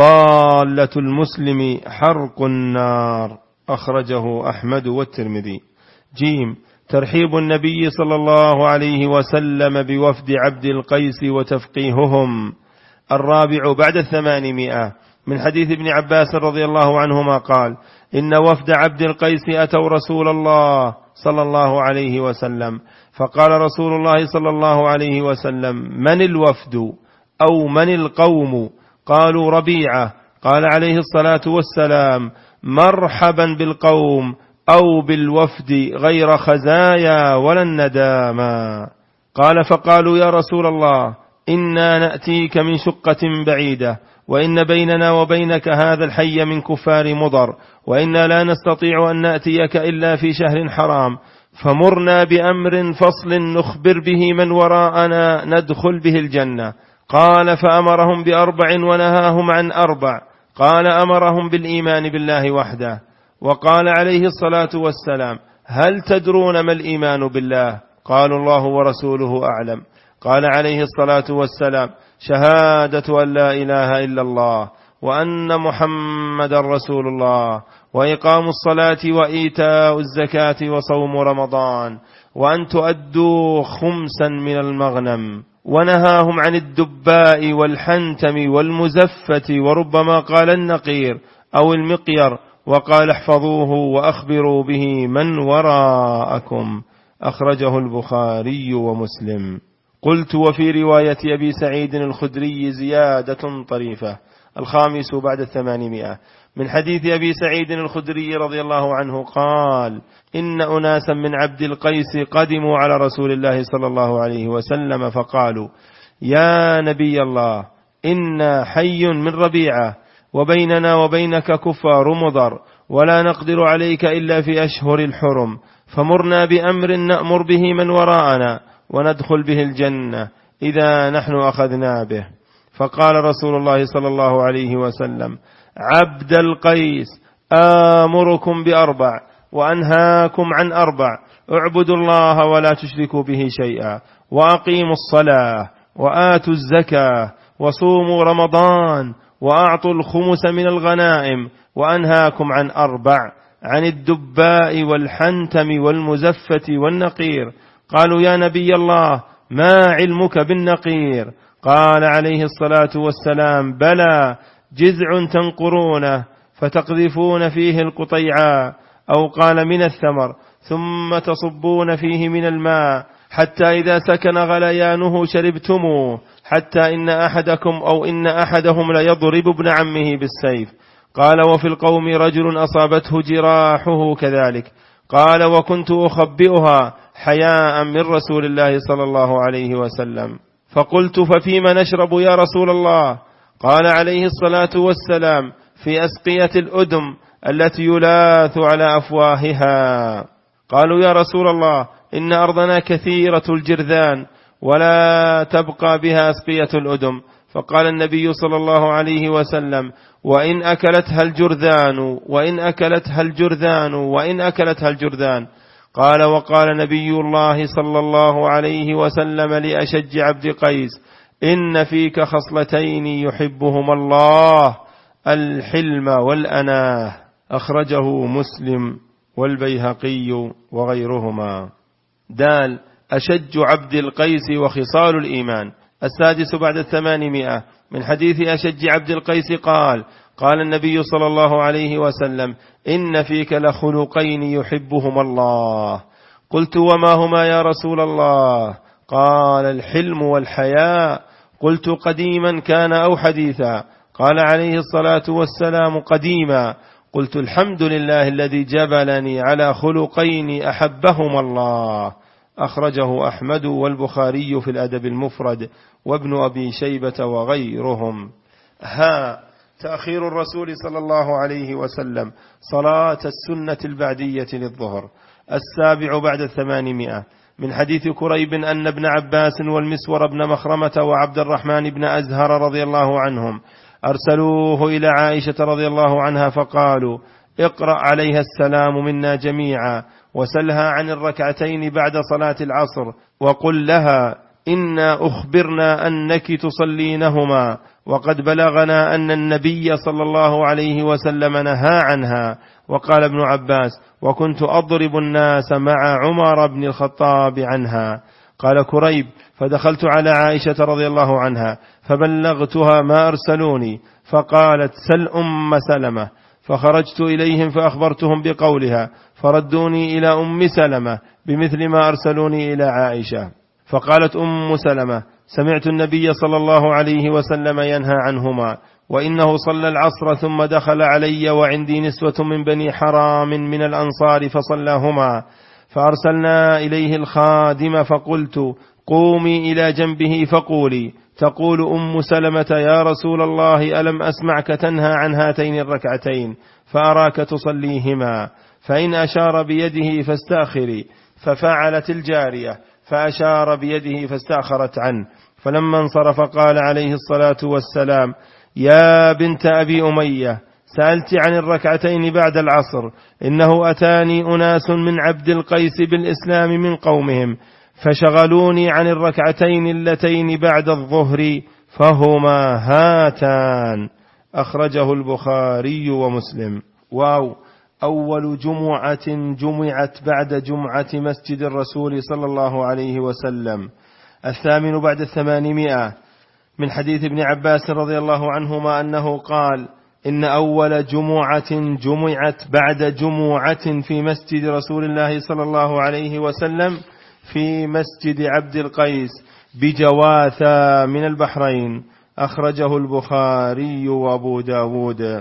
ضالة المسلم حرق النار. أخرجه أحمد والترمذي. جيم: ترحيب النبي صلى الله عليه وسلم بوفد عبد القيس وتفقيههم. الرابع بعد 800 من حديث ابن عباس رضي الله عنهما قال: إن وفد عبد القيس أتوا رسول الله صلى الله عليه وسلم، فقال رسول الله صلى الله عليه وسلم: من الوفد أو من القوم؟ قالوا: ربيعة. قال عليه الصلاة والسلام: مرحبا بالقوم أو بالوفد غير خزايا ولا النداما. قال: فقالوا: يا رسول الله، إنا نأتيك من شقة بعيدة، وإن بيننا وبينك هذا الحي من كفار مضر، وإنا لا نستطيع أن نأتيك إلا في شهر حرام، فمرنا بأمر فصل نخبر به من وراءنا ندخل به الجنة. قال: فأمرهم ب4 ونهاهم عن 4. قال: أمرهم بالإيمان بالله وحده. وقال عليه الصلاة والسلام: هل تدرون ما الإيمان بالله؟ قالوا: الله ورسوله أعلم. قال عليه الصلاة والسلام: شهادة أن لا إله إلا الله وأن محمد رسول الله، وإقام الصلاة وإيتاء الزكاة وصوم رمضان، وأن تؤدوا 5 من المغنم. ونهاهم عن الدباء والحنتم والمزفة، وربما قال النقير أو المقير، وقال: احفظوه وأخبروا به من وراءكم. أخرجه البخاري ومسلم. قلت: وفي رواية أبي سعيد الخدري زيادة طريفة. الخامس بعد 800 من حديث أبي سعيد الخدري رضي الله عنه قال: إن أناسا من عبد القيس قدموا على رسول الله صلى الله عليه وسلم فقالوا: يا نبي الله، إنا حي من ربيعة، وبيننا وبينك كفار مضر، ولا نقدر عليك إلا في أشهر الحرم، فمرنا بأمر نأمر به من وراءنا وندخل به الجنة إذا نحن أخذنا به. فقال رسول الله صلى الله عليه وسلم: عبد القيس، آمركم ب4 وأنهاكم عن 4: اعبدوا الله ولا تشركوا به شيئا، وأقيموا الصلاة، وآتوا الزكاة، وصوموا رمضان، وأعطوا 5 من الغنائم. وأنهاكم عن 4: عن الدباء والحنتم والمزفة والنقير. قالوا: يا نبي الله، ما علمك بالنقير؟ قال عليه الصلاة والسلام: بلى، جذع تنقرونه فتقذفون فيه القطيعاء، أو قال من الثمر، ثم تصبون فيه من الماء، حتى إذا سكن غليانه شربتموه، حتى إن أحدكم أو إن أحدهم ليضرب ابن عمه بالسيف. قال: وفي القوم رجل أصابته جراحه كذلك. قال: وكنت أخبئها حياء من رسول الله صلى الله عليه وسلم، فقلت: ففيما نشرب يا رسول الله؟ قال عليه الصلاة والسلام: في أسقية الأدم التي يلاث على أفواهها. قالوا: يا رسول الله، إن أرضنا كثيرة الجرذان ولا تبقى بها أسقية الأدم. فقال النبي صلى الله عليه وسلم: وإن أكلتها الجرذان، وإن أكلتها الجرذان، وإن أكلتها الجرذان. قال: وقال نبي الله صلى الله عليه وسلم لأشج عبد قيس: إن فيك خصلتين يحبهما الله، الحلم والأناه. أخرجه مسلم والبيهقي وغيرهما. دال: أشج عبد القيس وخصال الإيمان. السادس بعد 800 من حديث أشج عبد القيس قال: قال النبي صلى الله عليه وسلم: إن فيك لخلقين يحبهما الله. قلت: وما هما يا رسول الله؟ قال: الحلم والحياء. قلت: قديما كان أو حديثا؟ قال عليه الصلاة والسلام: قديما. قلت: الحمد لله الذي جبلني على خلقين أحبهما الله. أخرجه أحمد والبخاري في الأدب المفرد وابن أبي شيبة وغيرهم. تأخير الرسول صلى الله عليه وسلم صلاة السنة البعدية للظهر. 7 بعد 800 من حديث كريب أن ابن عباس والمسور بن مخرمة وعبد الرحمن بن أزهر رضي الله عنهم أرسلوه إلى عائشة رضي الله عنها فقالوا: اقرأ عليها السلام منا جميعا وسلها عن الركعتين بعد صلاة العصر وقل لها إنا أخبرنا أنك تصلينهما وقد بلغنا أن النبي صلى الله عليه وسلم نهى عنها. وقال ابن عباس: وكنت أضرب الناس مع عمر بن الخطاب عنها. قال كريب: فدخلت على عائشة رضي الله عنها فبلغتها ما أرسلوني فقالت: سل أم سلمة. فخرجت إليهم فأخبرتهم بقولها فردوني إلى أم سلمة بمثل ما أرسلوني إلى عائشة. فقالت أم سلمة: سمعت النبي صلى الله عليه وسلم ينهى عنهما، وإنه صلى العصر ثم دخل علي وعندي نسوة من بني حرام من الأنصار فصلاهما، فأرسلنا إليه الخادم فقلت: قومي إلى جنبه فقولي: تقول أم سلمة: يا رسول الله ألم أسمعك تنهى عن هاتين الركعتين فأراك تصليهما، فإن أشار بيده فاستأخري. ففعلت الجارية فأشار بيده فاستأخرت عنه. فلما انصرف قال عليه الصلاة والسلام: يا بنت أبي أمية، سألت عن الركعتين بعد العصر، إنه أتاني أناس من عبد القيس بالإسلام من قومهم فشغلوني عن الركعتين اللتين بعد الظهر فهما هاتان. أخرجه البخاري ومسلم. أول جمعة جمعت بعد جمعة مسجد الرسول صلى الله عليه وسلم. 8 بعد 800 من حديث ابن عباس رضي الله عنهما أنه قال: إن أول جمعة جمعت بعد جمعة في مسجد رسول الله صلى الله عليه وسلم في مسجد عبد القيس بجواثة من البحرين. أخرجه البخاري وأبو داود.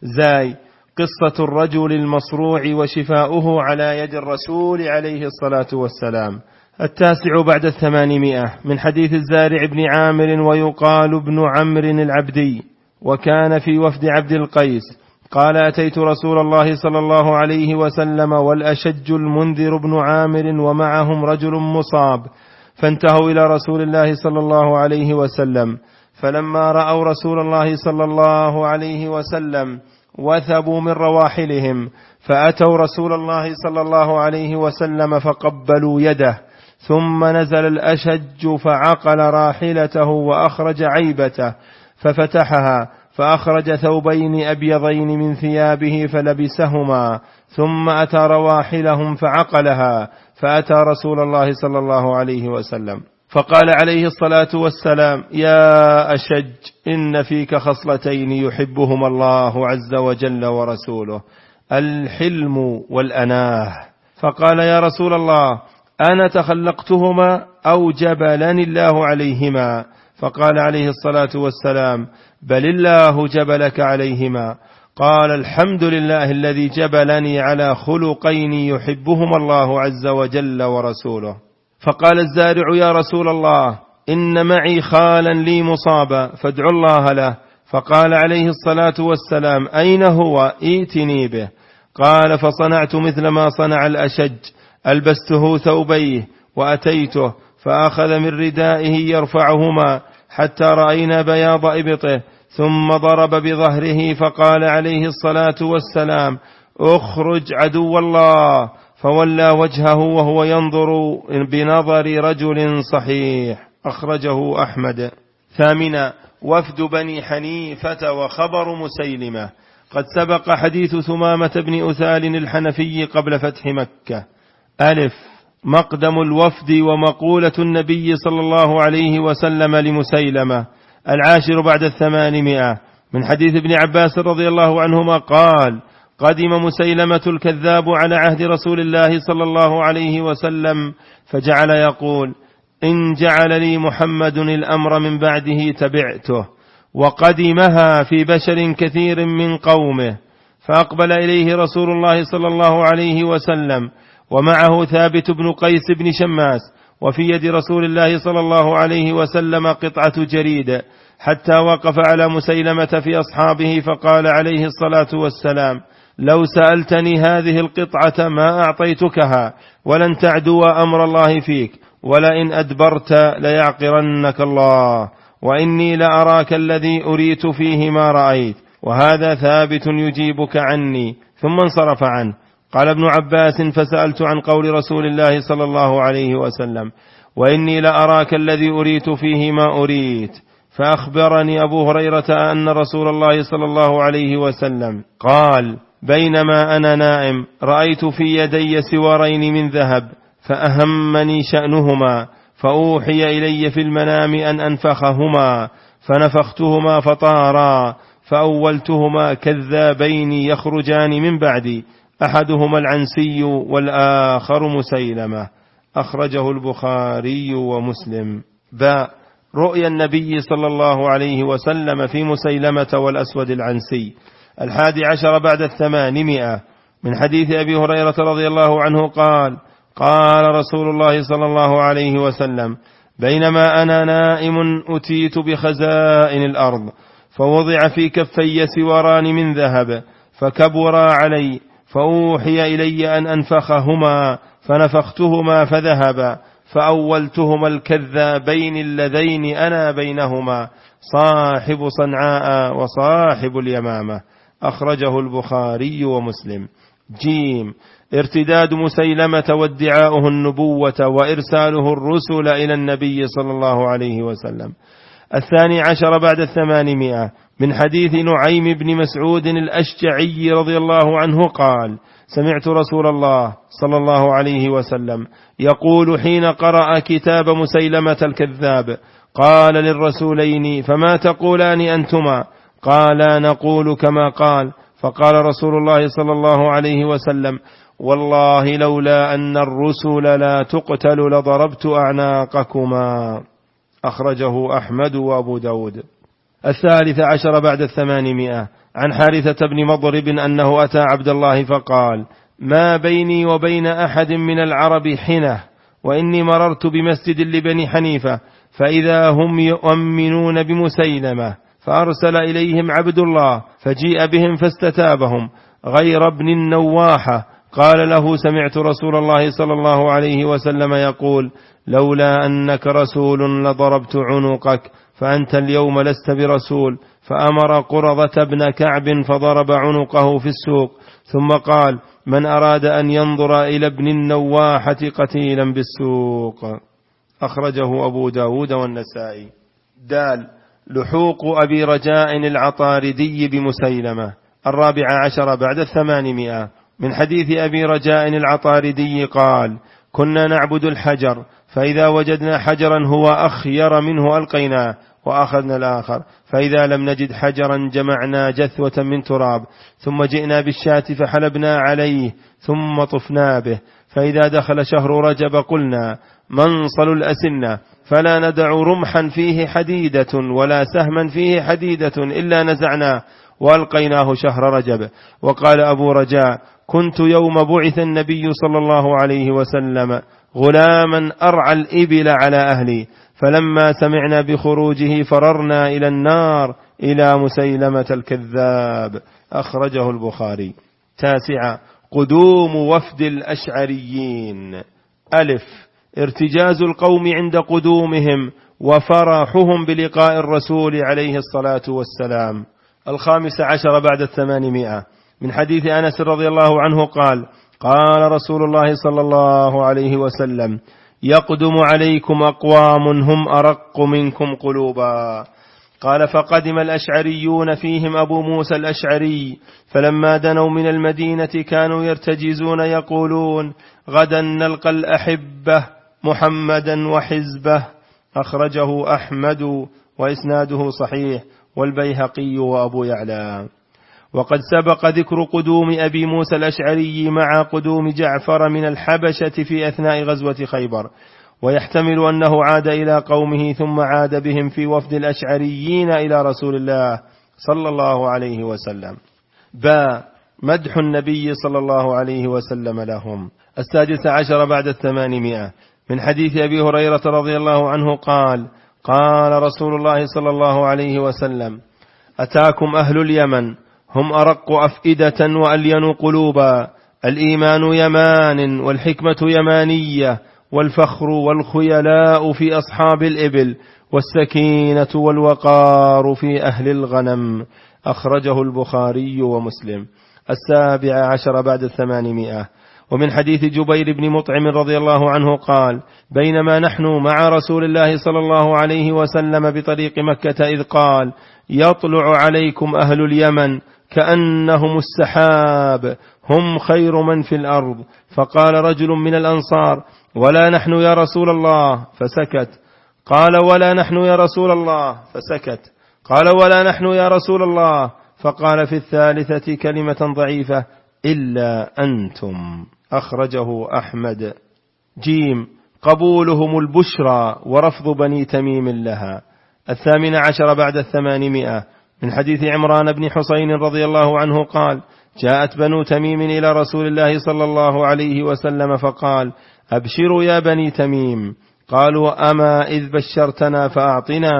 قصة الرجل المصروع وشفاؤه على يد الرسول عليه الصلاة والسلام. 9 بعد 800 من حديث الزارع بن عامر ويقال ابن عمرو العبدي، وكان في وفد عبد القيس، قال: أتيت رسول الله صلى الله عليه وسلم والأشج المنذر بن عامر ومعهم رجل مصاب، فانتهوا إلى رسول الله صلى الله عليه وسلم، فلما رأوا رسول الله صلى الله عليه وسلم وثبوا من رواحلهم، فأتوا رسول الله صلى الله عليه وسلم فقبلوا يده، ثم نزل الأشج فعقل راحلته وأخرج عيبته ففتحها، فأخرج ثوبين أبيضين من ثيابه فلبسهما، ثم أتى رواحلهم فعقلها، فأتى رسول الله صلى الله عليه وسلم فقال عليه الصلاة والسلام: يا أشج، إن فيك خصلتين يحبهما الله عز وجل ورسوله: الحلم والأناه. فقال: يا رسول الله، أنا تخلقتهما أو جبلني الله عليهما؟ فقال عليه الصلاة والسلام: بل الله جبلك عليهما. قال: الحمد لله الذي جبلني على خلقين يحبهما الله عز وجل ورسوله. فقال الزارع: يا رسول الله، إن معي خالا لي مصابا فادعوا الله له. فقال عليه الصلاة والسلام: أين هو؟ ائتني به. قال: فصنعت مثل ما صنع الأشج، ألبسته ثوبيه وأتيته، فأخذ من ردائه يرفعهما حتى رأينا بياض إبطه، ثم ضرب بظهره، فقال عليه الصلاة والسلام: اخرج عدو الله، فولى وجهه وهو ينظر بنظر رجل صحيح. أخرجه أحمد. 8 وفد بني حنيفة وخبر مسيلمة. قد سبق حديث ثمامة بن أثال الحنفي قبل فتح مكة. مقدم الوفد ومقولة النبي صلى الله عليه وسلم لمسيلمة. 10 بعد 800 من حديث ابن عباس رضي الله عنهما قال: قدم مسيلمة الكذاب على عهد رسول الله صلى الله عليه وسلم، فجعل يقول: إن جعل لي محمد الأمر من بعده تبعته. وقدمها في بشر كثير من قومه، فأقبل إليه رسول الله صلى الله عليه وسلم ومعه ثابت بن قيس بن شماس، وفي يد رسول الله صلى الله عليه وسلم قطعة جريد، حتى وقف على مسيلمة في أصحابه فقال عليه الصلاة والسلام: لو سألتني هذه القطعة ما أعطيتكها، ولن تعدو أمر الله فيك، ولئن أدبرت ليعقرنك الله، وإني لأراك الذي أريت فيه ما رأيت، وهذا ثابت يجيبك عني. ثم انصرف عنه. قال ابن عباس: فسألت عن قول رسول الله صلى الله عليه وسلم: وإني لأراك الذي أريت فيه ما أريت، فأخبرني أبو هريرة أن رسول الله صلى الله عليه وسلم قال: بينما أنا نائم رأيت في يدي سوارين من ذهب، فأهمني شأنهما، فأوحي إلي في المنام أن أنفخهما، فنفختهما فطارا، فأولتهما كذابين يخرجان من بعدي، أحدهما العنسي والآخر مسيلمة. أخرجه البخاري ومسلم. باء رؤيا النبي صلى الله عليه وسلم في مسيلمة والأسود العنسي. 11 بعد 800 من حديث أبي هريرة رضي الله عنه قال: قال رسول الله صلى الله عليه وسلم: بينما أنا نائم أتيت بخزائن الأرض، فوضع في كفي سواران من ذهب، فكبرا علي، فأوحي إلي أن أنفخهما، فنفختهما فذهبا، فأولتهما الكذابين اللذين أنا بينهما، صاحب صنعاء وصاحب اليمامة. أخرجه البخاري ومسلم. جيم ارتداد مسيلمة وادعاؤه النبوة وإرساله الرسل إلى النبي صلى الله عليه وسلم. 12 بعد 800 من حديث نعيم بن مسعود الأشجعي رضي الله عنه قال: سمعت رسول الله صلى الله عليه وسلم يقول حين قرأ كتاب مسيلمة الكذاب: قال للرسولين: فما تقولان أنتما؟ قالا: نقول كما قال. فقال رسول الله صلى الله عليه وسلم: والله لولا أن الرسل لا تقتل لضربت أعناقكما. أخرجه أحمد وأبو داود. 13 بعد 800 عن حارثة بن مضرب أنه أتى عبد الله فقال: ما بيني وبين أحد من العرب حنة، وإني مررت بمسجد لبني حنيفة، فإذا هم يؤمنون بمسيلمة، فأرسل إليهم عبد الله، فجيء بهم فاستتابهم، غير ابن النواحة. قال له: سمعت رسول الله صلى الله عليه وسلم يقول: لولا أنك رسول لضربت عنقك، فأنت اليوم لست برسول. فأمر قرظة بن كعب فضرب عنقه في السوق، ثم قال: من أراد أن ينظر إلى ابن النواحة قتيلا بالسوق. أخرجه أبو داود والنسائي. دال لحوق أبي رجاء العطاردي بمسيلمة. 14 بعد 800 من حديث أبي رجاء العطاردي قال: كنا نعبد الحجر، فإذا وجدنا حجرا هو أخير منه ألقيناه، وأخذنا الآخر، فإذا لم نجد حجرا جمعنا جثوة من تراب، ثم جئنا بالشاة فحلبنا عليه، ثم طفنا به، فإذا دخل شهر رجب قلنا: منصل الأسنة، فلا ندع رمحا فيه حديدة ولا سهما فيه حديدة إلا نزعناه، وألقيناه شهر رجب. وقال أبو رجاء: كنت يوم بعث النبي صلى الله عليه وسلم غلاما أرعى الإبل على أهلي، فلما سمعنا بخروجه فررنا إلى النار إلى مسيلمة الكذاب. أخرجه البخاري. 9 قدوم وفد الأشعريين. ألف ارتجاز القوم عند قدومهم وفرحهم بلقاء الرسول عليه الصلاة والسلام. 15 بعد 800 من حديث أنس رضي الله عنه قال: قال رسول الله صلى الله عليه وسلم: يقدم عليكم أقوام هم أرق منكم قلوبا. قال: فقدم الأشعريون فيهم أبو موسى الأشعري، فلما دنوا من المدينة كانوا يرتجزون يقولون: غدا نلقى الأحبة محمدا وحزبه. أخرجه أحمد وإسناده صحيح، والبيهقي وأبو يعلى. وقد سبق ذكر قدوم أبي موسى الأشعري مع قدوم جعفر من الحبشة في أثناء غزوة خيبر، ويحتمل أنه عاد إلى قومه ثم عاد بهم في وفد الأشعريين إلى رسول الله صلى الله عليه وسلم. مدح النبي صلى الله عليه وسلم لهم. 16 بعد 800 من حديث أبي هريرة رضي الله عنه قال: قال رسول الله صلى الله عليه وسلم: أتاكم أهل اليمن هم أرق أفئدة وألين قلوبا، الإيمان يمان والحكمة يمانية، والفخر والخيلاء في أصحاب الإبل، والسكينة والوقار في أهل الغنم. أخرجه البخاري ومسلم. 17 بعد 800 ومن حديث جبير بن مطعم رضي الله عنه قال: بينما نحن مع رسول الله صلى الله عليه وسلم بطريق مكة إذ قال: يطلع عليكم أهل اليمن كأنهم السحاب، هم خير من في الأرض. فقال رجل من الأنصار: ولا نحن يا رسول الله، فسكت. قال: ولا نحن يا رسول الله، فسكت. قال: ولا نحن يا رسول الله. فقال في الثالثة كلمة ضعيفة: إلا أنتم. أخرجه أحمد. جيم قبولهم البشرى ورفض بني تميم لها. 18 بعد 800 من حديث عمران بن حسين رضي الله عنه قال: جاءت بنو تميم إلى رسول الله صلى الله عليه وسلم فقال: أبشروا يا بني تميم. قالوا: أما إذ بشرتنا فأعطنا.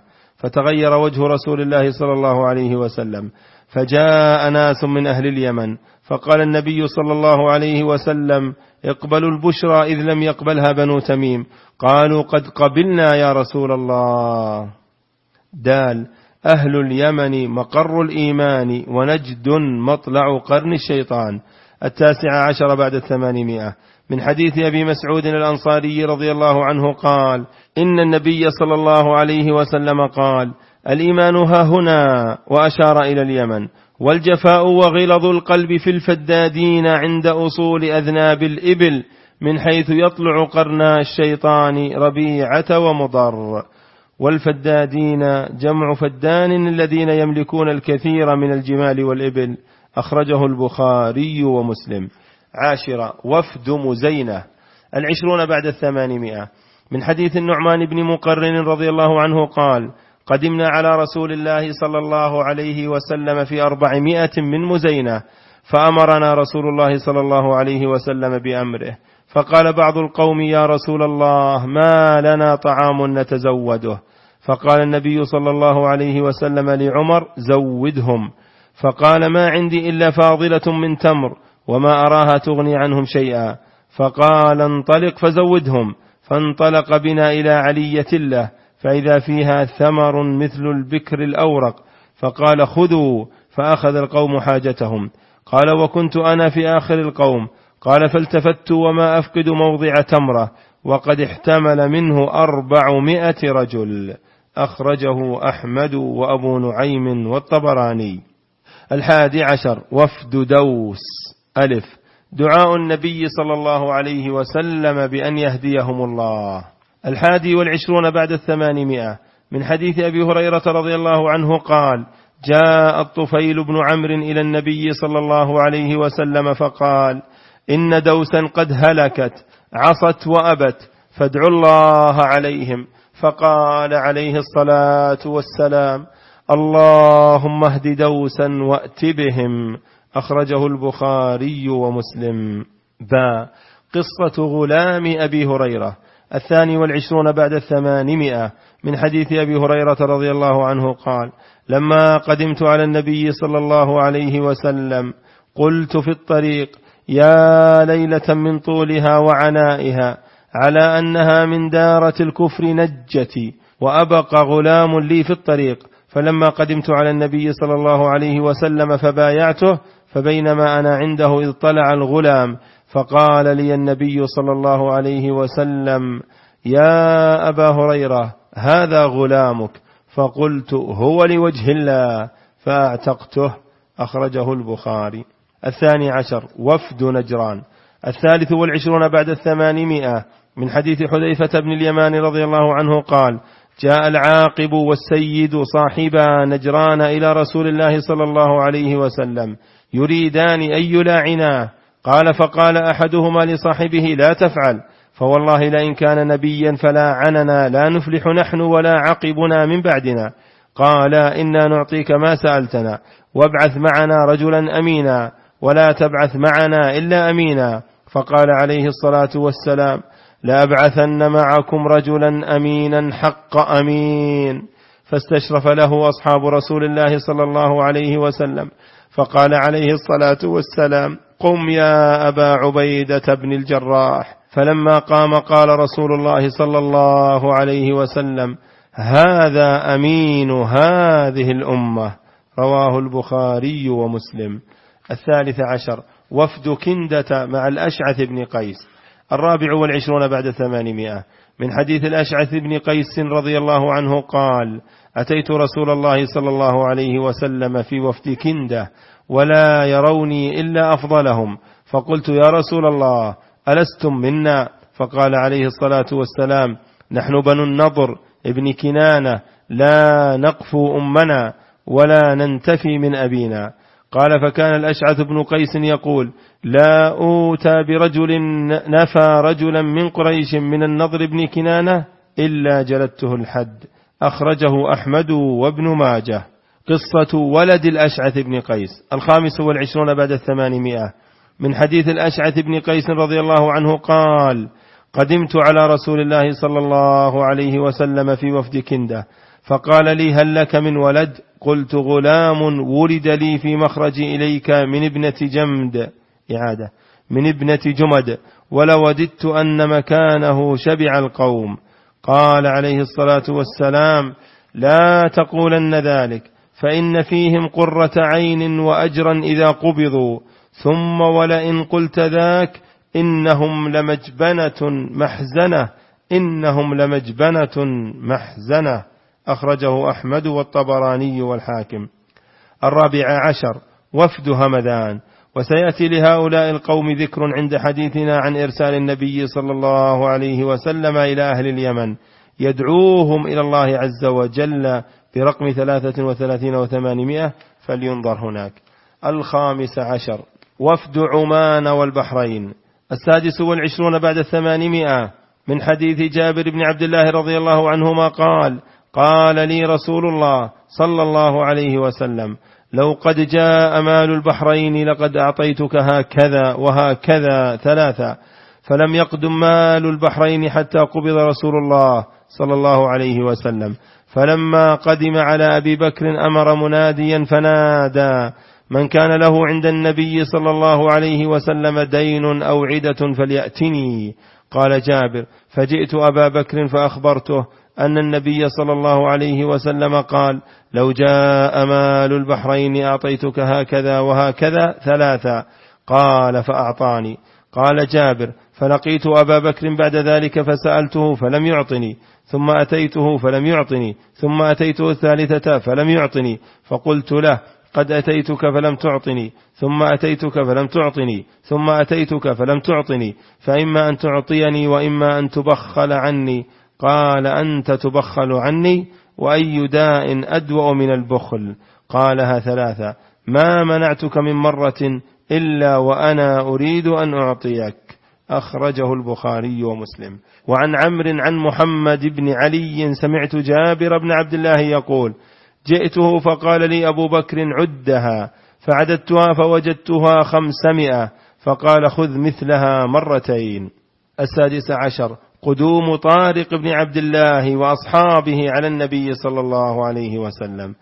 فتغير وجه رسول الله صلى الله عليه وسلم، فجاء ناس من أهل اليمن، فقال النبي صلى الله عليه وسلم: اقبلوا البشرى إذ لم يقبلها بنو تميم. قالوا: قد قبلنا يا رسول الله. دال أهل اليمن مقر الإيمان، ونجد مطلع قرن الشيطان. 19 بعد 800 من حديث أبي مسعود الأنصاري رضي الله عنه قال: إن النبي صلى الله عليه وسلم قال: الإيمان ها هنا، وأشار إلى اليمن، والجفاء وغلظ القلب في الفدادين عند أصول أذناب الإبل، من حيث يطلع قرنا الشيطان ربيعة ومضر. والفدادين جمع فدان الذين يملكون الكثير من الجمال والإبل. أخرجه البخاري ومسلم. 10 وفد مزينة. 20 بعد 800 من حديث النعمان بن مقرن رضي الله عنه قال: قدمنا على رسول الله صلى الله عليه وسلم في 400 من مزينة، فأمرنا رسول الله صلى الله عليه وسلم بأمره، فقال بعض القوم: يا رسول الله، ما لنا طعام نتزوده. فقال النبي صلى الله عليه وسلم لعمر: زودهم. فقال: ما عندي إلا فاضلة من تمر، وما أراها تغني عنهم شيئا. فقال: انطلق فزودهم. فانطلق بنا إلى علية له، فإذا فيها ثمر مثل البكر الأورق، فقال: خذوا. فأخذ القوم حاجتهم. قال: وكنت أنا في آخر القوم. قال: فالتفت وما أفقد موضع تمرة، وقد احتمل منه 400 رجل. أخرجه أحمد وأبو نعيم والطبراني. 11 وفد دوس. ألف دعاء النبي صلى الله عليه وسلم بأن يهديهم الله. 21 بعد 800 من حديث أبي هريرة رضي الله عنه قال: جاء الطفيل بن عمرو إلى النبي صلى الله عليه وسلم فقال: إن دوسا قد هلكت، عصت وأبت، فادعوا الله عليهم. فقال عليه الصلاة والسلام: اللهم اهد دوسا وأت بهم. أخرجه البخاري ومسلم. قصة غلام أبي هريرة. 22 بعد 800 من حديث أبي هريرة رضي الله عنه قال: لما قدمت على النبي صلى الله عليه وسلم قلت في الطريق: يا ليلة من طولها وعنائها، على أنها من دارة الكفر نجتي، وأبقى غلام لي في الطريق. فلما قدمت على النبي صلى الله عليه وسلم فبايعته، فبينما أنا عنده إذ طلع الغلام، فقال لي النبي صلى الله عليه وسلم: يا أبا هريرة، هذا غلامك. فقلت: هو لوجه الله، فاعتقته. أخرجه البخاري. 12 وفد نجران. 23 بعد 800 من حديث حذيفة بن اليمان رضي الله عنه قال: جاء العاقب والسيد صاحبا نجران إلى رسول الله صلى الله عليه وسلم، يريدان أن يلاعناه. قال: فقال أحدهما لصاحبه: لا تفعل، فوالله لئن كان نبيا فلا عننا لا نفلح نحن ولا عقبنا من بعدنا. قال: إنا نعطيك ما سألتنا، وابعث معنا رجلا أمينا. ولا تبعث معنا إلا أمينا. فقال عليه الصلاة والسلام: لأبعثن معكم رجلا أمينا حق أمين. فاستشرف له أصحاب رسول الله صلى الله عليه وسلم، فقال عليه الصلاة والسلام: قم يا أبا عبيدة بن الجراح. فلما قام قال رسول الله صلى الله عليه وسلم: هذا أمين هذه الأمة. رواه البخاري ومسلم. 13 وفد كندة مع الأشعث بن قيس. 24 بعد 800 من حديث الأشعث بن قيس رضي الله عنه قال: أتيت رسول الله صلى الله عليه وسلم في وفد كندة ولا يروني إلا أفضلهم، فقلت: يا رسول الله ألستم منا؟ فقال عليه الصلاة والسلام: نحن بنو النضر ابن كنانة، لا نقفو أمنا ولا ننتفي من أبينا. قال: فكان الأشعث بن قيس يقول: لا أوتى برجل نفى رجلا من قريش من النضر بن كنانة إلا جلدته الحد. أخرجه أحمد وابن ماجه. قصة ولد الأشعث بن قيس. 25 بعد 800 من حديث الأشعث بن قيس رضي الله عنه قال: قدمت على رسول الله صلى الله عليه وسلم في وفد كندة، فقال لي: هل لك من ولد؟ قلت: غلام ولد لي في مخرجي إليك من ابنة جمد، ولوددت أن مكانه شبع القوم. قال عليه الصلاة والسلام: لا تقولن ذلك، فإن فيهم قرة عين وأجرا إذا قبضوا، ثم ولئن قلت ذاك إنهم لمجبنة محزنة. أخرجه أحمد والطبراني والحاكم. 14 وفد همدان. وسيأتي لهؤلاء القوم ذكر عند حديثنا عن إرسال النبي صلى الله عليه وسلم إلى أهل اليمن يدعوهم إلى الله عز وجل برقم 33 و800، فلينظر هناك. 15 وفد عمان والبحرين. 26 بعد 800 من حديث جابر بن عبد الله رضي الله عنهما قال: قال لي رسول الله صلى الله عليه وسلم: لو قد جاء مال البحرين لقد أعطيتك هكذا وهكذا 3، فلم يقدم مال البحرين حتى قبض رسول الله صلى الله عليه وسلم. فلما قدم على أبي بكر أمر مناديا فنادى: من كان له عند النبي صلى الله عليه وسلم دين أو عدة فليأتني. قال جابر: فجئت أبا بكر فأخبرته أن النبي صلى الله عليه وسلم قال: لو جاء مال البحرين أعطيتك هكذا وهكذا 3. قال: فأعطاني. قال جابر: فلقيت أبا بكر بعد ذلك فسألته فلم يعطني، ثم أتيته فلم يعطني، ثم أتيته 3 فلم يعطني، فقلت له: قد أتيتك فلم تعطني، ثم أتيتك فلم تعطني، ثم أتيتك فلم تعطني، فإما أن تعطيني وإما أن تبخل عني. قال: أنت تبخل عني؟ وأي داء أدوأ من البخل؟ قالها 3: ما منعتك من مرة إلا وأنا أريد أن أعطيك. أخرجه البخاري ومسلم. وعن عمرو عن محمد بن علي سمعت جابر بن عبد الله يقول: جئته فقال لي أبو بكر: عدها، فعددتها فوجدتها 500، فقال: خذ مثلها 2. 16 قدوم طارق بن عبد الله وأصحابه على النبي صلى الله عليه وسلم.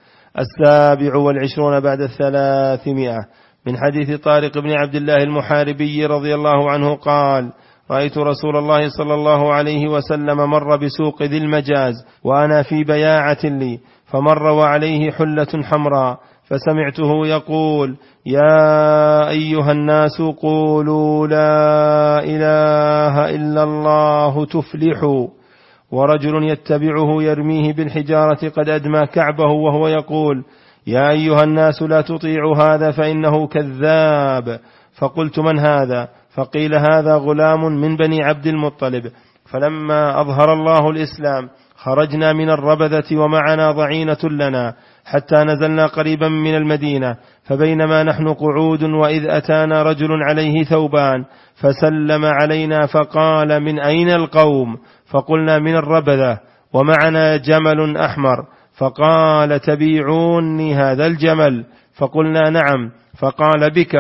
27 بعد 300 من حديث طارق بن عبد الله المحاربي رضي الله عنه قال: رأيت رسول الله صلى الله عليه وسلم مر بسوق ذي المجاز وأنا في بياعة لي، فمر وعليه حلة حمراء، فسمعته يقول: يا أيها الناس قولوا لا إله إلا الله تفلحوا. ورجل يتبعه يرميه بالحجارة قد أدمى كعبه وهو يقول: يا أيها الناس لا تطيعوا هذا فإنه كذاب. فقلت: من هذا؟ فقيل: هذا غلام من بني عبد المطلب. فلما أظهر الله الإسلام خرجنا من الربذة ومعنا ضعينة لنا حتى نزلنا قريبا من المدينة، فبينما نحن قعود وإذ أتانا رجل عليه ثوبان فسلم علينا فقال: من أين القوم؟ فقلنا: من الربذة ومعنا جمل أحمر. فقال: تبيعوني هذا الجمل؟ فقلنا: نعم. فقال: بكم؟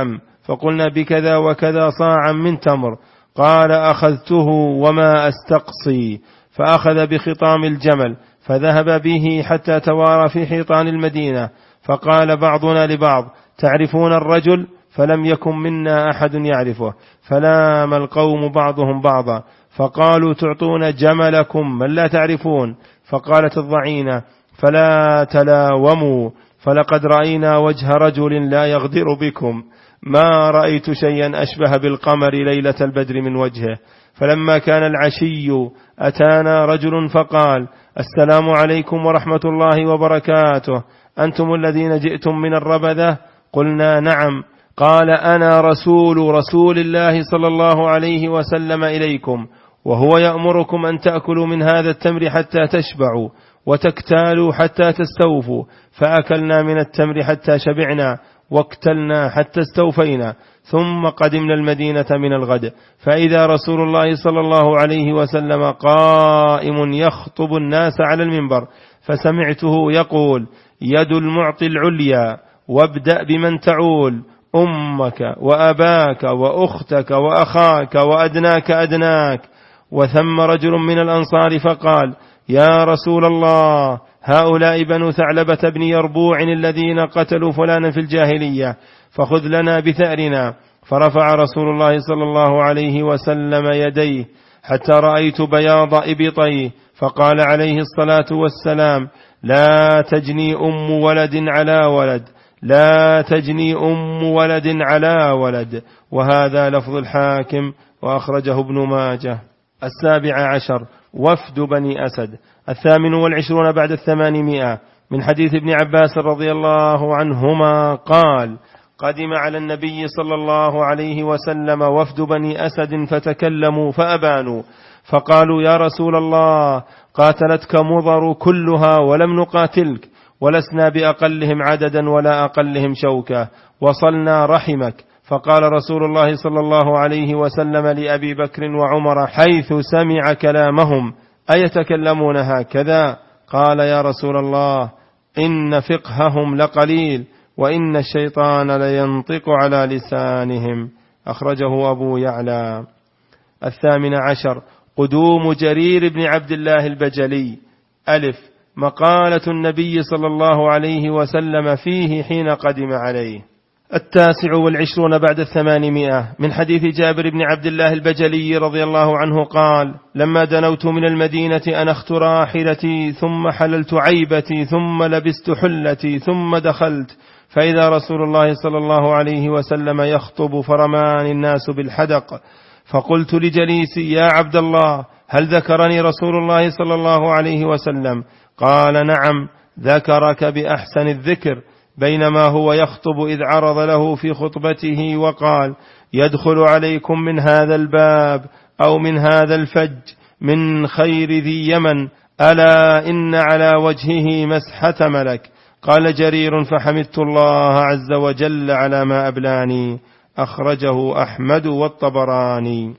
فقلنا بكذا وكذا صاعا من تمر. قال أخذته وما أستقصي، فأخذ بخطام الجمل فذهب به حتى توارى في حيطان المدينة. فقال بعضنا لبعض: تعرفون الرجل؟ فلم يكن منا أحد يعرفه. فلام القوم بعضهم بعضا فقالوا: تعطون جملكم من لا تعرفون. فقالت الضعينة: فلا تلاوموا، فلقد رأينا وجه رجل لا يغدر بكم، ما رأيت شيئا أشبه بالقمر ليلة البدر من وجهه. فلما كان العشي أتانا رجل فقال: السلام عليكم ورحمة الله وبركاته، أنتم الذين جئتم من الربذة؟ قلنا: نعم. قال: أنا رسول الله صلى الله عليه وسلم إليكم، وهو يأمركم أن تأكلوا من هذا التمر حتى تشبعوا، وتكتالوا حتى تستوفوا. فأكلنا من التمر حتى شبعنا، واكتلنا حتى استوفينا، ثم قدمنا المدينة من الغد، فإذا رسول الله صلى الله عليه وسلم قائم يخطب الناس على المنبر، فسمعته يقول: يد المعطي العليا، وابدأ بمن تعول، أمك وأباك وأختك وأخاك وأدناك أدناك. وثم رجل من الأنصار فقال: يا رسول الله، هؤلاء بنو ثعلبة بن يربوع الذين قتلوا فلانا في الجاهلية، فخذ لنا بثأرنا. فرفع رسول الله صلى الله عليه وسلم يديه حتى رأيت بياض إبطيه، فقال عليه الصلاة والسلام: لا تجني أم ولد على ولد، لا تجني أم ولد على ولد. وهذا لفظ الحاكم، وأخرجه ابن ماجه. 17 وفد بني أسد. 28 بعد 800 من حديث ابن عباس رضي الله عنهما قال: قدم على النبي صلى الله عليه وسلم وفد بني أسد فتكلموا فأبانوا، فقالوا: يا رسول الله، قاتلتك مضر كلها ولم نقاتلك، ولسنا بأقلهم عددا ولا أقلهم شوكة، وصلنا رحمك. فقال رسول الله صلى الله عليه وسلم لأبي بكر وعمر حيث سمع كلامهم: أيتكلمون هكذا؟ قال: يا رسول الله، إن فقههم لقليل، وإن الشيطان لينطق على لسانهم. أخرجه أبو يعلى. 18 قدوم جرير بن عبد الله البجلي. مقالة النبي صلى الله عليه وسلم فيه حين قدم عليه. 29 بعد 800 من حديث جابر بن عبد الله البجلي رضي الله عنه قال: لما دنوت من المدينة أنخت راحلتي، ثم حللت عيبتي، ثم لبست حلتي، ثم دخلت، فإذا رسول الله صلى الله عليه وسلم يخطب، فرماني الناس بالحدق، فقلت لجليسي: يا عبد الله، هل ذكرني رسول الله صلى الله عليه وسلم؟ قال: نعم، ذكرك بأحسن الذكر. بينما هو يخطب إذ عرض له في خطبته وقال: يدخل عليكم من هذا الباب أو من هذا الفج من خير ذي يمن، ألا إن على وجهه مسحة ملك. قال جرير: فحمدت الله عز وجل على ما أبلاني. أخرجه أحمد والطبراني.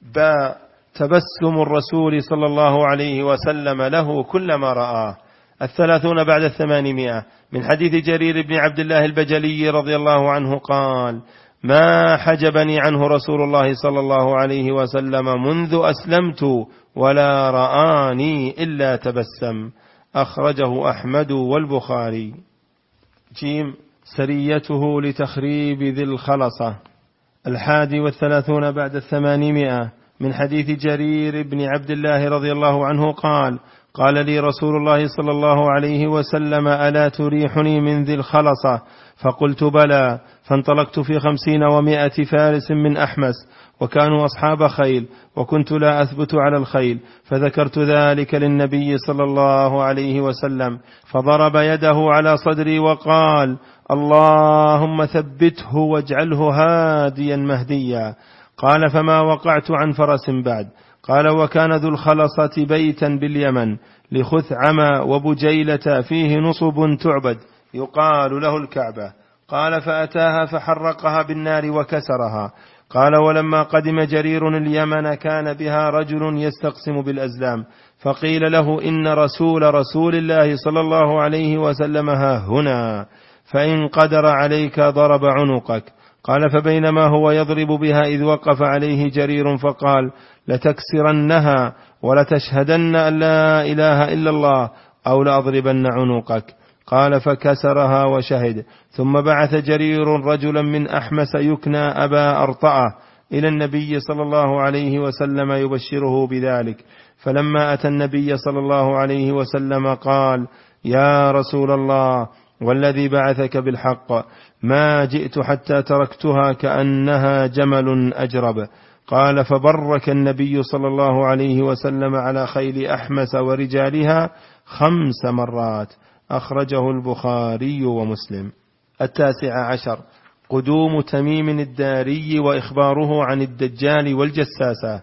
تبسم الرسول صلى الله عليه وسلم له كلما رآه. 30 بعد 800 من حديث جرير بن عبد الله البجلي رضي الله عنه قال: ما حجبني عنه رسول الله صلى الله عليه وسلم منذ أسلمت، ولا رآني إلا تبسم. أخرجه أحمد والبخاري. سريته لتخريب ذي الخلصة. 31 بعد 800 من حديث جرير بن عبد الله رضي الله عنه قال: قال لي رسول الله صلى الله عليه وسلم: ألا تريحني من ذي الخلصة؟ فقلت: بلى. فانطلقت في 50 و100 فارس من أحمس، وكانوا أصحاب خيل، وكنت لا أثبت على الخيل، فذكرت ذلك للنبي صلى الله عليه وسلم، فضرب يده على صدري وقال: اللهم ثبته واجعله هاديا مهديا. قال: فما وقعت عن فرس بعد. قال: وكان ذو الخلصة بيتا باليمن لخثعم وبجيلة فيه نصب تعبد يقال له الكعبة. قال: فأتاها فحرقها بالنار وكسرها. قال: ولما قدم جرير اليمن كان بها رجل يستقسم بالأزلام، فقيل له: إن رسول الله صلى الله عليه وسلم ها هنا، فإن قدر عليك ضرب عنقك. قال فبينما هو يضرب بها إذ وقف عليه جرير فقال لتكسرنها ولتشهدن أن لا إله إلا الله أو لأضربن عنقك. قال فكسرها وشهد. ثم بعث جرير رجلا من أحمس يكنى أبا أرطأة إلى النبي صلى الله عليه وسلم يبشره بذلك. فلما أتى النبي صلى الله عليه وسلم قال يا رسول الله والذي بعثك بالحق ما جئت حتى تركتها كأنها جمل أجرب. قال فبرك النبي صلى الله عليه وسلم على خيل أحمس ورجالها 5 مرات. أخرجه البخاري ومسلم. 19 قدوم تميم الداري وإخباره عن الدجال والجساسة.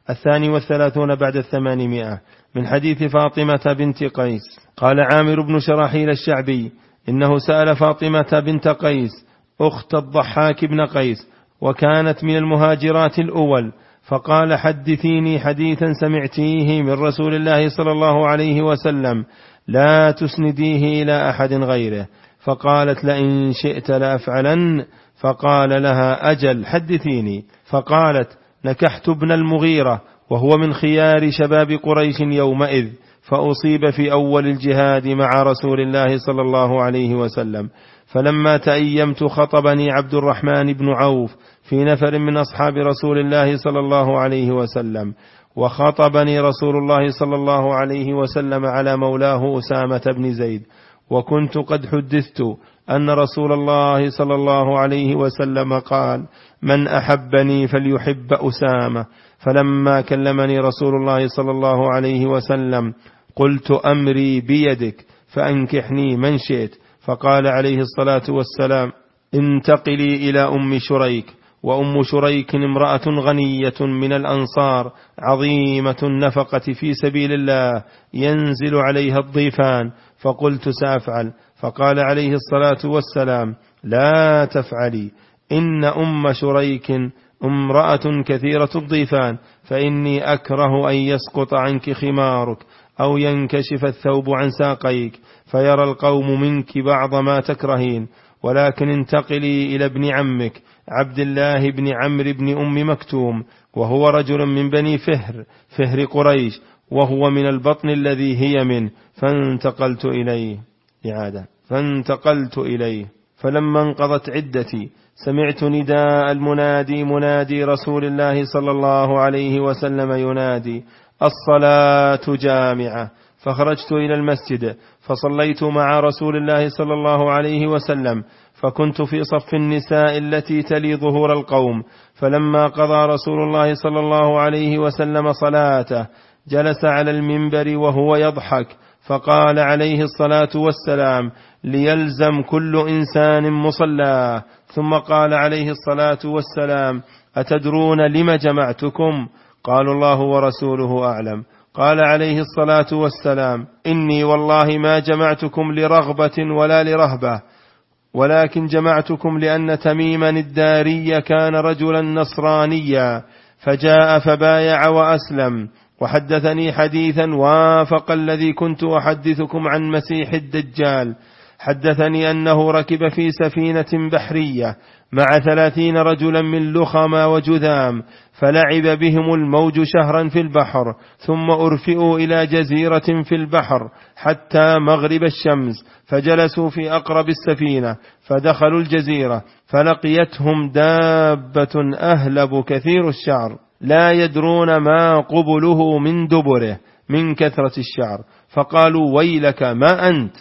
32 بعد 800 من حديث فاطمة بنت قيس. قال عامر بن شراحيل الشعبي إنه سأل فاطمة بنت قيس أخت الضحاك بن قيس وكانت من المهاجرات الأول، فقال حدثيني حديثا سمعتيه من رسول الله صلى الله عليه وسلم لا تسنديه إلى أحد غيره. فقالت لئن شئت لأفعلن. فقال لها أجل حدثيني. فقالت نكحت ابن المغيرة وهو من خيار شباب قريش يومئذ، فأصيب في أول الجهاد مع رسول الله صلى الله عليه وسلم، فلما تأيمت خطبني عبد الرحمن بن عوف في نفر من أصحاب رسول الله صلى الله عليه وسلم، وخطبني رسول الله صلى الله عليه وسلم على مولاه أسامة بن زيد، وكنت قد حدثت أن رسول الله صلى الله عليه وسلم قال من أحبني فليحب أسامة. فلما كلمني رسول الله صلى الله عليه وسلم قلت أمري بيدك فأنكحني من شئت. فقال عليه الصلاة والسلام انتقلي إلى أم شريك، وأم شريك امرأة غنية من الأنصار عظيمة النفقة في سبيل الله ينزل عليها الضيفان. فقلت سأفعل. فقال عليه الصلاة والسلام لا تفعلي، إن أم شريك امرأة كثيرة الضيفان، فإني أكره أن يسقط عنك خمارك أو ينكشف الثوب عن ساقيك فيرى القوم منك بعض ما تكرهين، ولكن انتقلي إلى ابن عمك عبد الله بن عمرو بن أم مكتوم، وهو رجل من بني فهر قريش، وهو من البطن الذي هي منه. فانتقلت إليه. فلما انقضت عدتي سمعت نداء المنادي منادي رسول الله صلى الله عليه وسلم ينادي الصلاة جامعة. فخرجت إلى المسجد فصليت مع رسول الله صلى الله عليه وسلم، فكنت في صف النساء التي تلي ظهور القوم. فلما قضى رسول الله صلى الله عليه وسلم صلاته جلس على المنبر وهو يضحك، فقال عليه الصلاة والسلام ليلزم كل إنسان مصلاه. ثم قال عليه الصلاة والسلام أتدرون لم جمعتكم؟ قالوا الله ورسوله أعلم. قال عليه الصلاة والسلام إني والله ما جمعتكم لرغبة ولا لرهبة، ولكن جمعتكم لأن تميما الداري كان رجلا نصرانيا فجاء فبايع وأسلم، وحدثني حديثا وافق الذي كنت أحدثكم عن مسيح الدجال. حدثني أنه ركب في سفينة بحرية مع 30 رجلا من لخم وجذام، فلعب بهم الموج شهرا في البحر، ثم أرفئوا إلى جزيرة في البحر حتى مغرب الشمس، فجلسوا في أقرب السفينة، فدخلوا الجزيرة فلقيتهم دابة أهلب كثير الشعر لا يدرون ما قبله من دبره من كثرة الشعر، فقالوا ويلك ما أنت؟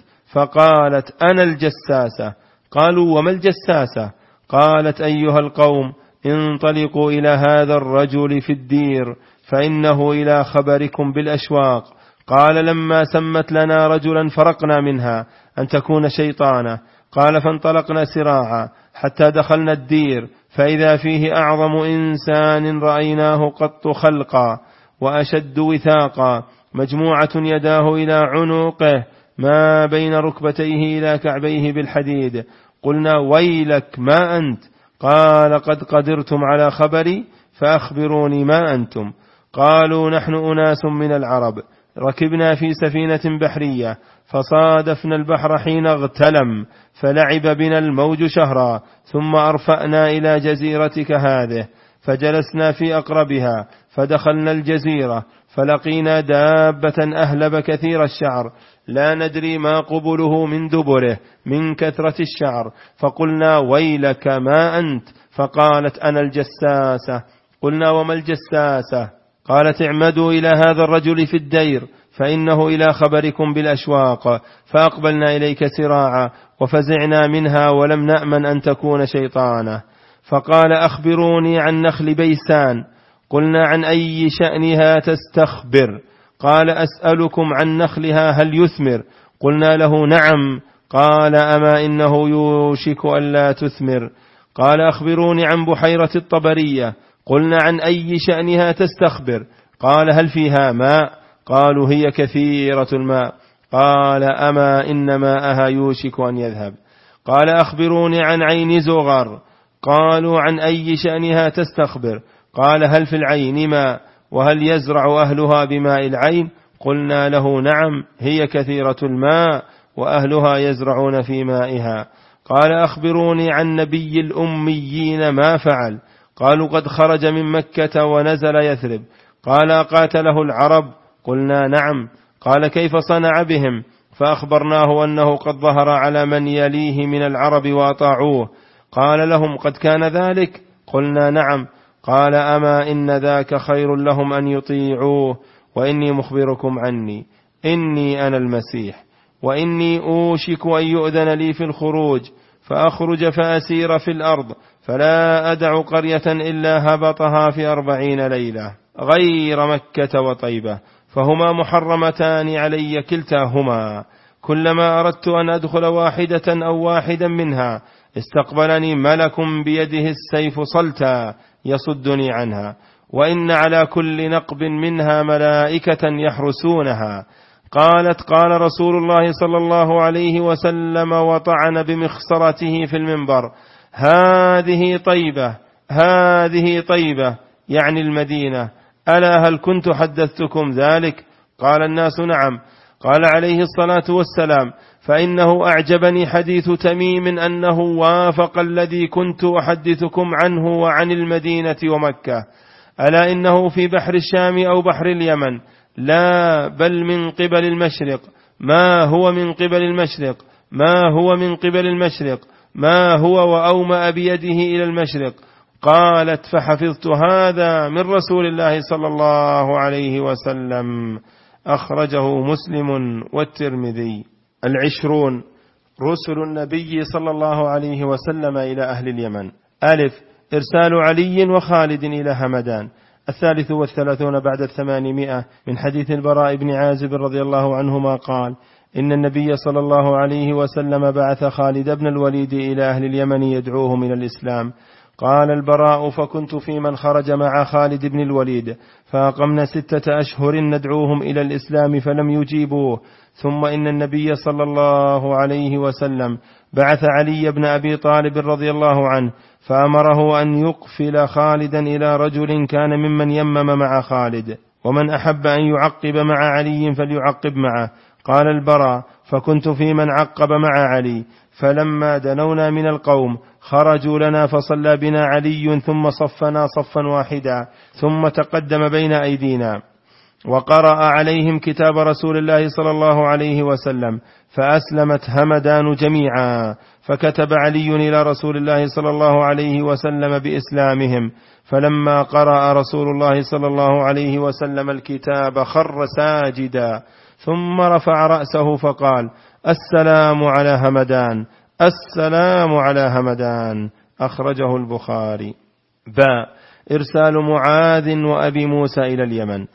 فقالت أنا الجساسة. قالوا وما الجساسة؟ قالت أيها القوم انطلقوا إلى هذا الرجل في الدير فإنه إلى خبركم بالأشواق. قال لما سمت لنا رجلا فرقنا منها أن تكون شيطانا. قال فانطلقنا سراعا حتى دخلنا الدير، فإذا فيه أعظم إنسان رأيناه قط خلقا وأشد وثاقا، مجموعة يداه إلى عنقه ما بين ركبتيه إلى كعبيه بالحديد. قلنا ويلك ما أنت؟ قال قد قدرتم على خبري فأخبروني ما أنتم؟ قالوا نحن أناس من العرب ركبنا في سفينة بحرية فصادفنا البحر حين اغتلم فلعب بنا الموج شهرا، ثم أرفأنا إلى جزيرتك هذه فجلسنا في أقربها، فدخلنا الجزيرة فلقينا دابة أهلب كثير الشعر لا ندري ما قبله من دبره من كثرة الشعر، فقلنا ويلك ما أنت؟ فقالت أنا الجساسة. قلنا وما الجساسة؟ قالت اعمدوا إلى هذا الرجل في الدير فإنه إلى خبركم بالأشواق. فأقبلنا إليك سراعا وفزعنا منها ولم نأمن أن تكون شيطانا. فقال أخبروني عن نخل بيسان. قلنا عن أي شأنها تستخبر؟ قال أسألكم عن نخلها هل يثمر؟ قلنا له نعم. قال أما إنه يوشك ألا تثمر. قال أخبروني عن بحيرة الطبرية. قلنا عن أي شأنها تستخبر؟ قال هل فيها ماء؟ قالوا هي كثيرة الماء. قال أما إن ماءها يوشك أن يذهب. قال أخبروني عن عين زغر. قالوا عن أي شأنها تستخبر؟ قال هل في العين ماء؟ وهل يزرع أهلها بماء العين؟ قلنا له نعم هي كثيرة الماء وأهلها يزرعون في مائها. قال أخبروني عن نبي الأميين ما فعل؟ قالوا قد خرج من مكة ونزل يثرب. قال قاتله العرب؟ قلنا نعم. قال كيف صنع بهم؟ فأخبرناه أنه قد ظهر على من يليه من العرب وأطاعوه. قال لهم قد كان ذلك؟ قلنا نعم. قال أما إن ذاك خير لهم أن يطيعوه، وإني مخبركم عني إني أنا المسيح، وإني أوشك أن يؤذن لي في الخروج فأخرج فأسير في الأرض فلا أدع قرية إلا هبطها في 40 ليلة غير مكة وطيبة، فهما محرمتان علي كلتاهما. كلما أردت أن أدخل واحدة أو واحدا منها استقبلني ملك بيده السيف صلتا يصدني عنها، وإن على كل نقب منها ملائكة يحرسونها. قالت قال رسول الله صلى الله عليه وسلم وطعن بمخصرته في المنبر هذه طيبة هذه طيبة، يعني المدينة، ألا هل كنت حدثتكم ذلك؟ قال الناس نعم. قال عليه الصلاة والسلام فإنه أعجبني حديث تميم أنه وافق الذي كنت أحدثكم عنه وعن المدينة ومكة، ألا إنه في بحر الشام أو بحر اليمن، لا بل من قبل المشرق. ما هو من قبل المشرق؟ ما هو من قبل المشرق؟ ما هو؟ وأومأ بيده إلى المشرق. قالت فحفظت هذا من رسول الله صلى الله عليه وسلم. أخرجه مسلم والترمذي. 20 رسل النبي صلى الله عليه وسلم إلى أهل اليمن. ألف إرسال علي وخالد إلى همدان. 33 بعد 800 من حديث البراء بن عازب رضي الله عنهما قال إن النبي صلى الله عليه وسلم بعث خالد بن الوليد إلى أهل اليمن يدعوهم إلى الإسلام. قال البراء فكنت في من خرج مع خالد بن الوليد فأقمنا 6 أشهر ندعوهم إلى الإسلام فلم يجيبوه. ثم إن النبي صلى الله عليه وسلم بعث علي بن أبي طالب رضي الله عنه فأمره أن يقفل خالدا إلى رجل كان ممن يمم مع خالد، ومن أحب أن يعقب مع علي فليعقب معه. قال البراء فكنت في من عقب مع علي، فلما دنونا من القوم خرجوا لنا فصلى بنا علي ثم صفنا صفا واحدا ثم تقدم بين أيدينا وقرأ عليهم كتاب رسول الله صلى الله عليه وسلم فأسلمت همدان جميعا، فكتب علي إلى رسول الله صلى الله عليه وسلم بإسلامهم، فلما قرأ رسول الله صلى الله عليه وسلم الكتاب خر ساجدا ثم رفع رأسه فقال السلام على همدان السلام على همدان. أخرجه البخاري. باء إرسال معاذ وأبي موسى إلى اليمن.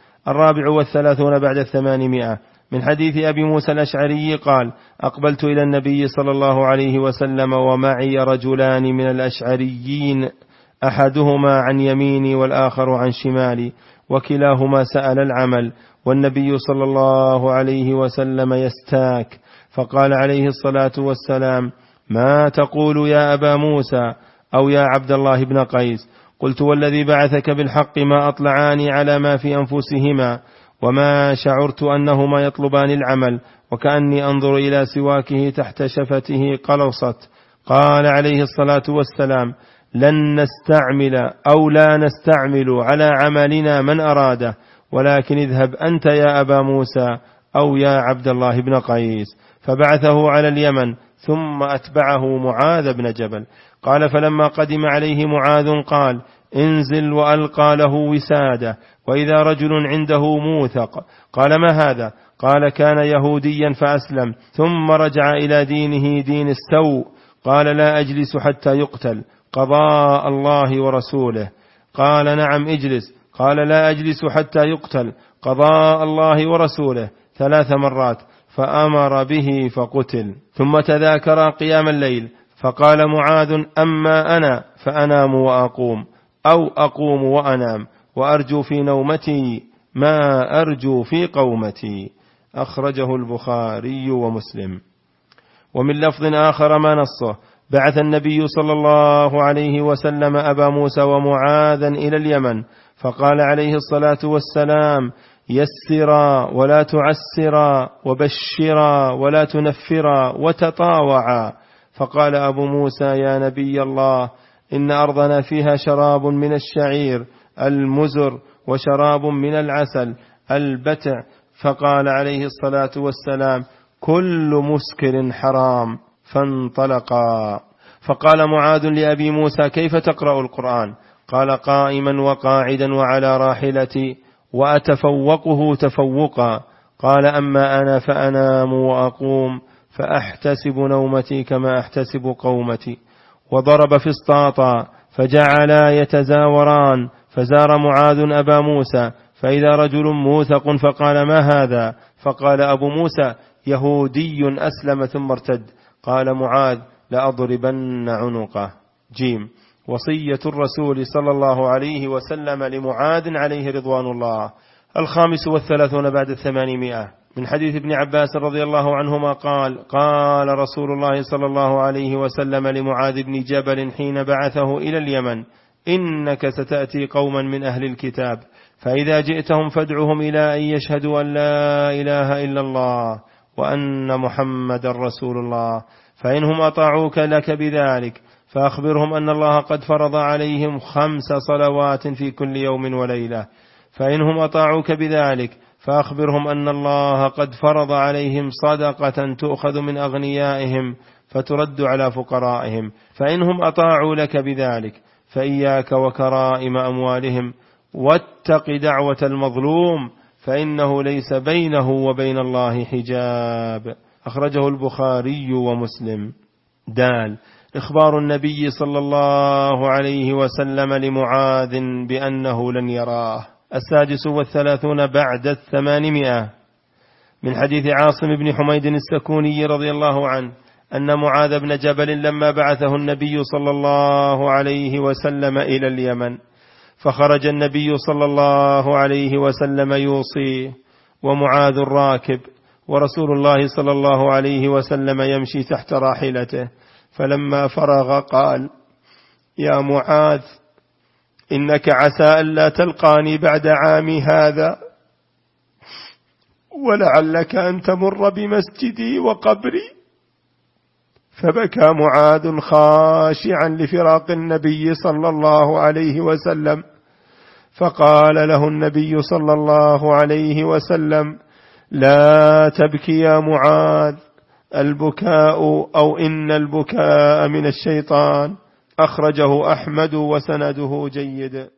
34 بعد 800 من حديث أبي موسى الأشعري قال أقبلت إلى النبي صلى الله عليه وسلم ومعي رجلان من الأشعريين، أحدهما عن يميني والآخر عن شمالي، وكلاهما سأل العمل، والنبي صلى الله عليه وسلم يستاك، فقال عليه الصلاة والسلام ما تقول يا أبا موسى أو يا عبد الله بن قيس؟ قلت والذي بعثك بالحق ما أطلعاني على ما في أنفسهما، وما شعرت أنهما يطلبان العمل، وكأني أنظر إلى سواكه تحت شفته قلصت. قال عليه الصلاة والسلام: لن نستعمل أو لا نستعمل على عملنا من أراده، ولكن اذهب أنت يا أبا موسى أو يا عبد الله بن قيس. فبعثه على اليمن، ثم أتبعه معاذ بن جبل. قال: فلما قدم عليه معاذ قال: انزل وألقى له وسادة، وإذا رجل عنده موثق. قال: ما هذا؟ قال: كان يهوديا فأسلم، ثم رجع إلى دينه دين السوء. قال: لا أجلس حتى يقتل، قضاء الله ورسوله. قال: نعم اجلس. قال: لا أجلس حتى يقتل، قضاء الله ورسوله 3 مرات، فأمر به فقتل. ثم تذاكر قيام الليل، فقال معاذ: أما أنا فأنام وأقوم، أو أقوم وأنام، وأرجو في نومتي ما أرجو في قومتي. أخرجه البخاري ومسلم. ومن لفظ آخر ما نصه: بعث النبي صلى الله عليه وسلم أبا موسى ومعاذا إلى اليمن، فقال عليه الصلاة والسلام: يسرا ولا تعسرا، وبشرا ولا تنفرا، وتطاوعا. فقال أبو موسى: يا نبي الله، إن أرضنا فيها شراب من الشعير المزر، وشراب من العسل البتع. فقال عليه الصلاة والسلام: كل مسكر حرام. فانطلقا. فقال معاذ لأبي موسى: كيف تقرأ القرآن؟ قال: قائما وقاعدا وعلى راحلتي، وأتفوقه تفوقا. قال: أما أنا فأنام وأقوم، فأحتسب نومتي كما أحتسب قومتي. وضرب فسطاطا، فجعلا يتزاوران. فزار معاذ أبا موسى، فإذا رجل موثق، فقال: ما هذا؟ فقال أبو موسى: يهودي أسلم ثم ارتد. قال معاذ: لأضربن عنقه. جيم. وصية الرسول صلى الله عليه وسلم لمعاذ عليه رضوان الله. 35 بعد 800 من حديث ابن عباس رضي الله عنهما قال: قال رسول الله صلى الله عليه وسلم لمعاذ بن جبل حين بعثه إلى اليمن: إنك ستأتي قوما من أهل الكتاب، فإذا جئتهم فادعهم إلى أن يشهدوا أن لا إله إلا الله وأن محمد رسول الله، فإنهم أطاعوك لك بذلك فأخبرهم أن الله قد فرض عليهم 5 صلوات في كل يوم وليلة. فإنهم أطاعوك بذلك فأخبرهم أن الله قد فرض عليهم صدقة تؤخذ من أغنيائهم فترد على فقرائهم. فإنهم أطاعوا لك بذلك فإياك وكرائم أموالهم، واتق دعوة المظلوم، فإنه ليس بينه وبين الله حجاب. أخرجه البخاري ومسلم. دال. إخبار النبي صلى الله عليه وسلم لمعاذ بأنه لن يراه. 36 بعد 800 من حديث عاصم بن حميد السكوني رضي الله عنه أن معاذ بن جبل لما بعثه النبي صلى الله عليه وسلم إلى اليمن، فخرج النبي صلى الله عليه وسلم يوصيه، ومعاذ راكب، ورسول الله صلى الله عليه وسلم يمشي تحت راحلته. فلما فرغ قال: يا معاذ، إنك عسى ألا تلقاني بعد عامي هذا، ولعلك أن تمر بمسجدي وقبري. فبكى معاذ خاشعا لفراق النبي صلى الله عليه وسلم، فقال له النبي صلى الله عليه وسلم: لا تبكي يا معاذ، البكاء أو إن البكاء من الشيطان. أخرجه أحمد وسنده جيد.